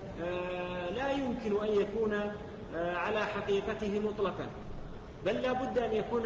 [SPEAKER 1] لا يمكن أن يكون على حقيقته مطلقا، بل لا بد أن يكون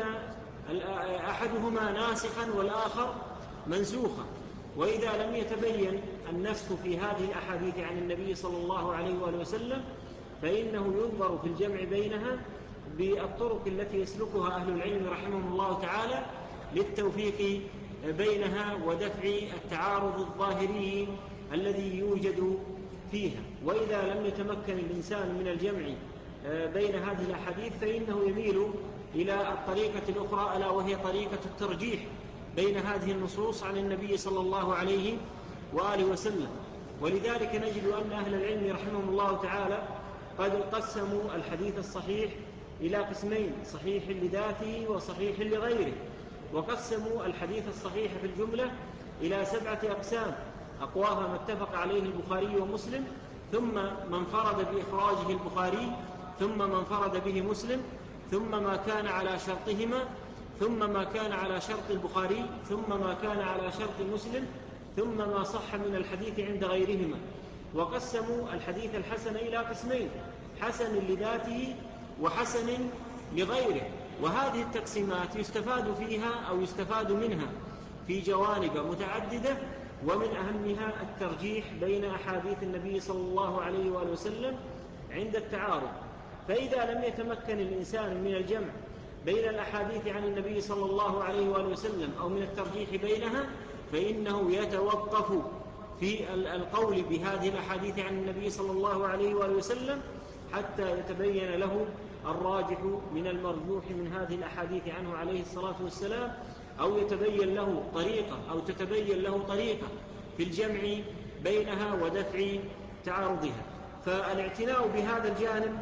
[SPEAKER 1] أحدهما ناسخا والآخر منسوخا. وإذا لم يتبين النسخ في هذه الأحاديث عن النبي صلى الله عليه وآله وسلم فإنه ينظر في الجمع بينها بالطرق التي يسلكها أهل العلم رحمهم الله تعالى للتوفيق بينها ودفع التعارض الظاهري الذي يوجد فيها. وإذا لم يتمكن الإنسان من الجمع بين هذه الأحاديث فإنه يميل إلى الطريقة الأخرى، ألا وهي طريقة الترجيح بين هذه النصوص عن النبي صلى الله عليه وآله وسلم. ولذلك نجد أن أهل العلم رحمهم الله تعالى قد قسموا الحديث الصحيح إلى قسمين: صحيح لذاته وصحيح لغيره. وقسموا الحديث الصحيح في الجملة إلى 7 أقسام، أقواها ما اتفق عليه البخاري ومسلم، ثم ما انفرد بإخراجه البخاري، ثم ما انفرد به مسلم، ثم ما كان على شرطهما، ثم ما كان على شرط البخاري، ثم ما كان على شرط مسلم، ثم ما صح من الحديث عند غيرهما. وقسموا الحديث الحسن إلى قسمين: حسن لذاته وحسن لغيره. وهذه التقسيمات يستفاد فيها أو يستفاد منها في جوانب متعددة، ومن أهمها الترجيح بين أحاديث النبي صلى الله عليه وآله وسلم عند التعارض. فإذا لم يتمكن الإنسان من الجمع بين الأحاديث عن النبي صلى الله عليه وآله وسلم أو من الترجيح بينها فإنه يتوقف في القول بهذه الأحاديث عن النبي صلى الله عليه وآله وسلم حتى يتبين له الراجح من المرجوح من هذه الأحاديث عنه عليه الصلاة والسلام، أو يتبين له طريقة أو تتبين له طريقة في الجمع بينها ودفع تعارضها. فالاعتناء بهذا الجانب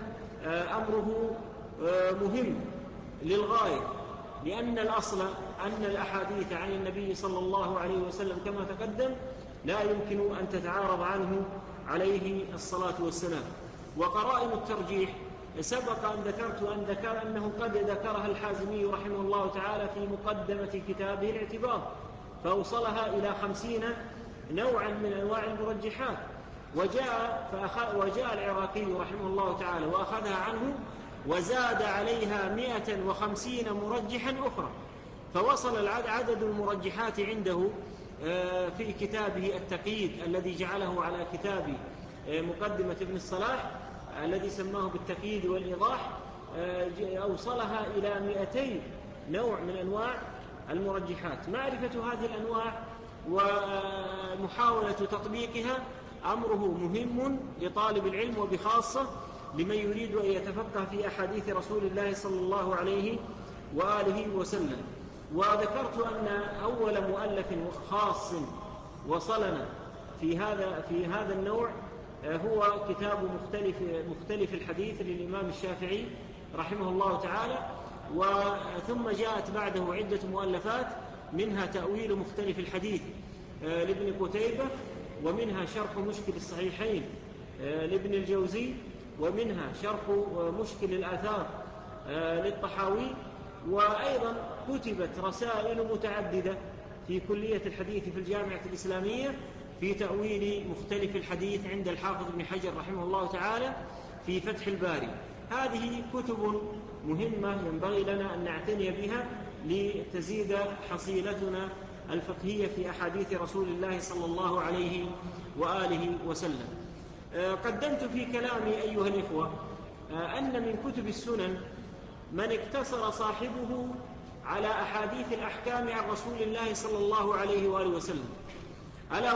[SPEAKER 1] أمره مهم للغاية، لأن الأصل أن الأحاديث عن النبي صلى الله عليه وسلم كما تقدم لا يمكن أن تتعارض عنه عليه الصلاة والسلام. وقرائن الترجيح سبق أن ذكرت أنه قد ذكرها الحازمي رحمه الله تعالى في مقدمة كتابه الاعتبار، فأوصلها إلى 50 نوعا من أنواع المرجحات. وجاء العراقي رحمه الله تعالى وأخذها عنه وزاد عليها 150 مرجحا أخرى، فوصل عدد المرجحات عنده في كتابه التقييد الذي جعله على كتاب مقدمة ابن الصلاح الذي سماه بالتقييد والإيضاح، أوصلها إلى 200 نوع من أنواع المرجحات. معرفة هذه الأنواع ومحاولة تطبيقها أمره مهم لطالب العلم، وبخاصة لمن يريد أن يتفقه في أحاديث رسول الله صلى الله عليه وآله وسلم. وذكرت أن أول مؤلف خاص وصلنا في هذا النوع هو كتاب مختلف الحديث للإمام الشافعي رحمه الله تعالى، ثم جاءت بعده عدة مؤلفات، منها تأويل مختلف الحديث لابن قتيبة، ومنها شرح مشكل الصحيحين لابن الجوزي، ومنها شرح مشكل الآثار للطحاوي. وأيضا كتبت رسائل متعددة في كلية الحديث في الجامعة الإسلامية في تأويل مختلف الحديث عند الحافظ ابن حجر رحمه الله تعالى في فتح الباري. هذه كتب مهمة ينبغي لنا أن نعتني بها لتزيد حصيلتنا الفقهية في أحاديث رسول الله صلى الله عليه وآله وسلم. قدمت في كلامي أيها الإخوة أن من كتب السنن من اقتصر صاحبه على أحاديث الأحكام عن رسول الله صلى الله عليه وآله وسلم، ألا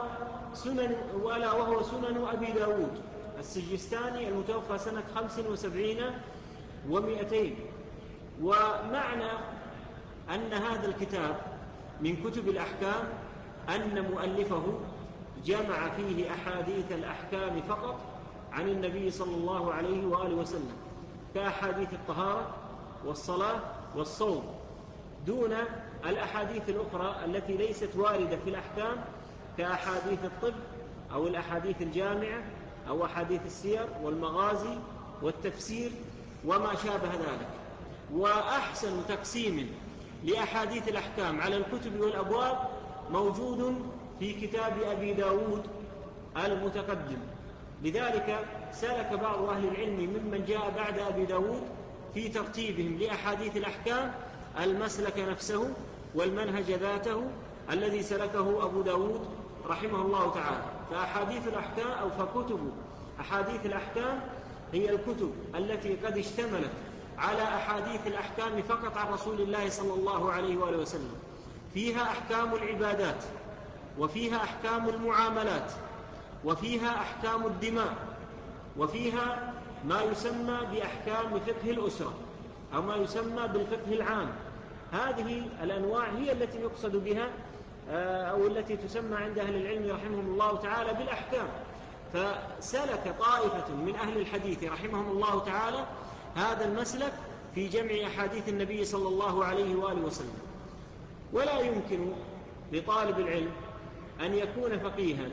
[SPEAKER 1] وهو سنن أبي داود السجستاني المتوفى سنة 75 و200. ومعنى أن هذا الكتاب من كتب الأحكام أن مؤلفه جمع فيه أحاديث الأحكام فقط عن النبي صلى الله عليه وآله وسلم، كأحاديث الطهارة والصلاة والصوم، دون الأحاديث الأخرى التي ليست واردة في الأحكام، كأحاديث الطب أو الأحاديث الجامعة أو أحاديث السير والمغازي والتفسير وما شابه ذلك. وأحسن تقسيم لأحاديث الأحكام على الكتب والأبواب موجود في كتاب أبي داود المتقدم. لذلك سلك بعض أهل العلم ممن جاء بعد أبي داود في ترتيبهم لأحاديث الأحكام المسلك نفسه والمنهج ذاته الذي سلكه أبو داود رحمه الله تعالى. فأحاديث الأحكام أو فكتب أحاديث الأحكام هي الكتب التي قد اشتملت على أحاديث الأحكام فقط عن رسول الله صلى الله عليه وآله وسلم، فيها أحكام العبادات، وفيها أحكام المعاملات، وفيها أحكام الدماء، وفيها ما يسمى بأحكام فقه الأسرة أو ما يسمى بالفقه العام. هذه الأنواع هي التي يقصد بها أو التي تسمى عند أهل العلم رحمهم الله تعالى بالأحكام. فسلك طائفة من أهل الحديث رحمهم الله تعالى هذا المسلك في جمع أحاديث النبي صلى الله عليه وآله وسلم. ولا يمكن لطالب العلم أن يكون فقيها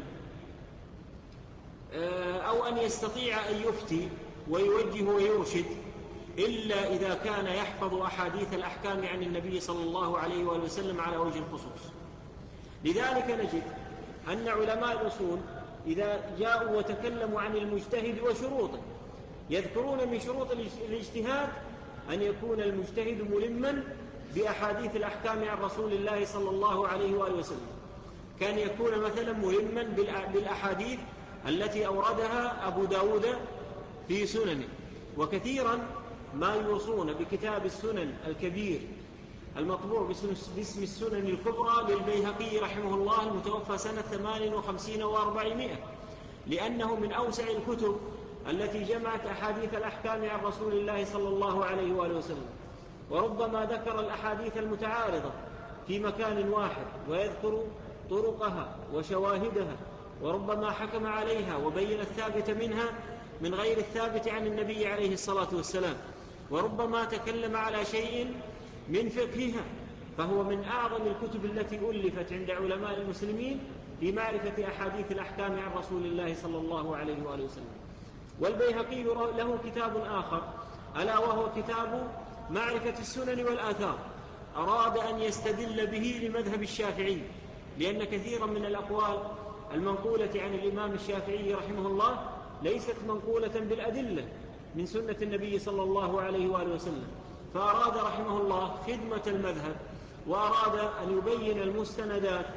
[SPEAKER 1] أو أن يستطيع أن يفتي ويوجه ويرشد إلا إذا كان يحفظ أحاديث الأحكام عن النبي صلى الله عليه وآله وسلم على وجه الخصوص. لذلك نجد أن علماء الأصول إذا جاءوا وتكلموا عن المجتهد وشروطه يذكرون من شروط الاجتهاد أن يكون المجتهد ملما بأحاديث الأحكام عن رسول الله صلى الله عليه وآله وسلم، كان يكون مثلا ملما بالأحاديث التي أوردها أبو داود في سننه. وكثيرا ما يوصون بكتاب السنن الكبير المطبوع باسم السنن الكبرى للبيهقي رحمه الله المتوفى سنة 58 و400، لأنه من أوسع الكتب التي جمعت أحاديث الأحكام عن رسول الله صلى الله عليه وآله وسلم. وربما ذكر الأحاديث المتعارضة في مكان واحد ويذكر طرقها وشواهدها، وربما حكم عليها وبين الثابت منها من غير الثابت عن النبي عليه الصلاة والسلام، وربما تكلم على شيء من فقهها. فهو من أعظم الكتب التي ألفت عند علماء المسلمين في معرفة أحاديث الأحكام عن رسول الله صلى الله عليه وآله وسلم. والبيهقي له كتاب آخر ألا وهو كتاب معرفة السنن والآثار، أراد أن يستدل به لمذهب الشافعي، لأن كثيرا من الأقوال المنقولة عن الإمام الشافعي رحمه الله ليست منقولة بالأدلة من سنة النبي صلى الله عليه وآله وسلم، فأراد رحمه الله خدمة المذهب وأراد أن يبين المستندات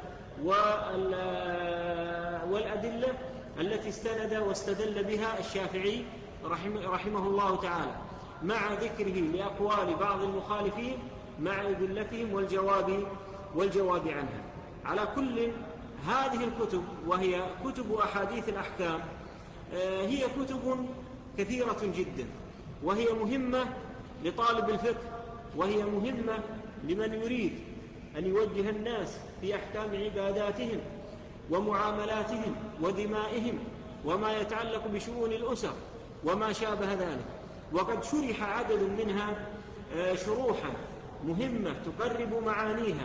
[SPEAKER 1] والأدلة التي استند واستدل بها الشافعي رحمه الله تعالى، مع ذكره لأقوال بعض المخالفين مع أدلتهم والجواب عنها. على كل، هذه الكتب وهي كتب أحاديث الأحكام هي كتب كثيرة جدا، وهي مهمة لطالب الفقه، وهي مهمة لمن يريد أن يوجه الناس في أحكام عباداتهم ومعاملاتهم ودمائهم وما يتعلق بشؤون الأسر وما شابه ذلك. وقد شرح عدد منها شروحا مهمة تقرب معانيها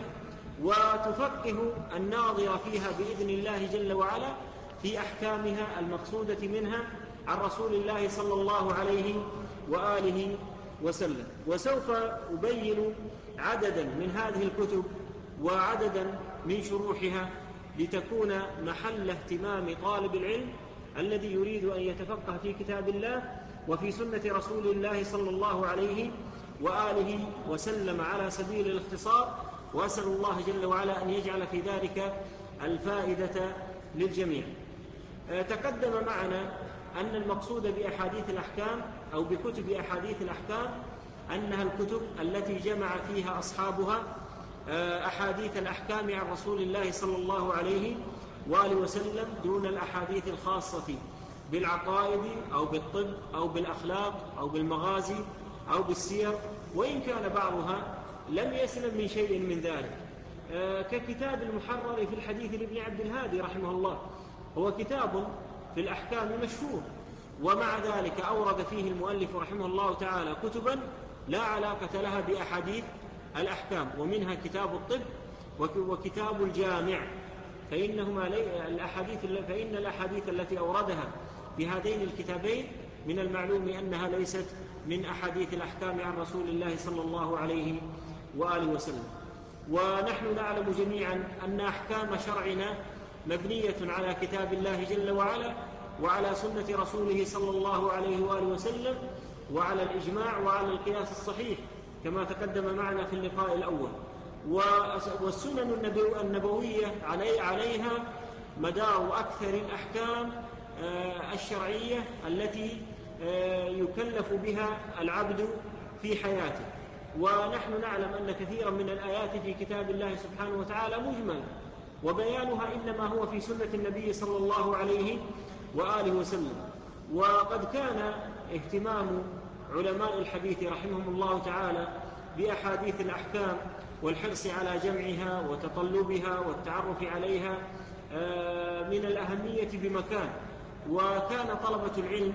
[SPEAKER 1] وتفقه الناظر فيها بإذن الله جل وعلا في أحكامها المقصودة منها عن رسول الله صلى الله عليه وآله وسلم. وسوف أبين عددا من هذه الكتب وعددا من شروحها لتكون محل اهتمام طالب العلم الذي يريد أن يتفقه في كتاب الله وفي سنة رسول الله صلى الله عليه وآله وسلم على سبيل الاختصار. وأسأل الله جل وعلا أن يجعل في ذلك الفائدة للجميع. تقدم معنا أن المقصود بأحاديث الأحكام أو بكتب أحاديث الأحكام أنها الكتب التي جمع فيها أصحابها أحاديث الأحكام عن رسول الله صلى الله عليه وآله وسلم دون الأحاديث الخاصة بالعقائد أو بالطب أو بالأخلاق أو بالمغازي أو بالسير، وإن كان بعضها لم يسلم من شيء من ذلك، ككتاب المحرر في الحديث لابن عبد الهادي رحمه الله، هو كتاب في الأحكام مشهور، ومع ذلك أورد فيه المؤلف رحمه الله تعالى كتبا لا علاقة لها بأحاديث الأحكام، ومنها كتاب الطب وكتاب الجامع، فإن الأحاديث التي أوردها في هذين الكتابين من المعلوم أنها ليست من أحاديث الأحكام عن رسول الله صلى الله عليه وآله وسلم. ونحن نعلم جميعا أن أحكام شرعنا مبنية على كتاب الله جل وعلا وعلى سنة رسوله صلى الله عليه وآله وسلم وعلى الإجماع وعلى القياس الصحيح كما تقدم معنا في اللقاء الأول. والسنن النبوية عليها مدار أكثر الأحكام الشرعية التي يكلف بها العبد في حياته. ونحن نعلم أن كثيرا من الآيات في كتاب الله سبحانه وتعالى مجمل، وبيانها إنما هو في سنة النبي صلى الله عليه وآله وسلم. وقد كان اهتمام علماء الحديث رحمهم الله تعالى بأحاديث الأحكام والحرص على جمعها وتطلبها والتعرف عليها من الأهمية بمكان. وكان طلبة العلم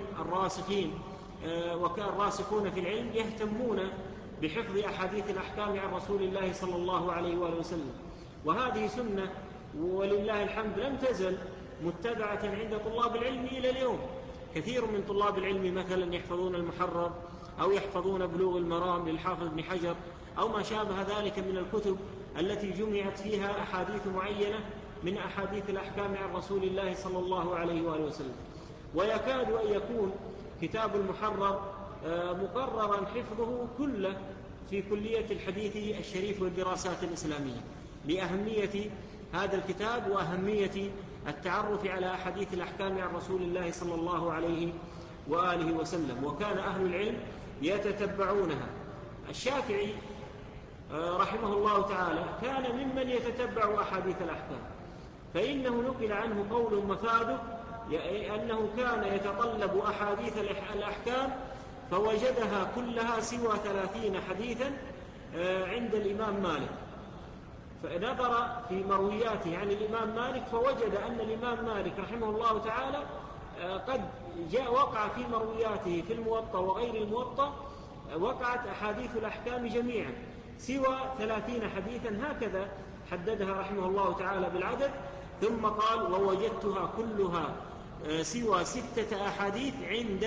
[SPEAKER 1] الراسخون في العلم يهتمون بحفظ أحاديث الأحكام عن رسول الله صلى الله عليه وآله وسلم، وهذه سنة ولله الحمد لم تزل متبعة عند طلاب العلم إلى اليوم. كثير من طلاب العلم مثلا يحفظون المحرر أو يحفظون بلوغ المرام للحافظ ابن حجر أو ما شابه ذلك من الكتب التي جمعت فيها أحاديث معينة من أحاديث الأحكام عن رسول الله صلى الله عليه وآله وسلم. ويكاد أن يكون كتاب المحرر مقررا حفظه كله في كلية الحديث الشريف والدراسات الإسلامية لأهمية هذا الكتاب وأهمية التعرف على أحاديث الأحكام عن رسول الله صلى الله عليه وآله وسلم. وكان أهل العلم يتتبعونها. الشافعي رحمه الله تعالى كان ممن يتتبع أحاديث الأحكام، فإنه نقل عنه قول مفاده أنه كان يتطلب أحاديث الأحكام فوجدها كلها سوى 30 حديثا عند الإمام مالك، فنظر في مروياته عن الإمام مالك فوجد أن الإمام مالك رحمه الله تعالى قد وقع في مروياته في الموطأ وغير الموطأ وقعت أحاديث الأحكام جميعا سوى 30 حديثا، هكذا حددها رحمه الله تعالى بالعدد، ثم قال ووجدتها كلها سوى 6 أحاديث عند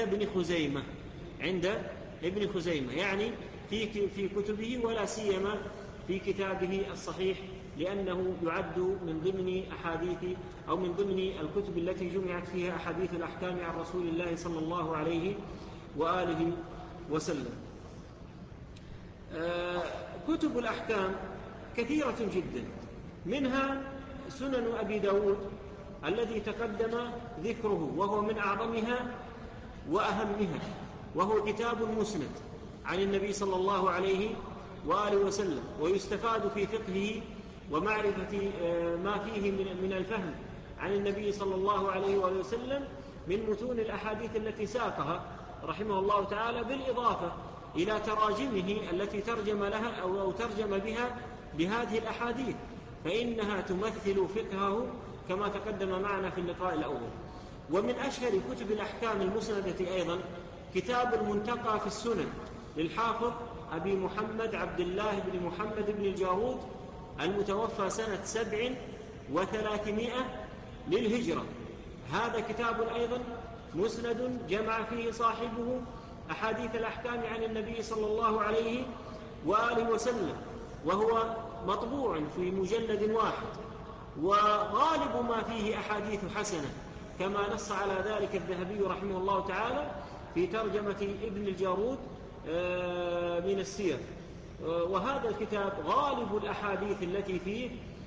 [SPEAKER 1] ابن خزيمة، يعني في كتبه ولا سيما في كتابه الصحيح، لأنه يعد من ضمن أحاديث أو من ضمن الكتب التي جمعت فيها أحاديث الأحكام عن رسول الله صلى الله عليه وآله وسلم. كتب الأحكام كثيرة جدا، منها سنن أبي داود الذي تقدم ذكره وهو من أعظمها وأهمها، وهو كتاب مسند عن النبي صلى الله عليه وآله وسلم، ويستفاد في فقهه ومعرفة ما فيه من الفهم عن النبي صلى الله عليه وآله وسلم من متون الأحاديث التي ساقها رحمه الله تعالى، بالإضافة إلى تراجمه التي ترجم لها أو ترجم بها لهذه الأحاديث، فإنها تمثل فقهه كما تقدم معنا في اللقاء الأول. ومن أشهر كتب الأحكام المسندة أيضا كتاب المنتقى في السنن للحافظ أبي محمد عبد الله بن محمد بن الجارود المتوفى سنة 37 للهجرة. هذا كتاب أيضا مسند جمع فيه صاحبه أحاديث الأحكام عن النبي صلى الله عليه وآله وسلم، وهو مطبوع في مجلد واحد، وغالب ما فيه أحاديث حسنة كما نص على ذلك الذهبي رحمه الله تعالى في ترجمة ابن الجارود من السير. وهذا الكتاب غالب الأحاديث التي فيه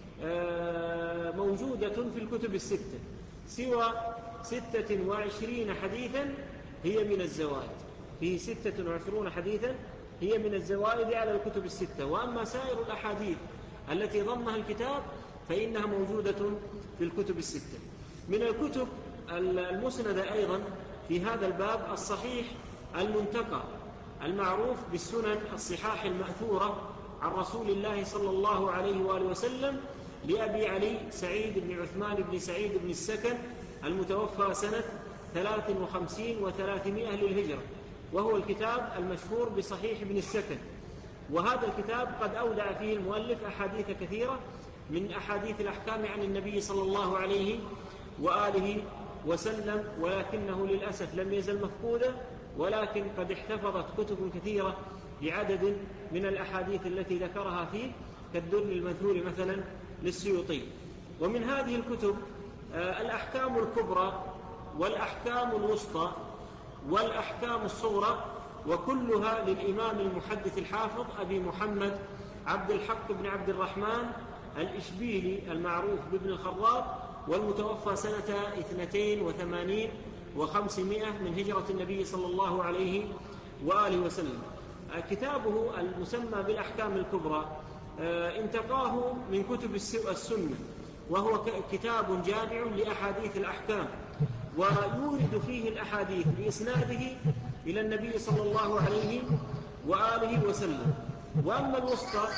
[SPEAKER 1] موجودة في الكتب الستة، سوى 26 حديثا هي من الزوائد، فيه 26 حديثا هي من الزوائد على الكتب الستة. وأما سائر الأحاديث التي ضمها الكتاب فإنها موجودة في الكتب الستة. من الكتب المسندة أيضا في هذا الباب الصحيح المنتقى المعروف بالسنن الصحاح المأثورة عن رسول الله صلى الله عليه وآله وسلم لأبي علي سعيد بن عثمان بن سعيد بن السكن المتوفى سنة 53 و300 للهجرة، وهو الكتاب المشهور بصحيح ابن السكن. وهذا الكتاب قد أودع فيه المؤلف أحاديث كثيرة من أحاديث الأحكام عن النبي صلى الله عليه وآله وسلم، ولكنه للأسف لم يزل مفقودا، ولكن قد احتفظت كتب كثيرة بعدد من الأحاديث التي ذكرها فيه كالدر المنثور مثلا للسيوطي. ومن هذه الكتب الأحكام الكبرى والأحكام الوسطى والأحكام الصغرى، وكلها للإمام المحدث الحافظ أبي محمد عبد الحق بن عبد الرحمن الإشبيلي المعروف بابن الخراط، والمتوفى سنة 82 و500 من هجرة النبي صلى الله عليه وآله وسلم. كتابه المسمى بالأحكام الكبرى انتقاه من كتب السنة، وهو كتاب جامع لأحاديث الأحكام، ويورد فيه الأحاديث بإسناده إلى النبي صلى الله عليه وآله وسلم. وأما الوسطى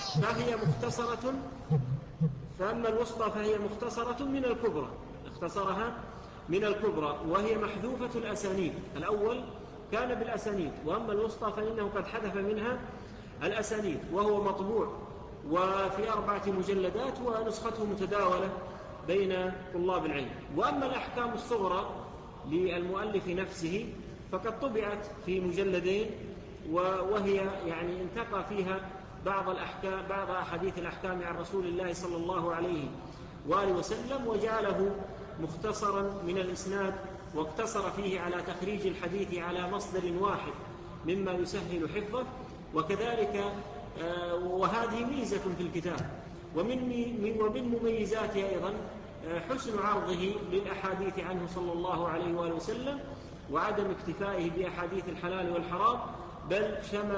[SPEAKER 1] فهي مختصرة من الكبرى، اختصرها من الكبرى، وهي محذوفة الأسانيد. الأول كان بالأسانيد، وأما الوسطى فإنه قد حذف منها الأسانيد، وهو مطبوع وفي 4 مجلدات، ونسخته متداولة بين طلاب العلم. وأما الأحكام الصغرى للمؤلف نفسه فقد طبعت في مجلدين، وهي يعني انتقى فيها بعض أحاديث الأحكام عن رسول الله صلى الله عليه وآله وسلم، وجعله مختصرا من الإسناد، واقتصر فيه على تخريج الحديث على مصدر واحد مما يسهل حفظه. وكذلك وهذه ميزة في الكتاب. ومن مميزاته أيضا حسن عرضه للأحاديث عنه صلى الله عليه وآله وسلم، وعدم اكتفائه بأحاديث الحلال والحرام، بل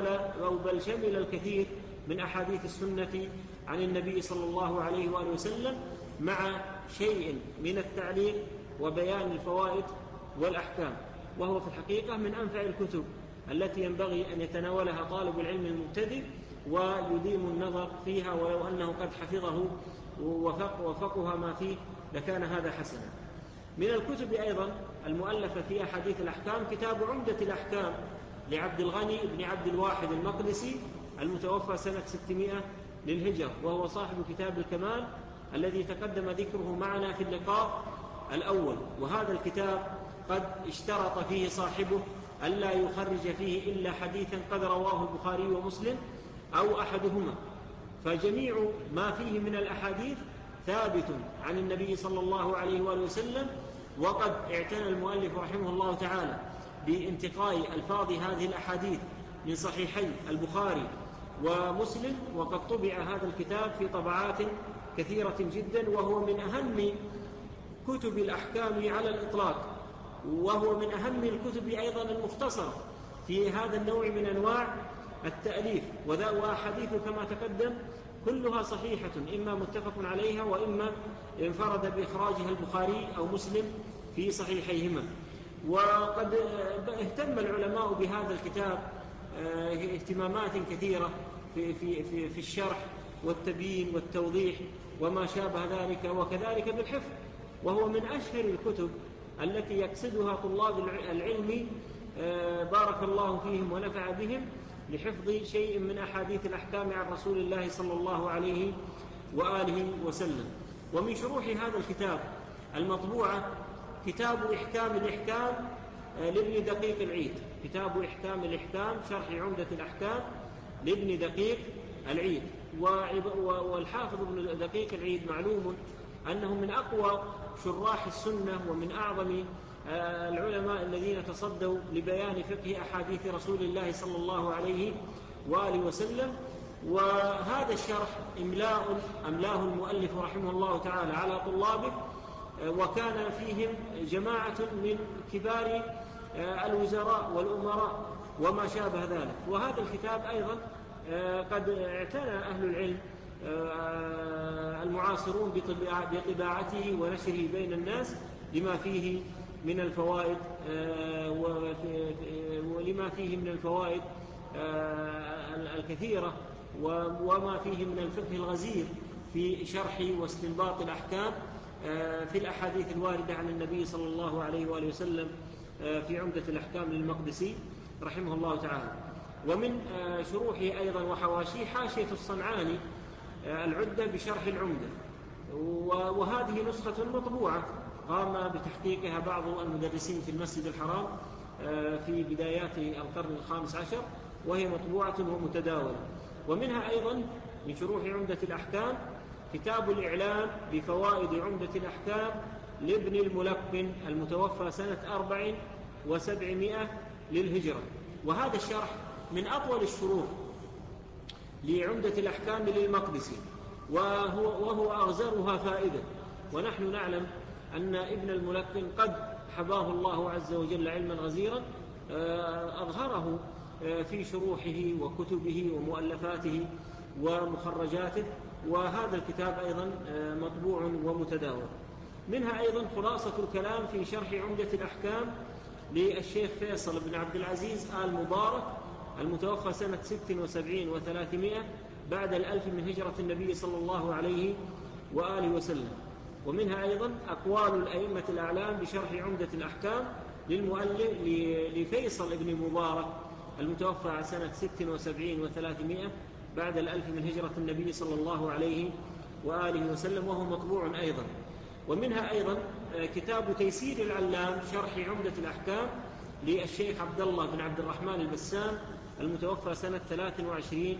[SPEAKER 1] شمل الكثير من أحاديث السنة عن النبي صلى الله عليه وآله وسلم، مع شيء من التعليق وبيان الفوائد والأحكام. وهو في الحقيقة من أنفع الكتب التي ينبغي أن يتناولها طالب العلم المبتدئ ويديم النظر فيها، ولو أنه قد حفظه وفقها ما فيه لكان هذا حسنا. من الكتب أيضا المؤلفة في أحاديث الأحكام كتاب عمدة الأحكام لعبد الغني بن عبد الواحد المقدسي المتوفى سنة 600 للهجرة، وهو صاحب كتاب الكمال الذي تقدم ذكره معنا في اللقاء الأول. وهذا الكتاب قد اشترط فيه صاحبه ألا يخرج فيه إلا حديثا قد رواه البخاري ومسلم أو أحدهما، فجميع ما فيه من الأحاديث ثابت عن النبي صلى الله عليه وآله وسلم. وقد اعتنى المؤلف رحمه الله تعالى بانتقاء ألفاظ هذه الأحاديث من صحيحي البخاري ومسلم، وقد طبع هذا الكتاب في طبعات كثيرة جدا، وهو من أهم كتب الأحكام على الإطلاق، وهو من أهم الكتب أيضا المختصرة في هذا النوع من أنواع التأليف. وأحاديث كما تقدم كلها صحيحة، إما متفق عليها وإما انفرد بإخراجها البخاري أو مسلم في صحيحيهما. وقد اهتم العلماء بهذا الكتاب اهتمامات كثيرة في الشرح والتبيين والتوضيح وما شابه ذلك، وكذلك بالحفظ، وهو من أشهر الكتب التي يقصدها طلاب العلم بارك الله فيهم ونفع بهم لحفظ شيء من أحاديث الأحكام عن رسول الله صلى الله عليه وآله وسلم. ومن شروح هذا الكتاب المطبوعة كتاب إحكام الإحكام لابن دقيق العيد، كتاب إحكام الإحكام شرح عمدة الأحكام لابن دقيق العيد. والحافظ ابن دقيق العيد معلوم أنه من أقوى شراح السنة ومن أعظم العلماء الذين تصدوا لبيان فقه أحاديث رسول الله صلى الله عليه وآله وسلم. وهذا الشرح أملاه المؤلف رحمه الله تعالى على طلابه، وكان فيهم جماعة من كبار الوزراء والأمراء وما شابه ذلك. وهذا الكتاب أيضا قد اعتنى أهل العلم المعاصرون بطباعته ونشره بين الناس لما فيه من الفوائد الكثيرة، وما فيه من الفقه الغزير في شرح واستنباط الأحكام في الأحاديث الواردة عن النبي صلى الله عليه وآله وسلم في عمدة الأحكام للمقدسي رحمه الله تعالى. ومن شروحه أيضا وحواشيه حاشية الصنعاني العدة بشرح العمدة، وهذه نسخة مطبوعة قام بتحقيقها بعض المدرسين في المسجد الحرام في بدايات القرن الخامس عشر، وهي مطبوعة ومتداولة. ومنها أيضا من شروح عمدة الأحكام كتاب الإعلام بفوائد عمدة الأحكام لابن الملقن المتوفى سنة 400 للهجرة. وهذا الشرح من أطول الشروح لعمدة الأحكام للمقدسي، وهو أغزرها فائدة. ونحن نعلم أن ابن الملقن قد حباه الله عز وجل علما غزيرا أظهره في شروحه وكتبه ومؤلفاته ومخرجاته، وهذا الكتاب أيضا مطبوع ومتداول. منها أيضا خلاصة الكلام في شرح عمدة الأحكام للشيخ فيصل بن عبد العزيز آل مبارك المتوفى سنة 76 و300 بعد 1000 من هجرة النبي صلى الله عليه وآله وسلم. ومنها أيضا أقوال الأئمة الأعلام بشرح عمدة الأحكام للمؤلف لفيصل بن مبارك المتوفى سنة 76 و300 بعد 1000 من هجرة النبي صلى الله عليه وآله وسلم، وهو مطبوع أيضا. ومنها أيضا كتاب تيسير العلام شرح عمدة الأحكام للشيخ عبد الله بن عبد الرحمن البسام المتوفى سنة 23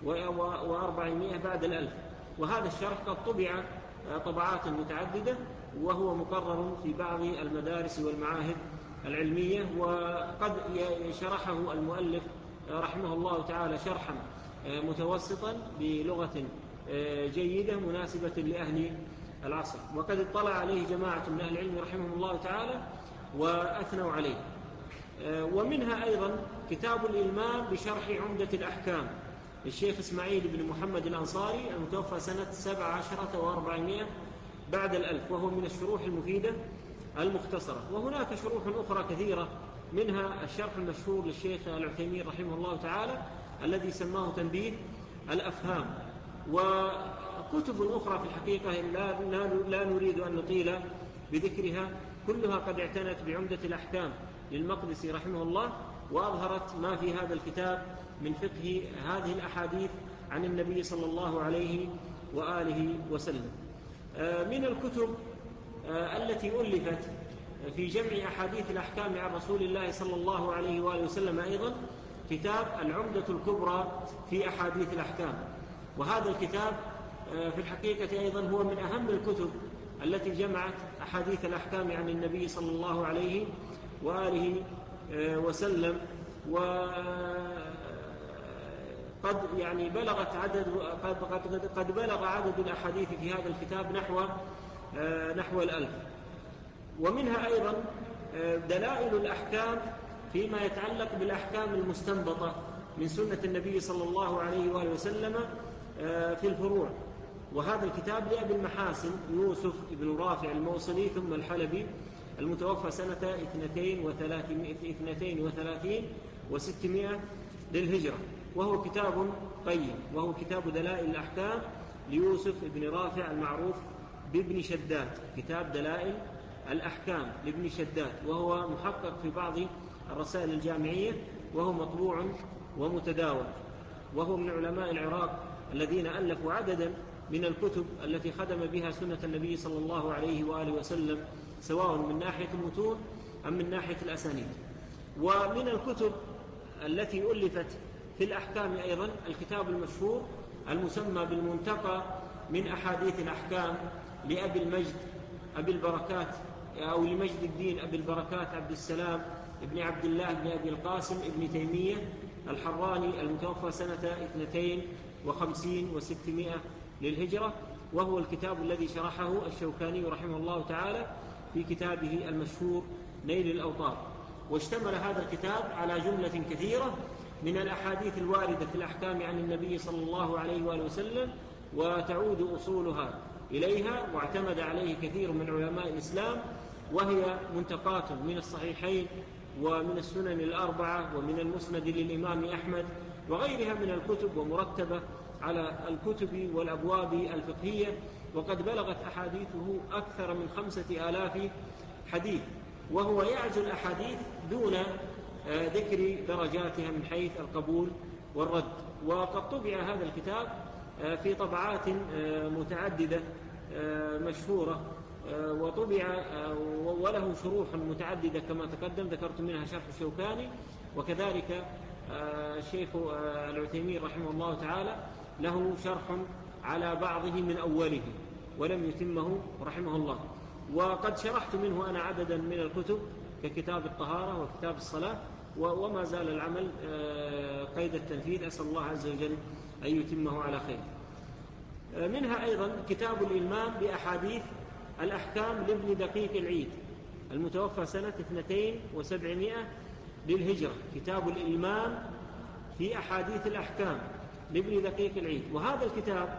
[SPEAKER 1] و400 بعد 1000. وهذا الشرح قد طبع طبعات متعددة، وهو مقرر في بعض المدارس والمعاهد العلمية، وقد شرحه المؤلف رحمه الله تعالى شرحا متوسطا بلغة جيدة مناسبة لأهل العصر، وقد اطلع عليه جماعة من أهل العلم رحمهم الله تعالى وأثنوا عليه. ومنها أيضا كتاب الإلمام بشرح عمدة الأحكام للشيخ إسماعيل بن محمد الأنصاري المتوفى سنة 17 و400 بعد 1000، وهو من الشروح المفيدة المختصرة. وهناك شروح أخرى كثيرة، منها الشرح المشهور للشيخ العثيمين رحمه الله تعالى الذي سماه تنبيه الأفهام، وكتب أخرى في الحقيقة لا نريد أن نطيل بذكرها، كلها قد اعتنت بعمدة الأحكام للمقدسي رحمه الله، وأظهرت ما في هذا الكتاب من فقه هذه الأحاديث عن النبي صلى الله عليه وآله وسلم. من الكتب التي ألفت في جمع أحاديث الأحكام عن رسول الله صلى الله عليه وآله وسلم أيضا كتاب العمدة الكبرى في أحاديث الأحكام. وهذا الكتاب في الحقيقة أيضا هو من أهم الكتب التي جمعت أحاديث الأحكام عن النبي صلى الله عليه وآله وسلم، وقد يعني قد بلغ عدد الأحاديث في هذا الكتاب نحو 1000. ومنها أيضا دلائل الأحكام فيما يتعلق بالأحكام المستنبطة من سنة النبي صلى الله عليه وآله وسلم في الفروع. وهذا الكتاب لأبي المحاسن يوسف بن رافع الموصلي ثم الحلبي، المتوفى سنة 32 و600 للهجرة، وهو كتاب قيم، وهو كتاب دلائل الأحكام ليوسف بن رافع المعروف بابن شداد، كتاب دلائل الأحكام لابن شداد، وهو محقق في بعض الرسائل الجامعية، وهو مطبوع ومتداول، وهو من علماء العراق الذين ألفوا عددا من الكتب التي خدم بها سنة النبي صلى الله عليه وآله وسلم، سواء من ناحية المتون أم من ناحية الأسانيد. ومن الكتب التي ألفت في الأحكام أيضا الكتاب المشهور المسمى بالمنتقى من أحاديث الأحكام لأبي المجد أبي البركات، أو لمجد الدين أبي البركات عبد السلام ابن عبد الله بن أبي القاسم ابن تيمية الحراني، المتوفى سنة 52 و600 للهجرة، وهو الكتاب الذي شرحه الشوكاني رحمه الله تعالى في كتابه المشهور نيل الأوطار. واشتمل هذا الكتاب على جملة كثيرة من الأحاديث الواردة في الأحكام عن النبي صلى الله عليه وآله وسلم، وتعود أصولها إليها، واعتمد عليه كثير من علماء الإسلام، وهي منتقات من الصحيحين ومن السنن الأربعة ومن المسند للإمام أحمد وغيرها من الكتب، ومرتبة على الكتب والأبواب الفقهية، وقد بلغت أحاديثه أكثر من 5000 حديث، وهو يعزو الأحاديث دون ذكر درجاتها من حيث القبول والرد. وقد طبع هذا الكتاب في طبعات متعددة مشهورة، وطبع وله شروح متعددة كما تقدم، ذكرت منها شرح الشوكاني، وكذلك الشيخ العثيمين رحمه الله تعالى له شرح على بعضه من أوله ولم يتمه رحمه الله. وقد شرحت منه أنا عددا من الكتب ككتاب الطهارة وكتاب الصلاة، وما زال العمل قيد التنفيذ، أسأل الله عز وجل أن يتمه على خير. منها أيضا كتاب الإلمام بأحاديث الأحكام لابن دقيق العيد، المتوفى سنة 72 للهجرة، كتاب الإلمام في أحاديث الأحكام لابن دقيق العيد. وهذا الكتاب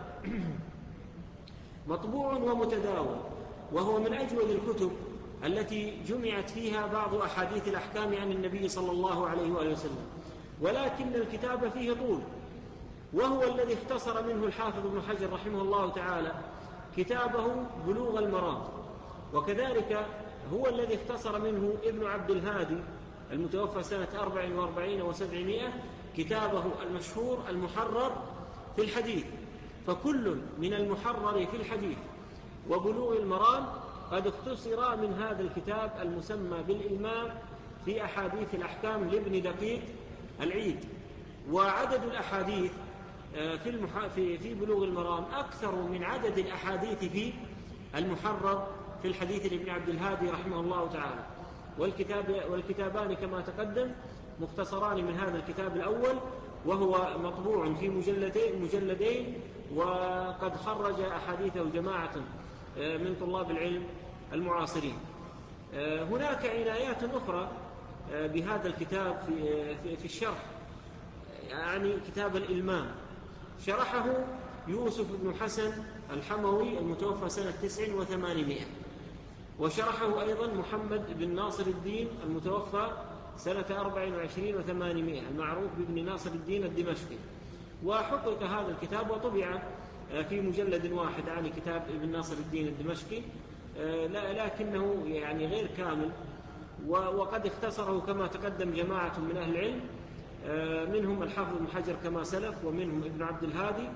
[SPEAKER 1] مطبوع ومتداول، وهو من أجود الكتب التي جمعت فيها بعض أحاديث الأحكام عن النبي صلى الله عليه وآله وسلم، ولكن الكتاب فيه طول، وهو الذي اختصر منه الحافظ ابن حجر رحمه الله تعالى كتابه بلوغ المرام، وكذلك هو الذي اختصر منه ابن عبد الهادي المتوفى سنة 44 و700 كتابه المشهور المحرر في الحديث. فكل من المحرر في الحديث وبلوغ المرام قد اختصر من هذا الكتاب المسمى بالإلمام في أحاديث الأحكام لابن دقيق العيد. وعدد الأحاديث في بلوغ المرام أكثر من عدد الأحاديث في المحرر في الحديث لابن عبد الهادي رحمه الله تعالى. والكتابان كما تقدم مختصران من هذا الكتاب الأول، وهو مطبوع في مجلدين، وقد خرج أحاديثه جماعة من طلاب العلم المعاصرين. هناك عنايات أخرى بهذا الكتاب في الشرح، يعني كتاب الإلمام شرحه يوسف بن حسن الحموي المتوفى سنة 89، وشرحه أيضا محمد بن ناصر الدين المتوفى سنة 24 و800 المعروف بابن ناصر الدين الدمشقي. وحقق هذا الكتاب وطبع في مجلد واحد عن كتاب ابن ناصر الدين الدمشقي، لكنه يعني غير كامل، وقد اختصره كما تقدم جماعة من أهل العلم، منهم الحافظ بن حجر كما سلف، ومنهم ابن عبد الهادي.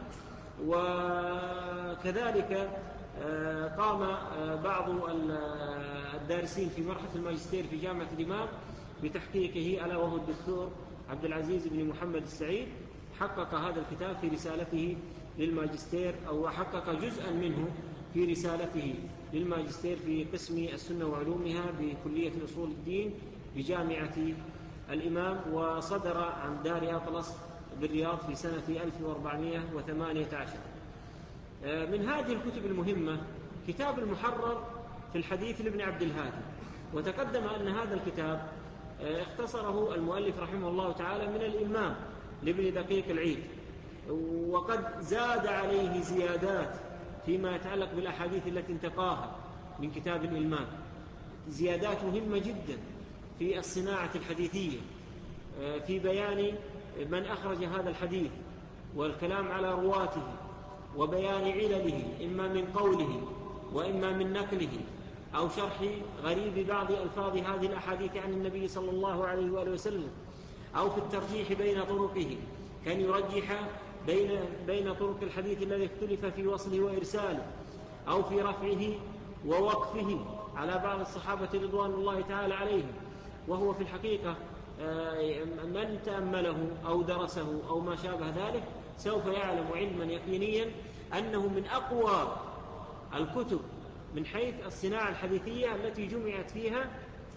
[SPEAKER 1] وكذلك قام بعض الدارسين في مرحلة الماجستير في جامعة الإمام بتحقيقه، ألا وهو الدكتور عبد العزيز بن محمد السعيد، حقق هذا الكتاب في رسالته للماجستير، أو حقق جزءا منه في رسالته للماجستير في قسم السنة وعلومها بكلية أصول الدين بجامعة الإمام، وصدر عن دار أطلس بالرياض في سنة 1418. من هذه الكتب المهمة كتاب المحرر في الحديث لابن عبد الهادي، وتقدم أن هذا الكتاب اختصره المؤلف رحمه الله تعالى من الإلمام لابن دقيق العيد، وقد زاد عليه زيادات فيما يتعلق بالأحاديث التي انتقاها من كتاب الإلمام، زيادات مهمة جدا في الصناعة الحديثية، في بيان من أخرج هذا الحديث والكلام على رواته وبيان علله إما من قوله وإما من نقله، أو شرح غريب بعض ألفاظ هذه الأحاديث عن النبي صلى الله عليه وآله وسلم، أو في الترجيح بين طرقه، كان يرجح بين طرق الحديث الذي اختلف في وصله وإرساله، أو في رفعه ووقفه على بعض الصحابة رضوان الله تعالى عليهم، وهو في الحقيقة من تأمله أو درسه أو ما شابه ذلك سوف يعلم علما يقينيا أنه من أقوى الكتب من حيث الصناعة الحديثية التي جمعت فيها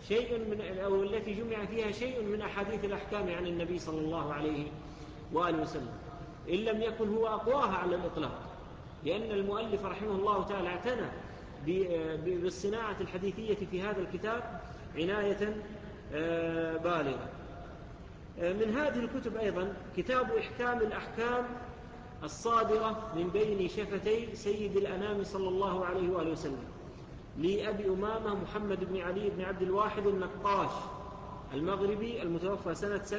[SPEAKER 1] شيء من أحاديث الأحكام عن النبي صلى الله عليه وآله وسلم، إن لم يكن هو أقواها على الإطلاق، لأن المؤلف رحمه الله تعالى اعتنى بالصناعة الحديثية في هذا الكتاب عناية بالغة. من هذه الكتب أيضا كتاب إحكام الأحكام الصادرة من بين شفتي سيد الأنام صلى الله عليه وآله وسلم لأبي أمامة محمد بن علي بن عبد الواحد النقاش المغربي، المتوفى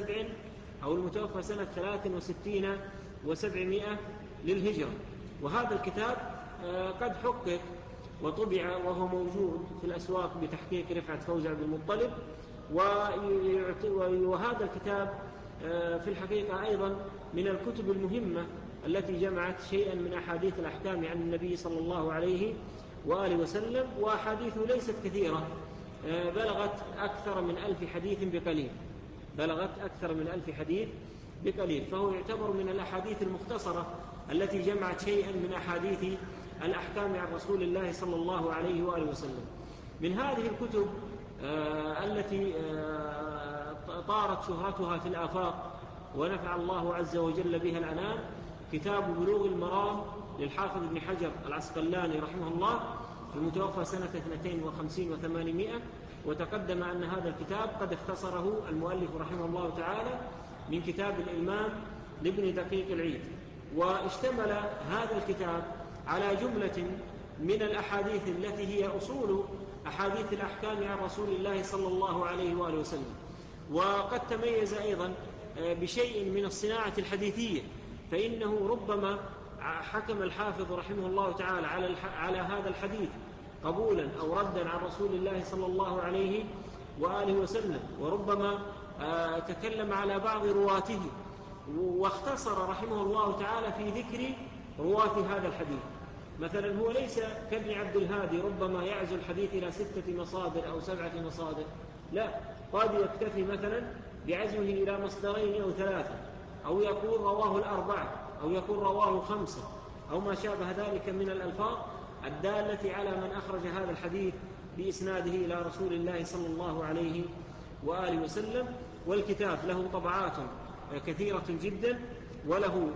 [SPEAKER 1] سنة 63 و700 للهجرة. وهذا الكتاب قد حقق وطبع وهو موجود في الأسواق بتحقيق رفعت فوزي عبد المطلب، وهذا الكتاب في الحقيقة أيضا من الكتب المهمة التي جمعت شيئا من أحاديث الأحكام عن النبي صلى الله عليه وآله وسلم، وأحاديثه ليست كثيرة، بلغت أكثر من 1000 حديث بقليل، فهو يعتبر من الأحاديث المختصرة التي جمعت شيئا من أحاديث الأحكام عن رسول الله صلى الله عليه وآله وسلم. من هذه الكتب التي طارت شهرتها في الآفاق ونفع الله عز وجل بها الأنام كتاب بلوغ المرام للحافظ ابن حجر العسقلاني رحمه الله، المتوفى سنة 52 و800. وتقدم أن هذا الكتاب قد اختصره المؤلف رحمه الله تعالى من كتاب الإلمام لابن دقيق العيد. واشتمل هذا الكتاب على جملة من الأحاديث التي هي أصول أحاديث الأحكام عن رسول الله صلى الله عليه وآله وسلم، وقد تميز أيضا بشيء من الصناعة الحديثية، فإنه ربما حكم الحافظ رحمه الله تعالى على هذا الحديث قبولا أو ردا عن رسول الله صلى الله عليه وآله وسلم، وربما تكلم على بعض رواته، واختصر رحمه الله تعالى في ذكر رواة هذا الحديث. مثلا هو ليس كابن عبد الهادي ربما يعزو الحديث إلى 6 مصادر أو 7 مصادر، لا، قد يكتفي مثلا بعزوه إلى 2 مصدرين أو 3، أو يقول رواه 4، أو يقول رواه 5، أو ما شابه ذلك من الألفاظ الدالة على من أخرج هذا الحديث بإسناده إلى رسول الله صلى الله عليه وآله وسلم. والكتاب له طبعات كثيرة جدا، وله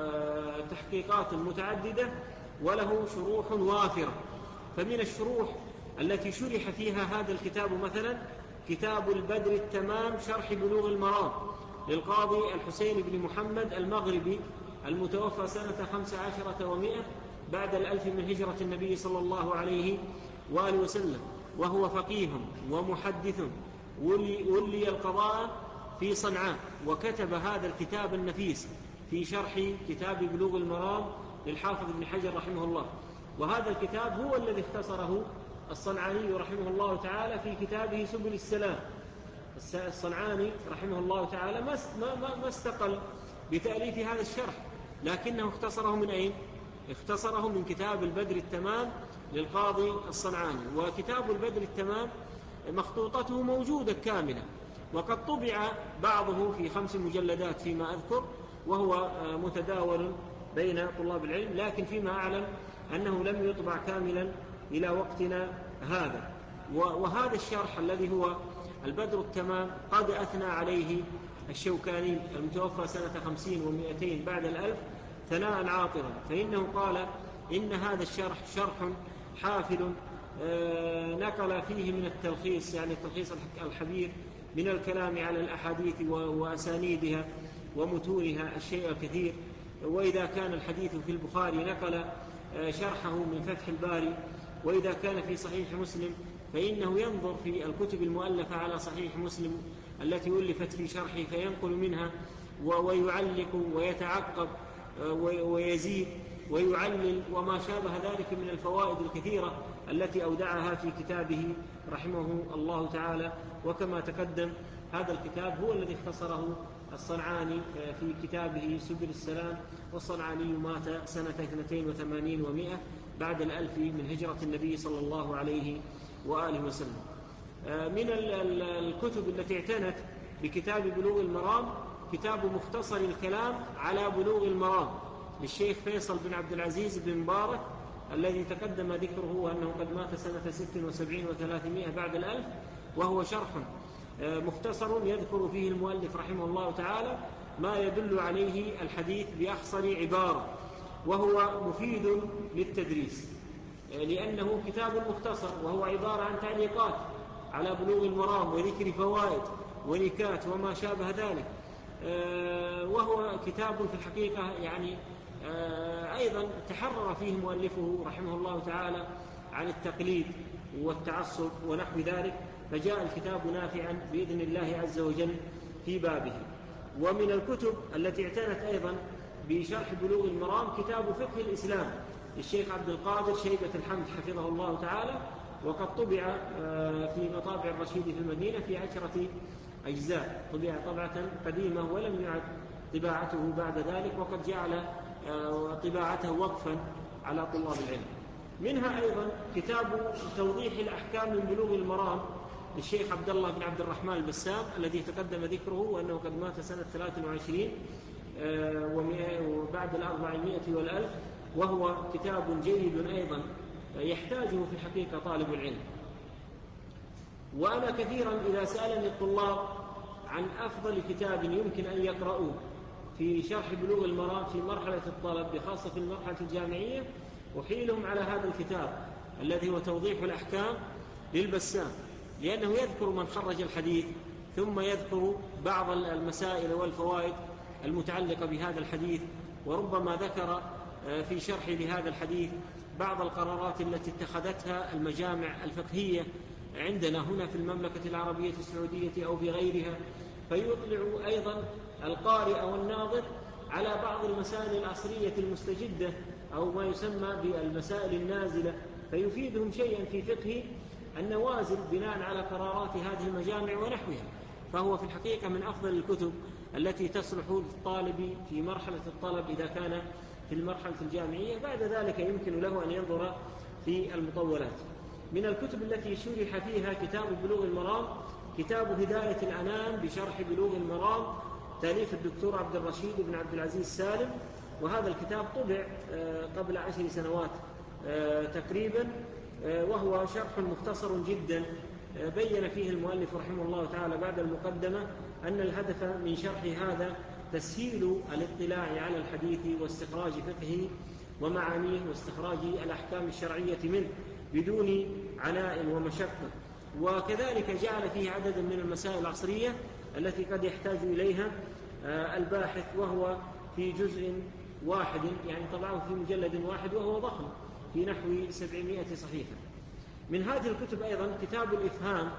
[SPEAKER 1] تحقيقات متعددة، وله شروح وافرة. فمن الشروح التي شرح فيها هذا الكتاب مثلا كتاب البدر التمام شرح بلوغ المرام للقاضي الحسين بن محمد المغربي، المتوفى سنة 15 و100 بعد 1000 من هجرة النبي صلى الله عليه وآله وسلم، وهو فقيه ومحدث ولي القضاء في صنعاء، وكتب هذا الكتاب النفيس في شرح كتاب بلوغ المرام للحافظ ابن حجر رحمه الله. وهذا الكتاب هو الذي اختصره الصنعاني رحمه الله تعالى في كتابه سبل السلام. الصنعاني رحمه الله تعالى ما استقل بتأليف هذا الشرح، لكنه اختصره من أين؟ اختصره من كتاب البدر التمام للقاضي الصنعاني. وكتاب البدر التمام مخطوطته موجودة كاملة، وقد طبع بعضه في 5 مجلدات فيما أذكر، وهو متداول بين طلاب العلم، لكن فيما أعلم أنه لم يطبع كاملا إلى وقتنا هذا. وهذا الشرح الذي هو البدر التمام قد أثنى عليه الشوكاني المتوفى سنة 50 و200 بعد 1000 ثناء عاطرا، فإنه قال إن هذا الشرح شرح حافل نقل فيه من التلخيص، يعني التلخيص الحبير، من الكلام على الأحاديث وأسانيدها ومتونها الشيء الكثير، وإذا كان الحديث في البخاري نقل شرحه من فتح الباري، وإذا كان في صحيح مسلم فإنه ينظر في الكتب المؤلفة على صحيح مسلم التي ألفت في شرحه فينقل منها ويعلق ويتعقب ويزيد ويعلل وما شابه ذلك من الفوائد الكثيرة التي أودعها في كتابه رحمه الله تعالى. وكما تقدم هذا الكتاب هو الذي اختصره الصنعاني في كتابه سبل السلام، والصنعاني مات سنة 82 و100 بعد 1000 من هجرة النبي صلى الله عليه وآله وسلم. من الكتب التي اعتنت بكتاب بلوغ المرام كتاب مختصر الكلام على بلوغ المرام للشيخ فيصل بن عبد العزيز بن مبارك، الذي تقدم ذكره أنه قد مات سنة 76 و300 بعد 1000، وهو شرح مختصر يذكر فيه المؤلف رحمه الله تعالى ما يدل عليه الحديث بأخصر عبارة، وهو مفيد للتدريس لأنه كتاب مختصر، وهو عبارة عن تعليقات على بلوغ المرام وذكر فوائد ونكات وما شابه ذلك. وهو كتاب في الحقيقة يعني أيضا تحرر فيه مؤلفه رحمه الله تعالى عن التقليد والتعصب ونحو ذلك، فجاء الكتاب نافعا بإذن الله عز وجل في بابه. ومن الكتب التي اعتنت أيضا بشرح بلوغ المرام كتاب فقه الإسلام للشيخ عبد القادر شيبة الحمد حفظه الله تعالى، وقد طبع في مطابع الرشيد في المدينة في 10 أجزاء، طبع طبعة قديمة ولم يعد طباعته بعد ذلك، وقد جعل طباعته وقفا على طلاب العلم. منها أيضا كتاب توضيح الأحكام من بلوغ المرام للشيخ عبد الله بن عبد الرحمن البسام، الذي تقدم ذكره وأنه قد مات سنة 23 وبعد 400 و1000، وهو كتاب جيد أيضا يحتاجه في الحقيقة طالب العلم. وأنا كثيرا إذا سألني الطلاب عن أفضل كتاب يمكن أن يقرأوه في شرح بلوغ المرام في مرحلة الطلب بخاصة في المرحلة الجامعية، أحيلهم على هذا الكتاب الذي هو توضيح الأحكام للبسام، لأنه يذكر من خرج الحديث ثم يذكر بعض المسائل والفوائد المتعلقة بهذا الحديث، وربما ذكر في شرح لهذا الحديث بعض القرارات التي اتخذتها المجامع الفقهية عندنا هنا في المملكة العربية السعودية أو في غيرها، فيطلع أيضا القارئ والناظر على بعض المسائل العصرية المستجدة أو ما يسمى بالمسائل النازلة، فيفيدهم شيئا في فقه النوازل بناء على قرارات هذه المجامع ونحوها. فهو في الحقيقة من أفضل الكتب التي تصلح للطالب في مرحلة الطلب إذا كان في المرحلة الجامعية، بعد ذلك يمكن له أن ينظر في المطولات. من الكتب التي شرح فيها كتاب بلوغ المرام كتاب هداية الأنام بشرح بلوغ المرام تأليف الدكتور عبد الرشيد بن عبد العزيز سالم، وهذا الكتاب طبع قبل 10 سنوات تقريبا، وهو شرح مختصر جدا بين فيه المؤلف رحمه الله تعالى بعد المقدمة أن الهدف من شرح هذا تسهيل الاطلاع على الحديث واستخراج فقهه ومعانيه واستخراج الأحكام الشرعية منه بدون عناء ومشقة. وكذلك جعل فيه عددا من المسائل العصرية التي قد يحتاج إليها الباحث، وهو في جزء واحد يعني طبعه في مجلد واحد وهو ضخم في نحو 700 صحيفة. من هذه الكتب أيضا كتاب الإفهام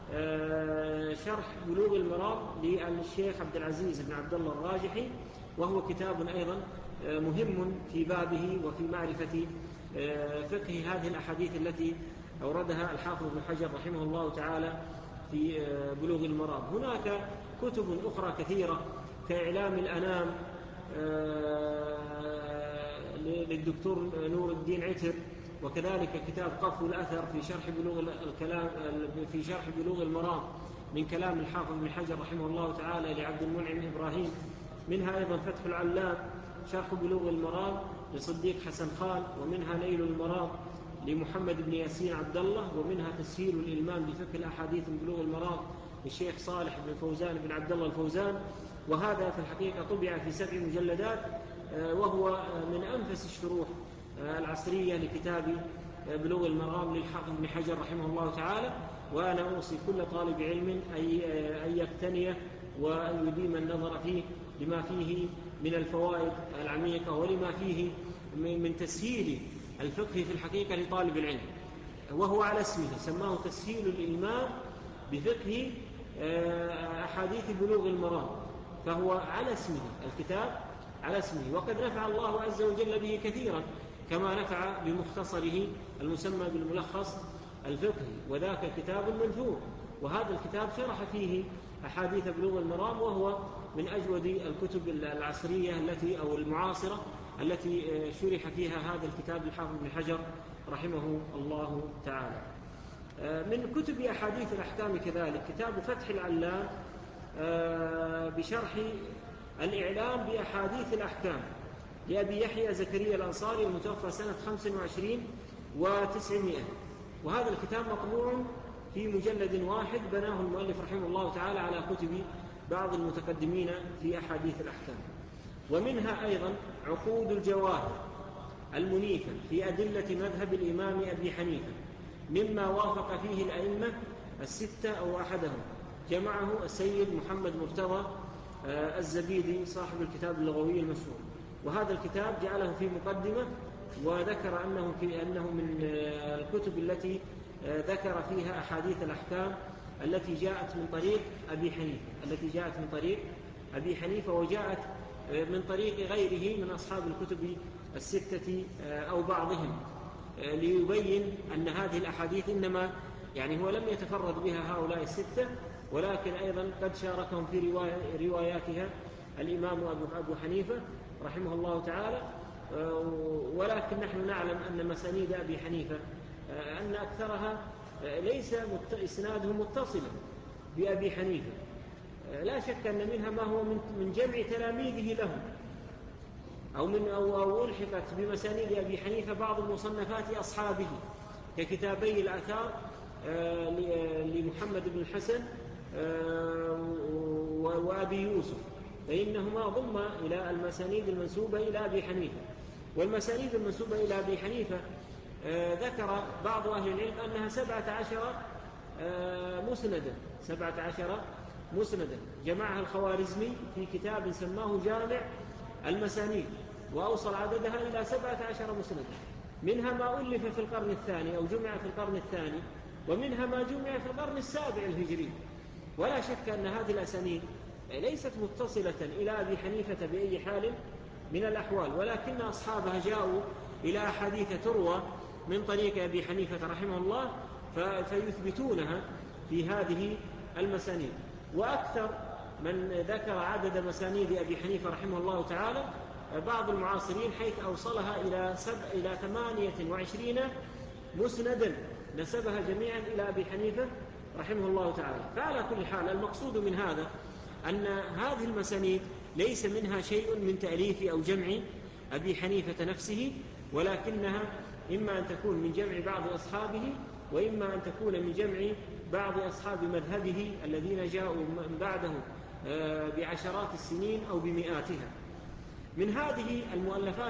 [SPEAKER 1] شرح بلوغ المرام للشيخ عبد العزيز بن عبد الله الراجحي، وهو كتاب أيضا مهم في بابه وفي معرفة فقه هذه الأحاديث التي أوردها الحافظ ابن حجر رحمه الله تعالى في بلوغ المرام. هناك كتب أخرى كثيرة كإعلام الأنام للدكتور نور الدين عتر، وكذلك كتاب قفو الأثر في شرح بلوغ الكلام في شرح بلوغ المرام من كلام الحافظ ابن حجر رحمه الله تعالى لعبد المنعم إبراهيم. منها أيضا فتح العلام شرح بلوغ المرام لصديق حسن خان، ومنها نيل المرام لمحمد بن ياسين عبد الله، ومنها تسهيل الإلمام بفقه الأحاديث من بلوغ المرام للشيخ صالح بن فوزان بن عبد الله الفوزان، وهذا في الحقيقة طبع في 7 مجلدات، وهو من أنفس الشروح العصرية لكتاب بلوغ المرام للحافظ ابن حجر رحمه الله تعالى. وأنا أوصي كل طالب علم أن يقتنيه وأن يديم النظر فيه لما فيه من الفوائد العميقة ولما فيه من تسهيل الفقه في الحقيقة لطالب العلم، وهو على اسمه، سماه تسهيل الإمام بفقه أحاديث بلوغ المرام، فهو على اسمه، الكتاب على اسمه. وقد نفع الله عز وجل به كثيرا كما نفع بمختصره المسمى بالملخص الفقهي، وذاك كتاب منثور. وهذا الكتاب شرح فيه أحاديث بلوغ المرام، وهو من أجود الكتب العصرية التي أو المعاصرة التي شرح فيها هذا الكتاب الحافظ بن حجر رحمه الله تعالى. من كتب أحاديث الأحكام كذلك كتاب فتح العلام بشرح الإعلام بأحاديث الأحكام لأبي يحيى زكريا الأنصاري المتوفى سنة 25 و900، وهذا الكتاب مطبوع في مجلد واحد بناه المؤلف رحمه الله تعالى على كتب بعض المتقدمين في أحاديث الأحكام. ومنها أيضا عقود الجواهر المنيفة في أدلة مذهب الإمام أبي حنيفة، مما وافق فيه الأئمة الستة أو أحدهم، جمعه السيد محمد مرتضى الزبيدي صاحب الكتاب اللغوي المشهور. وهذا الكتاب جعله في مقدمة وذكر أنه من الكتب التي ذكر فيها أحاديث الأحكام التي جاءت من طريق أبي حنيفة وجاءت من طريق غيره من أصحاب الكتب الستة أو بعضهم، ليبين أن هذه الأحاديث إنما يعني هو لم يتفرد بها هؤلاء الستة، ولكن أيضا قد شاركهم في رواياتها الإمام أبو حنيفة رحمه الله تعالى. ولكن نحن نعلم أن مسانيد أبي حنيفة أن أكثرها ليس إسناده متصلا بأبي حنيفة، لا شك أن منها ما هو من جمع تلاميذه له، أو ألحقت بمسانيد أبي حنيفة بعض المصنفات أصحابه ككتابي الآثار لمحمد بن الحسن وأبي يوسف، فإنهما ضم إلى المسانيد المنسوبة إلى أبي حنيفة. والمسانيد المنسوبة إلى أبي حنيفة ذكر بعض أهل العلم أنها 17 مسندا جمعها الخوارزمي في كتاب سماه جامع المسانيد، وأوصل عددها إلى 17 مسندا، منها ما ألف في القرن الثاني أو جمع في القرن الثاني، ومنها ما جمع في القرن السابع الهجري. ولا شك أن هذه الأسانيد ليست متصلة إلى أبي حنيفة بأي حال من الأحوال، ولكن أصحابها جاءوا إلى أحاديث تروى من طريق أبي حنيفة رحمه الله فيثبتونها في هذه المسانيد. وأكثر من ذكر عدد مسانيد أبي حنيفة رحمه الله تعالى بعض المعاصرين، حيث أوصلها إلى 28 مسندا نسبها جميعا إلى أبي حنيفة رحمه الله تعالى. فعلى كل حال المقصود من هذا أن هذه المسانيد ليس منها شيء من تأليف أو جمع أبي حنيفة نفسه، ولكنها إما أن تكون من جمع بعض أصحابه، وإما أن تكون من جمع بعض أصحاب مذهبه الذين جاءوا من بعده بعشرات السنين أو بمئاتها. من هذه المؤلفات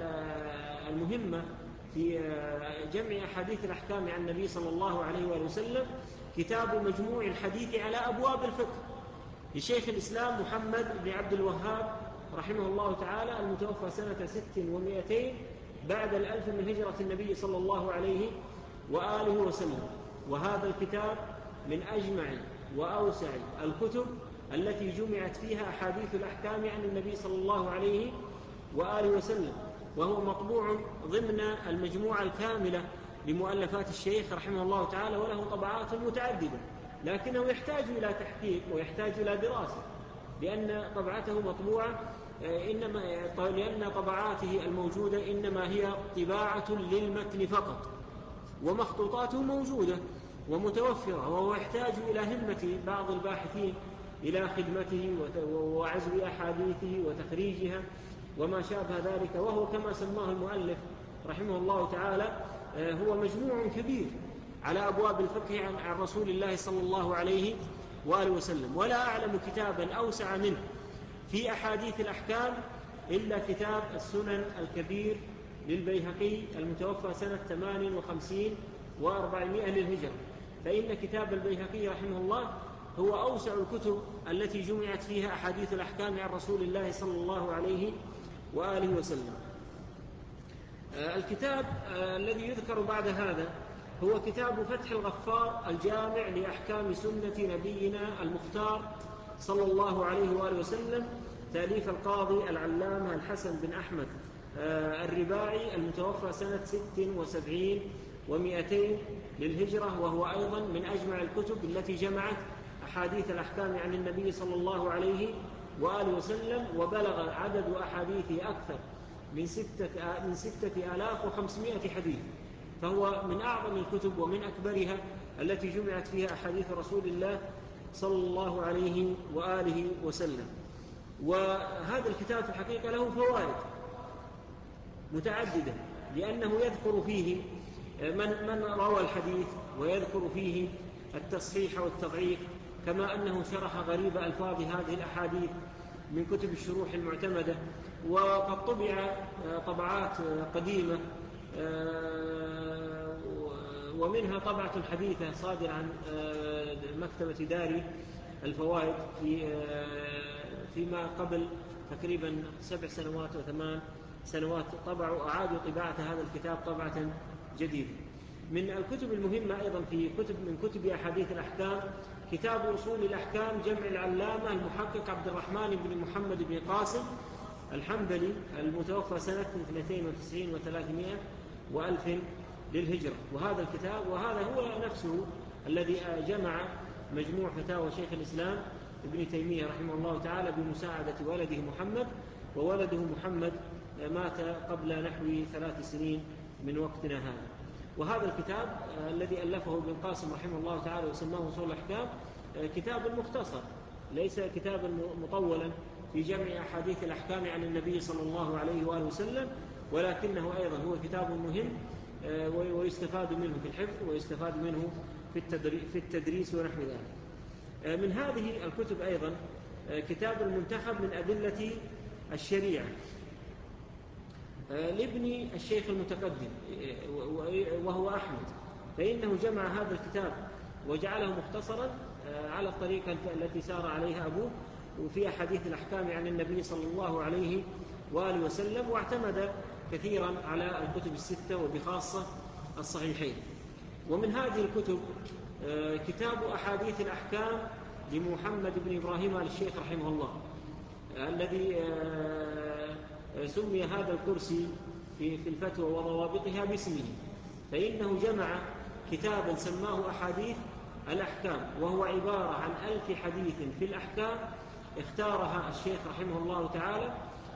[SPEAKER 1] المهمة في جمع أحاديث الأحكام عن النبي صلى الله عليه وآله وسلم كتاب مجموع الحديث على أبواب الفقه لشيخ الإسلام محمد بن عبد الوهاب رحمه الله تعالى المتوفى سنة 600 بعد 1000 من هجرة النبي صلى الله عليه وآله وسلم. وهذا الكتاب من أجمع وأوسع الكتب التي جمعت فيها أحاديث الأحكام عن النبي صلى الله عليه وآله وسلم، وهو مطبوع ضمن المجموعة الكاملة لمؤلفات الشيخ رحمه الله تعالى، وله طبعات متعددة، لكنه يحتاج إلى تحقيق ويحتاج إلى دراسة، لأن طبعته مطبوعة لأن طبعاته الموجودة إنما هي طباعة للمتن فقط، ومخطوطاته موجودة ومتوفرة، وهو يحتاج إلى همة بعض الباحثين إلى خدمته وعزو أحاديثه وتخريجها وما شابه ذلك. وهو كما سماه المؤلف رحمه الله تعالى هو مجموع كبير على أبواب الفقه عن رسول الله صلى الله عليه وآله وسلم، ولا أعلم كتابا أوسع منه في أحاديث الأحكام إلا كتاب السنن الكبير للبيهقي المتوفى سنة 58 و400 للهجرة. فإن كتاب البيهقي رحمه الله هو أوسع الكتب التي جمعت فيها أحاديث الأحكام عن رسول الله صلى الله عليه وآله وسلم. الكتاب الذي يذكر بعد هذا هو كتاب فتح الغفار الجامع لأحكام سنة نبينا المختار صلى الله عليه وآله وسلم، تأليف القاضي العلامة الحسن بن أحمد الرباعي، المتوفى سنة 76 و200 للهجرة، وهو أيضا من أجمع الكتب التي جمعت أحاديث الأحكام عن النبي صلى الله عليه وآله وسلم، وبلغ عدد أحاديثه أكثر من 6500 حديث، فهو من أعظم الكتب ومن أكبرها التي جمعت فيها أحاديث رسول الله صلى الله عليه وآله وسلم. وهذا الكتاب في الحقيقة له فوائد متعددة، لأنه يذكر فيه من روى الحديث، ويذكر فيه التصحيح والتضعيف، كما أنه شرح غريب ألفاظ هذه الأحاديث من كتب الشروح المعتمدة. وقد طبع طبعات قديمة، ومنها طبعة حديثة صادرة عن مكتبة دار الفوائد فيما قبل تقريبا 7 سنوات و8 سنوات، طبعوا أعادوا طباعة هذا الكتاب طبعة جديدة. من الكتب المهمة أيضا من كتب أحاديث الأحكام كتاب أصول الأحكام جمع العلامة المحقق عبد الرحمن بن محمد بن قاسم الحنبلي، المتوفى سنة 92 و300 وألف للهجرة. وهذا الكتاب وهذا هو نفسه الذي جمع مجموع فتاوى شيخ الإسلام ابن تيمية رحمه الله تعالى بمساعدة ولده محمد، وولده محمد مات قبل نحو 3 سنين من وقتنا هذا. وهذا الكتاب الذي ألفه ابن قاسم رحمه الله تعالى وسماه أصول الأحكام كتاب مختصر، ليس كتابا مطولا في جمع أحاديث الأحكام عن النبي صلى الله عليه وآله وسلم، ولكنه أيضا هو كتاب مهم ويستفاد منه في الحفظ، ويستفاد منه في التدريس ونحو ذلك. من هذه الكتب أيضا كتاب المنتخب من أدلة الشريعة لابن الشيخ المتقدم وهو أحمد، فإنه جمع هذا الكتاب وجعله مختصرا على الطريقة التي سار عليها أبوه وفي أحاديث الأحكام عن النبي صلى الله عليه وآله وسلم، واعتمد كثيرا على الكتب ال6 وبخاصة الصحيحين. ومن هذه الكتب كتاب أحاديث الأحكام لمحمد بن إبراهيم آل الشيخ رحمه الله، الذي سمي هذا الكرسي في الفتوى وضوابطها باسمه، فإنه جمع كتابا سماه أحاديث الأحكام، وهو عبارة عن 1000 حديث في الأحكام اختارها الشيخ رحمه الله تعالى،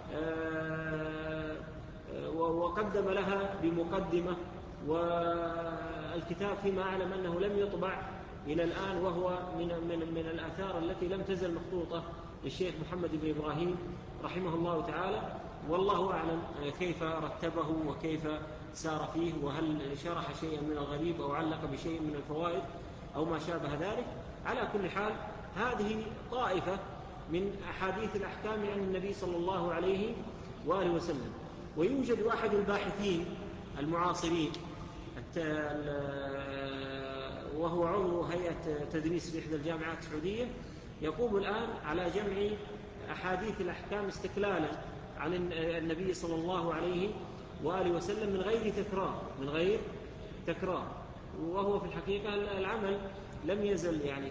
[SPEAKER 1] وقدم لها بمقدمة. والكتاب فيما أعلم أنه لم يطبع إلى الآن، وهو من الآثار التي لم تزل مخطوطة للشيخ محمد بن إبراهيم رحمه الله تعالى، والله أعلم كيف رتبه وكيف سار فيه، وهل شرح شيئا من الغريب أو علق بشيء من الفوائد أو ما شابه ذلك. على كل حال هذه طائفة من أحاديث الأحكام عن النبي صلى الله عليه وآله وسلم. ويوجد أحد الباحثين المعاصرين وهو عضو هيئة تدريس في إحدى الجامعات السعودية، يقوم الآن على جمع أحاديث الأحكام استقلالا عن النبي صلى الله عليه وآله وسلم من غير تكرار. وهو في الحقيقة العمل لم يزل يعني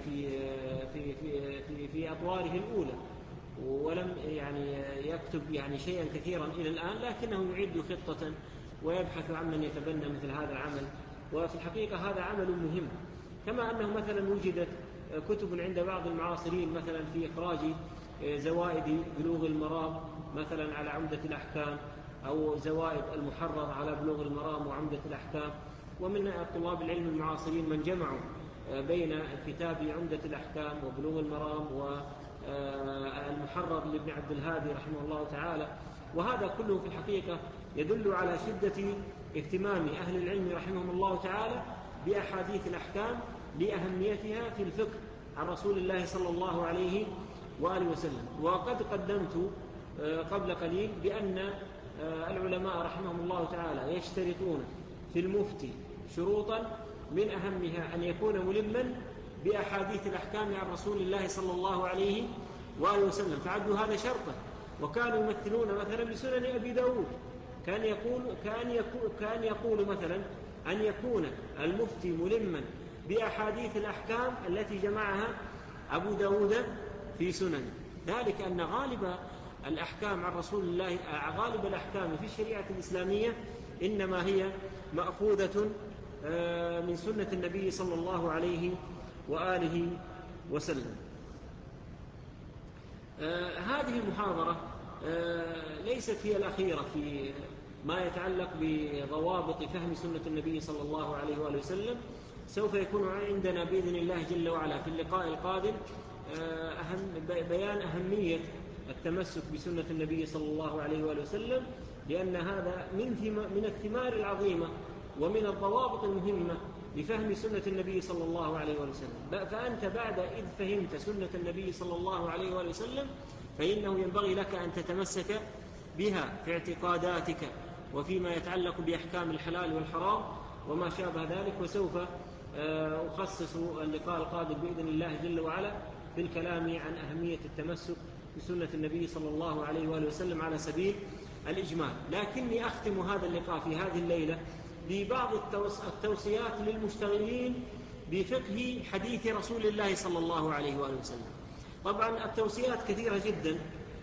[SPEAKER 1] في أطواره الأولى، ولم يعني يكتب يعني شيئا كثيرا إلى الآن، لكنه يعد خطة ويبحث عن من يتبنى مثل هذا العمل. وفي الحقيقة هذا عمل مهم، كما أنه مثلا وجدت كتب عند بعض المعاصرين مثلا في إخراج زوائد بلوغ المرام مثلا على عمدة الأحكام، أو زوائد المحرر على بلوغ المرام وعمدة الأحكام. ومن طلاب العلم المعاصرين من جمعوا بين كتاب عمدة الأحكام وبلوغ المرام والمحرر لابن عبد الهادي رحمه الله تعالى. وهذا كله في الحقيقة يدل على شدة اهتمام أهل العلم رحمهم الله تعالى بأحاديث الأحكام لأهميتها في الفقه عن رسول الله صلى الله عليه وآله وسلم. وقد قدمت قبل قليل بأن العلماء رحمهم الله تعالى يشترطون في المفتي شروطا من أهمها أن يكون ملما بأحاديث الأحكام عن رسول الله صلى الله عليه وآله وسلم، فعدوا هذا شرطا. وكانوا يمثلون مثلا بسنن أبي داود، كان يقول مثلا أن يكون المفتي ملما بأحاديث الأحكام التي جمعها أبو داود في سنن، ذلك أن غالب الأحكام عن رسول الله، غالب الأحكام في الشريعة الإسلامية إنما هي مأخوذة من سنة النبي صلى الله عليه وآله وسلم. هذه المحاضرة ليست هي الأخيرة في ما يتعلق بضوابط فهم سنة النبي صلى الله عليه وآله وسلم. سوف يكون عندنا بإذن الله جل وعلا في اللقاء القادم بيان أهمية التمسك بسنة النبي صلى الله عليه وآله وسلم، لأن هذا من الثمار العظيمة ومن الضوابط المهمة لفهم سنة النبي صلى الله عليه وآله وسلم. فأنت بعد إذ فهمت سنة النبي صلى الله عليه وآله وسلم فإنه ينبغي لك أن تتمسك بها في اعتقاداتك وفيما يتعلق بأحكام الحلال والحرام وما شابه ذلك. وسوف أخصص اللقاء القادم بإذن الله جل وعلا بالكلام عن أهمية التمسك بسنة النبي صلى الله عليه وآله وسلم على سبيل الإجمال. لكني أختم هذا اللقاء في هذه الليلة ببعض التوصيات للمشتغلين بفقه حديث رسول الله صلى الله عليه وآله وسلم. طبعا التوصيات كثيرة جدا،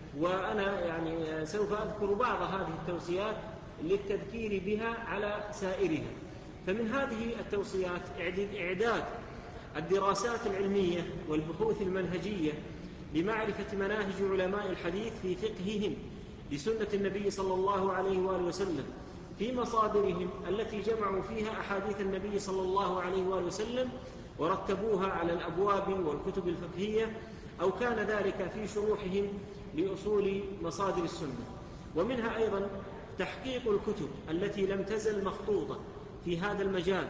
[SPEAKER 1] وأنا سوف أذكر بعض هذه التوصيات للتذكير بها على سائرها. فمن هذه التوصيات إعداد الدراسات العلمية والبحوث المنهجية لمعرفة مناهج علماء الحديث في فقههم لسنة النبي صلى الله عليه وآله وسلم في مصادرهم التي جمعوا فيها أحاديث النبي صلى الله عليه وآله وسلم ورتبوها على الأبواب والكتب الفقهية، أو كان ذلك في شروحهم لأصول مصادر السنة. ومنها أيضا تحقيق الكتب التي لم تزل مخطوطة في هذا المجال،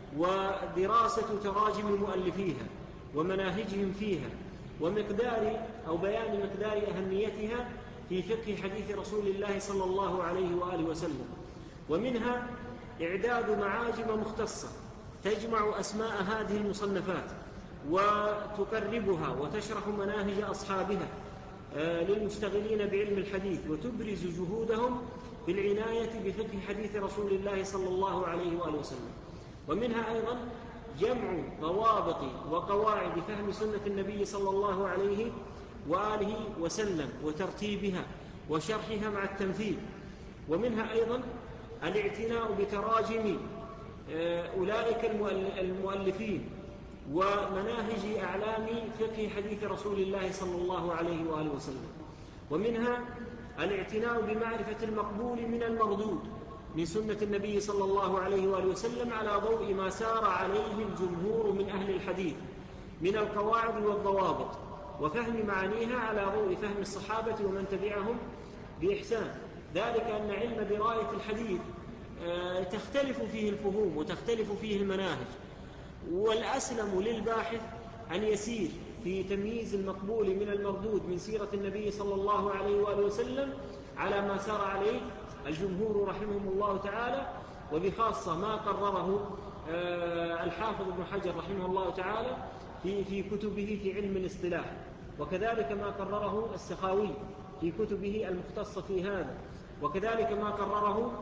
[SPEAKER 1] ودراسة تراجم مؤلفيها ومناهجهم فيها، ومقدار أو بيان مقدار أهميتها في فقه حديث رسول الله صلى الله عليه وآله وسلم. ومنها إعداد معاجم مختصة تجمع أسماء هذه المصنفات وتقربها وتشرح مناهج أصحابها للمشتغلين بعلم الحديث، وتبرز جهودهم في العناية بفقه حديث رسول الله صلى الله عليه وآله وسلم. ومنها أيضا جمع ضوابط وقواعد فهم سنة النبي صلى الله عليه وآله وسلم وترتيبها وشرحها مع التمثيل. ومنها أيضا الاعتناء بتراجم أولئك المؤلفين ومناهج أعلام فقه حديث رسول الله صلى الله عليه وآله وسلم. ومنها الاعتناء بمعرفة المقبول من المردود من سنة النبي صلى الله عليه وآله وسلم على ضوء ما سار عليه الجمهور من أهل الحديث من القواعد والضوابط، وفهم معانيها على ضوء فهم الصحابة ومن تبعهم بإحسان. ذلك أن علم دراية الحديث تختلف فيه الفهوم وتختلف فيه المناهج، والأسلم للباحث أن يسير في تمييز المقبول من المردود من سيرة النبي صلى الله عليه وآله وسلم على ما سار عليه الجمهور رحمهم الله تعالى، وبخاصة ما قرره الحافظ ابن حجر رحمه الله تعالى في كتبه في علم الاصطلاح، وكذلك ما قرره السخاوي في كتبه المختصة في هذا، وكذلك ما قرره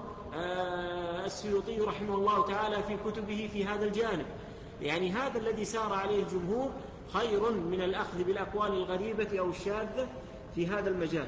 [SPEAKER 1] السيوطي رحمه الله تعالى في كتبه في هذا الجانب. يعني هذا الذي سار عليه الجمهور خير من الأخذ بالأقوال الغريبة أو الشاذة في هذا المجال.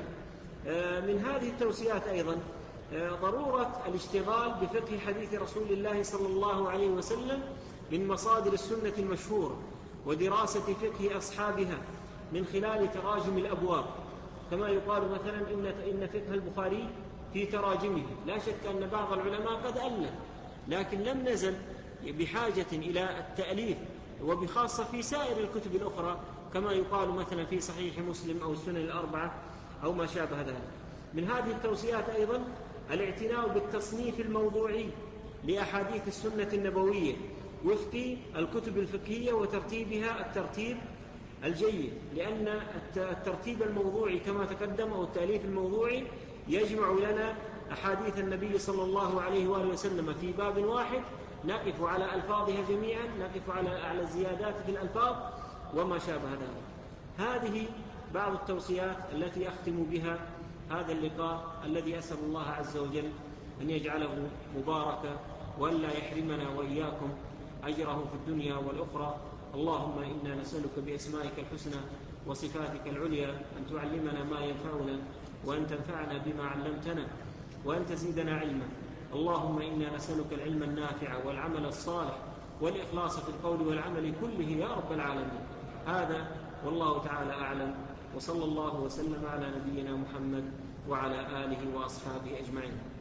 [SPEAKER 1] من هذه التوصيات أيضا ضرورة الاشتغال بفقه حديث رسول الله صلى الله عليه وسلم من مصادر السنة المشهورة، ودراسة فقه أصحابها من خلال تراجم الأبواب، كما يقال مثلا إن فقه البخاري في تراجمه. لا شك أن بعض العلماء قد ألف، لكن لم نزل بحاجة إلى التأليف، وبخاصة في سائر الكتب الأخرى كما يقال مثلا في صحيح مسلم أو السنن الأربعة أو ما شابه ذلك. من هذه التوصيات أيضا الاعتناء بالتصنيف الموضوعي لأحاديث السنة النبوية وفق الكتب الفقهية وترتيبها الترتيب الجيد، لأن الترتيب الموضوعي كما تقدم أو التأليف الموضوعي يجمع لنا أحاديث النبي صلى الله عليه وآله وسلم في باب واحد نقف على ألفاظها جميعا، نقف على الزيادات في الألفاظ وما شابه ذلك. هذه بعض التوصيات التي أختم بها هذا اللقاء الذي أسأل الله عز وجل أن يجعله مباركا وأن لا يحرمنا وإياكم أجره في الدنيا والأخرى. اللهم إنا نسألك بأسمائك الحسنى وصفاتك العليا أن تعلمنا ما ينفعنا وأن تنفعنا بما علمتنا وأن تزيدنا علما. اللهم إنا نسألك العلم النافع والعمل الصالح والإخلاص في القول والعمل كله يا رب العالمين. هذا والله تعالى أعلم، وصلى الله وسلم على نبينا محمد وعلى آله وأصحابه أجمعين.